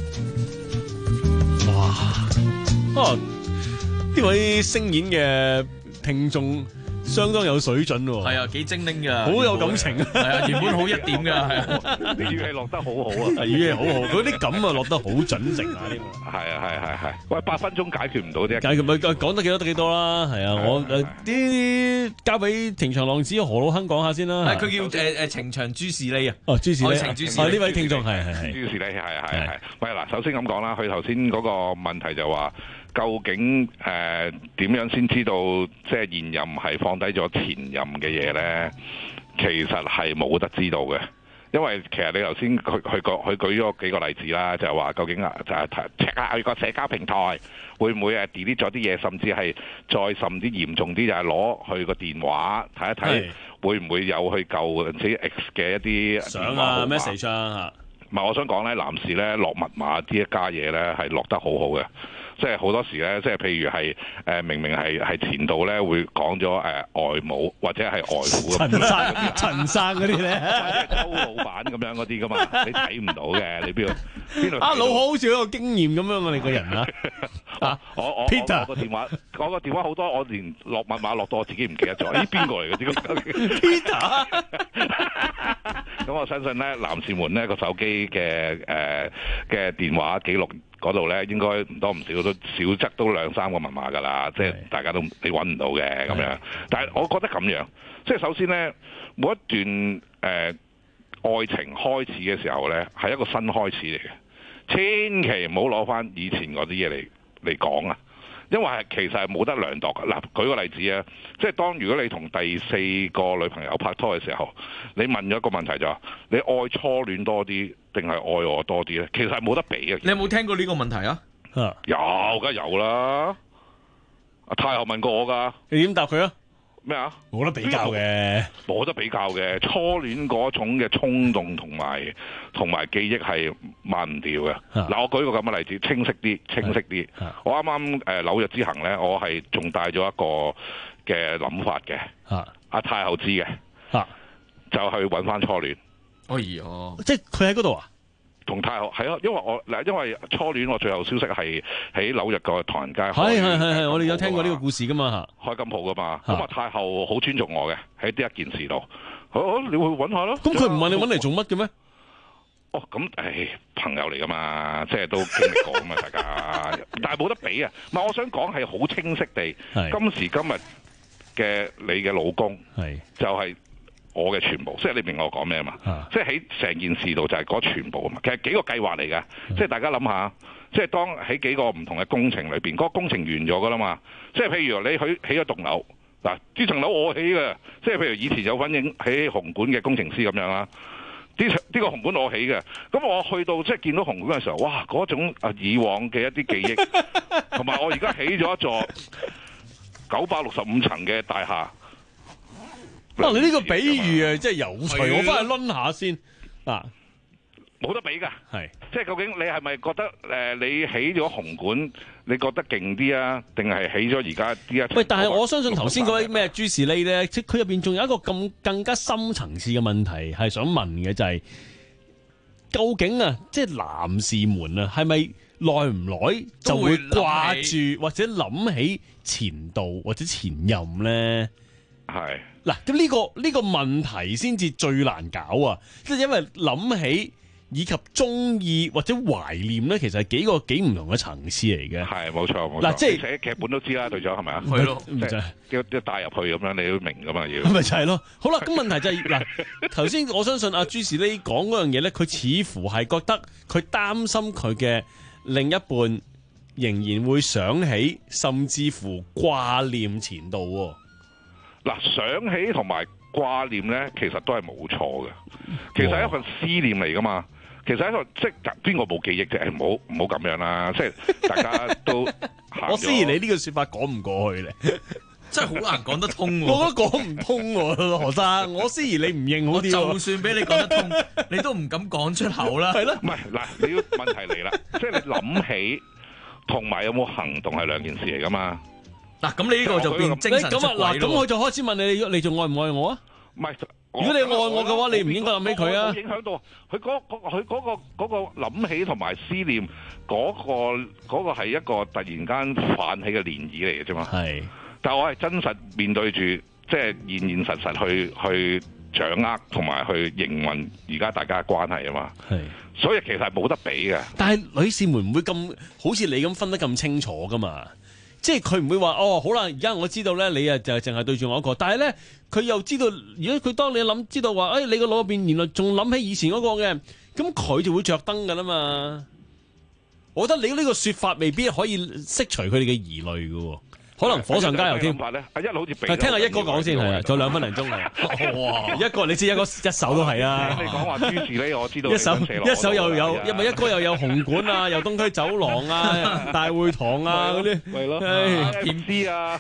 [SPEAKER 1] 哇！啊，呢位聲演嘅聽眾相當有水準喎。
[SPEAKER 3] 係啊，幾精靈㗎，
[SPEAKER 1] 好有感情啊。
[SPEAKER 3] 係啊，原本好一點㗎，係啊，
[SPEAKER 2] 你語氣落得好好啊，
[SPEAKER 1] 語氣好好，佢啲感啊落得好準成啊，呢個
[SPEAKER 2] 係啊係係係。喂，八分鐘解決唔到啫，
[SPEAKER 1] 解決咪講得幾多得幾多啦。係啊，我誒啲交俾情場浪子何老亨講下先啦。
[SPEAKER 3] 係佢叫誒誒情場朱士利啊。
[SPEAKER 1] 哦，朱士利，
[SPEAKER 3] 愛情朱士利。
[SPEAKER 1] 呢位聽眾係係係。
[SPEAKER 2] 朱士利係係係。喂嗱，首先咁講啦，佢頭先嗰個問題就話。究竟誒點、呃、樣先知道即係現任係放低咗前任嘅嘢呢？其實係冇得知道嘅，因為其實你頭先佢佢個佢舉咗幾個例子啦，就係話究竟啊就係 check 下佢個社交平台會唔會誒 delete 咗啲嘢，甚至係再甚至嚴重啲就係攞佢個電話睇一睇，會唔會有去舊啲 X 嘅一啲
[SPEAKER 1] 相啊 message 啊？
[SPEAKER 2] 唔係，我想講呢，男士呢落密碼呢一家嘢呢係落得好好嘅。即係好多時咧，即係譬如係誒、呃、明明係係前度咧會講咗誒外母或者係外父咁
[SPEAKER 1] 陳生陳生嗰啲咧，
[SPEAKER 2] 或者係周老闆咁樣嗰啲噶嘛，你睇唔到嘅，你邊度邊度？
[SPEAKER 1] 啊，老何好似有一個經驗咁樣啊，你個人啊，啊
[SPEAKER 2] 我我
[SPEAKER 1] Peter
[SPEAKER 2] 我個電話，我個電話好多，我連落密碼落到我自己唔記得咗，咦邊個嚟嘅？呢個
[SPEAKER 1] Peter
[SPEAKER 2] 咁我相信咧，男士們咧個手機嘅誒嘅電話記錄。嗰度咧應該唔多唔少都少則都兩三個密碼㗎啦，即係大家都你揾唔到嘅咁樣。但係我覺得咁樣，即係首先咧，每一段誒、呃、愛情開始嘅時候咧，係一個新開始嚟嘅，千祈唔好攞翻以前嗰啲嘢嚟嚟講啊！因為係其實係冇得量度㗎。嗱，舉個例子啊，即係當如果你同第四個女朋友拍拖嘅時候，你問咗一個問題就係：你愛初戀多啲定係愛我多啲咧？其實係冇得比嘅。
[SPEAKER 3] 你有冇聽過呢個問題啊？
[SPEAKER 2] 有，梗係有啦。阿太后問過我㗎，
[SPEAKER 1] 你點答佢啊？
[SPEAKER 2] 咩啊？
[SPEAKER 1] 冇得比較嘅，
[SPEAKER 2] 冇得比較嘅。初戀嗰種嘅衝動同埋同埋記憶係抹唔掉嘅。嗱、啊，我舉個咁嘅例子，清晰啲，清晰啲。我啱啱誒紐約之行咧，我係仲帶咗一個嘅諗法嘅。阿、啊、太后知嘅、啊，就去揾翻初戀。
[SPEAKER 3] 哎呀，
[SPEAKER 1] 即係佢喺嗰度啊？
[SPEAKER 2] 同太后係啊，因為我嗱，因為初戀我最後消息係喺紐約個唐人街。係
[SPEAKER 1] 係係係，我哋有聽過呢個故事噶嘛嚇。
[SPEAKER 2] 開金鋪噶嘛，咁啊太后好尊重我嘅喺呢一件事度。好，好，你會揾下咯。
[SPEAKER 1] 咁佢唔問你揾嚟做乜嘅咩？
[SPEAKER 2] 哦，咁誒朋友嚟噶嘛，即係都經歷過噶嘛，大家。但係冇得比啊！唔係，我想講係好清晰地，今時今日嘅你嘅老公係就係、是。我嘅全部，即係你明我講咩嘛？啊、即係喺成件事度就係嗰全部啊嘛。其實幾個計劃嚟㗎，即係大家諗下，即係當喺幾個唔同嘅工程裏邊，嗰、嗰個工程完咗㗎啦嘛。即係譬如你去起咗棟樓，嗱呢層樓我起嘅，即係譬如以前有份影喺紅館嘅工程師咁樣啦。呢呢個紅館我起嘅，咁我去到即係見到紅館嘅時候，哇！嗰種啊以往嘅一啲記憶，同埋我而家起咗一座九百六十五層嘅大廈。
[SPEAKER 1] 啊！你呢個比喻啊，真係有趣，我翻去攆下先啊！
[SPEAKER 2] 冇得比㗎，
[SPEAKER 1] 係
[SPEAKER 2] 即係究竟你係咪覺得誒、呃、你起咗紅館，你覺得勁啲啊？定係起咗而家啲一？
[SPEAKER 1] 喂，但係我相信頭先嗰位咩朱士利咧，即佢入邊仲有一個咁更加深層次嘅問題係想問嘅，就係、是、究竟啊，即係男士們啊，係咪耐唔耐就會掛住或者諗起前度或者前任咧？
[SPEAKER 2] 係。嗱，
[SPEAKER 1] 咁呢個呢個問題先至最難搞啊！即係因為諗起以及中意或者懷念咧，其實係幾個幾唔同嘅層次嚟嘅。
[SPEAKER 2] 係冇錯冇錯。
[SPEAKER 1] 嗱，即係
[SPEAKER 2] 寫劇本都知啦，隊長係咪啊？
[SPEAKER 1] 係咯，即係
[SPEAKER 2] 一一帶入去咁樣，你都明噶嘛要。
[SPEAKER 1] 咪就係咯。好啦，咁問題就係嗱，頭先我相信阿朱士呢講嗰樣嘢咧，佢似乎係覺得佢擔心佢嘅另一半仍然會想起，甚至乎掛念前度。
[SPEAKER 2] 嗱，想起同埋掛念咧，其實都係冇錯嘅。其實係一份思念嚟噶嘛。其實係一個即係邊個冇記憶啫？唔好唔好咁樣啦。即係大家都
[SPEAKER 1] 我思疑你呢個説法講唔過去咧，
[SPEAKER 3] 真係好難講得通喎。
[SPEAKER 1] 我都講唔通喎，何生。我思疑你唔認好啲。
[SPEAKER 3] 就算俾你講得通，你都唔敢講出口啦。
[SPEAKER 1] 係咯，
[SPEAKER 2] 唔係嗱，你要問題嚟啦，即係你諗起同埋有冇行動係兩件事嚟噶嘛？
[SPEAKER 3] 嗱，咁你呢個就變精神出軌咯。
[SPEAKER 1] 嗱，咁我就開始問你，你仲愛唔愛我啊？
[SPEAKER 2] 唔係，
[SPEAKER 1] 如果你愛我嘅話，你唔應該諗起佢啊。
[SPEAKER 2] 冇影響到佢嗰嗰佢嗰個嗰個諗起同埋思念嗰個嗰個係一個突然間泛起嘅漣漪嚟嘅啫嘛。
[SPEAKER 1] 係，
[SPEAKER 2] 但係我係真實面對住，即係現現實實去去掌握同埋去營運而家大家嘅關係啊嘛。
[SPEAKER 1] 係，
[SPEAKER 2] 所以其實係冇得比嘅。
[SPEAKER 1] 但係女士們唔會咁好似你咁分得咁清楚噶嘛。即係佢唔會話哦，好啦，而家我知道咧，你啊就係淨係對住我一個，但係咧佢又知道，如果佢當你諗知道話，誒、哎、你個腦入邊原來仲諗起以前嗰個嘅，咁佢就會着燈噶啦嘛。我覺得你呢個說法未必可以釋除佢哋嘅疑慮噶。可能火上加油添。
[SPEAKER 2] 阿一好似
[SPEAKER 1] 聽下一哥講先係啊，仲有兩分零鐘係。哇！一哥你知一哥一手都係啊。
[SPEAKER 2] 你講話諸事咧，我知道。
[SPEAKER 1] 一手一手又有，因為一哥又有紅館啊，又東區走廊啊，大會堂啊嗰啲。
[SPEAKER 2] 係咯。甜啲啊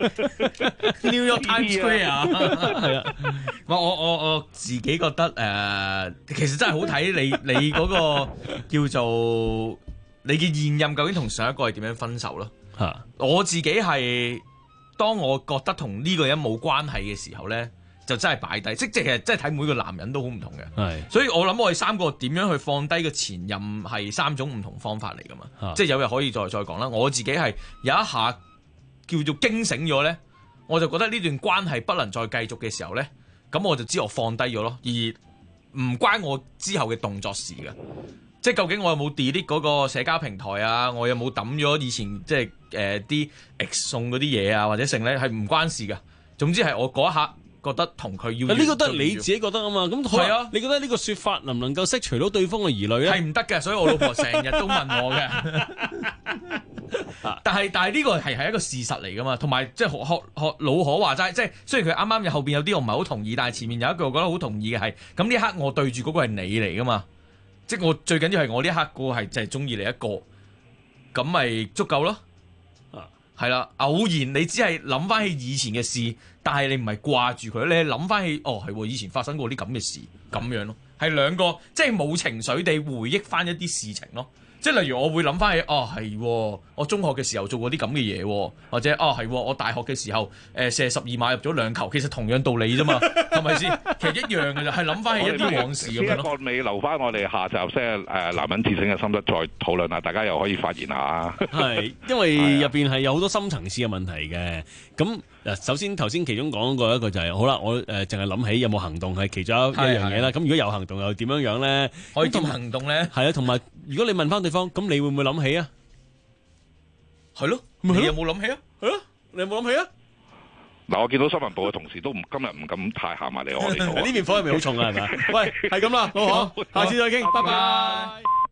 [SPEAKER 3] ，New York Times Square 係啊。我我我我自己覺得誒，其實真係好睇你你嗰個叫做你嘅現任究竟同上一個係點樣分手咯。嚇！我自己係當我覺得同呢個人冇關係嘅時候咧，就真係擺低，即係其實真係睇每個男人都好唔同嘅。係，所以我諗我哋三個點樣去放低個前任係三種唔同方法嚟噶嘛。即係有日可以再再講啦。我自己係有一下叫做驚醒咗咧，我就覺得呢段關係不能再繼續嘅時候咧，咁我就知我放低咗咯，而唔關我之後嘅動作事嘅。即係究竟我有冇 delete 嗰個社交平台啊？我有冇抌咗以前即係誒啲 X 送嗰啲嘢啊？或者剩咧係唔關事㗎。總之係我嗰一刻覺得同佢要。呢個都係你自己覺得啊嘛。咁係啊，你覺得呢個説法能唔能夠釋除到對方嘅疑慮咧？係唔得嘅，所以我老婆成日都問我嘅。但係但係呢個係係一個事實嚟㗎嘛。同埋即係學學學老可話齋，即係雖然佢啱啱後邊有啲我唔係好同意，但係前面有一句我覺得好同意嘅係，咁呢一刻我對住嗰個係你嚟㗎嘛。即係我最緊要係我呢一刻個係就係中意你一個，咁咪足夠咯。啊，係啦，偶然你只係諗翻起以前嘅事，但係你唔係掛住佢，你係諗翻起哦係以前發生過啲咁嘅事，咁樣咯，係兩個即係冇情緒地回憶翻一啲事情咯。即係例如我會諗翻起，哦係，我中學嘅時候做過啲咁嘅嘢，或者哦係，我大學嘅時候誒射十二碼入咗兩球，其實同樣道理啫嘛，係咪先？其實一樣嘅就係諗翻起一啲往事咁樣咯。呢一個未留翻我哋下集即係誒男人自省嘅心得再討論下，大家又可以發言下。係，因為入邊係有好多深層次嘅問題嘅。咁嗱，首先頭先其中講過一個就係、是、好啦，我誒淨係諗起有冇行動係其中一樣嘢啦。咁如果有行動又點樣樣咧？可以點行動咧？係啊，同埋如果你問翻對方，咁你會唔會諗起啊？係咯，你有冇諗起啊？係咯，你有冇諗起啊？嗱，我見到新聞部嘅同事都唔今日唔敢太行埋嚟我哋度。呢邊火係咪好重啊？係咪？喂，係咁啦，好好，下次再傾，拜拜。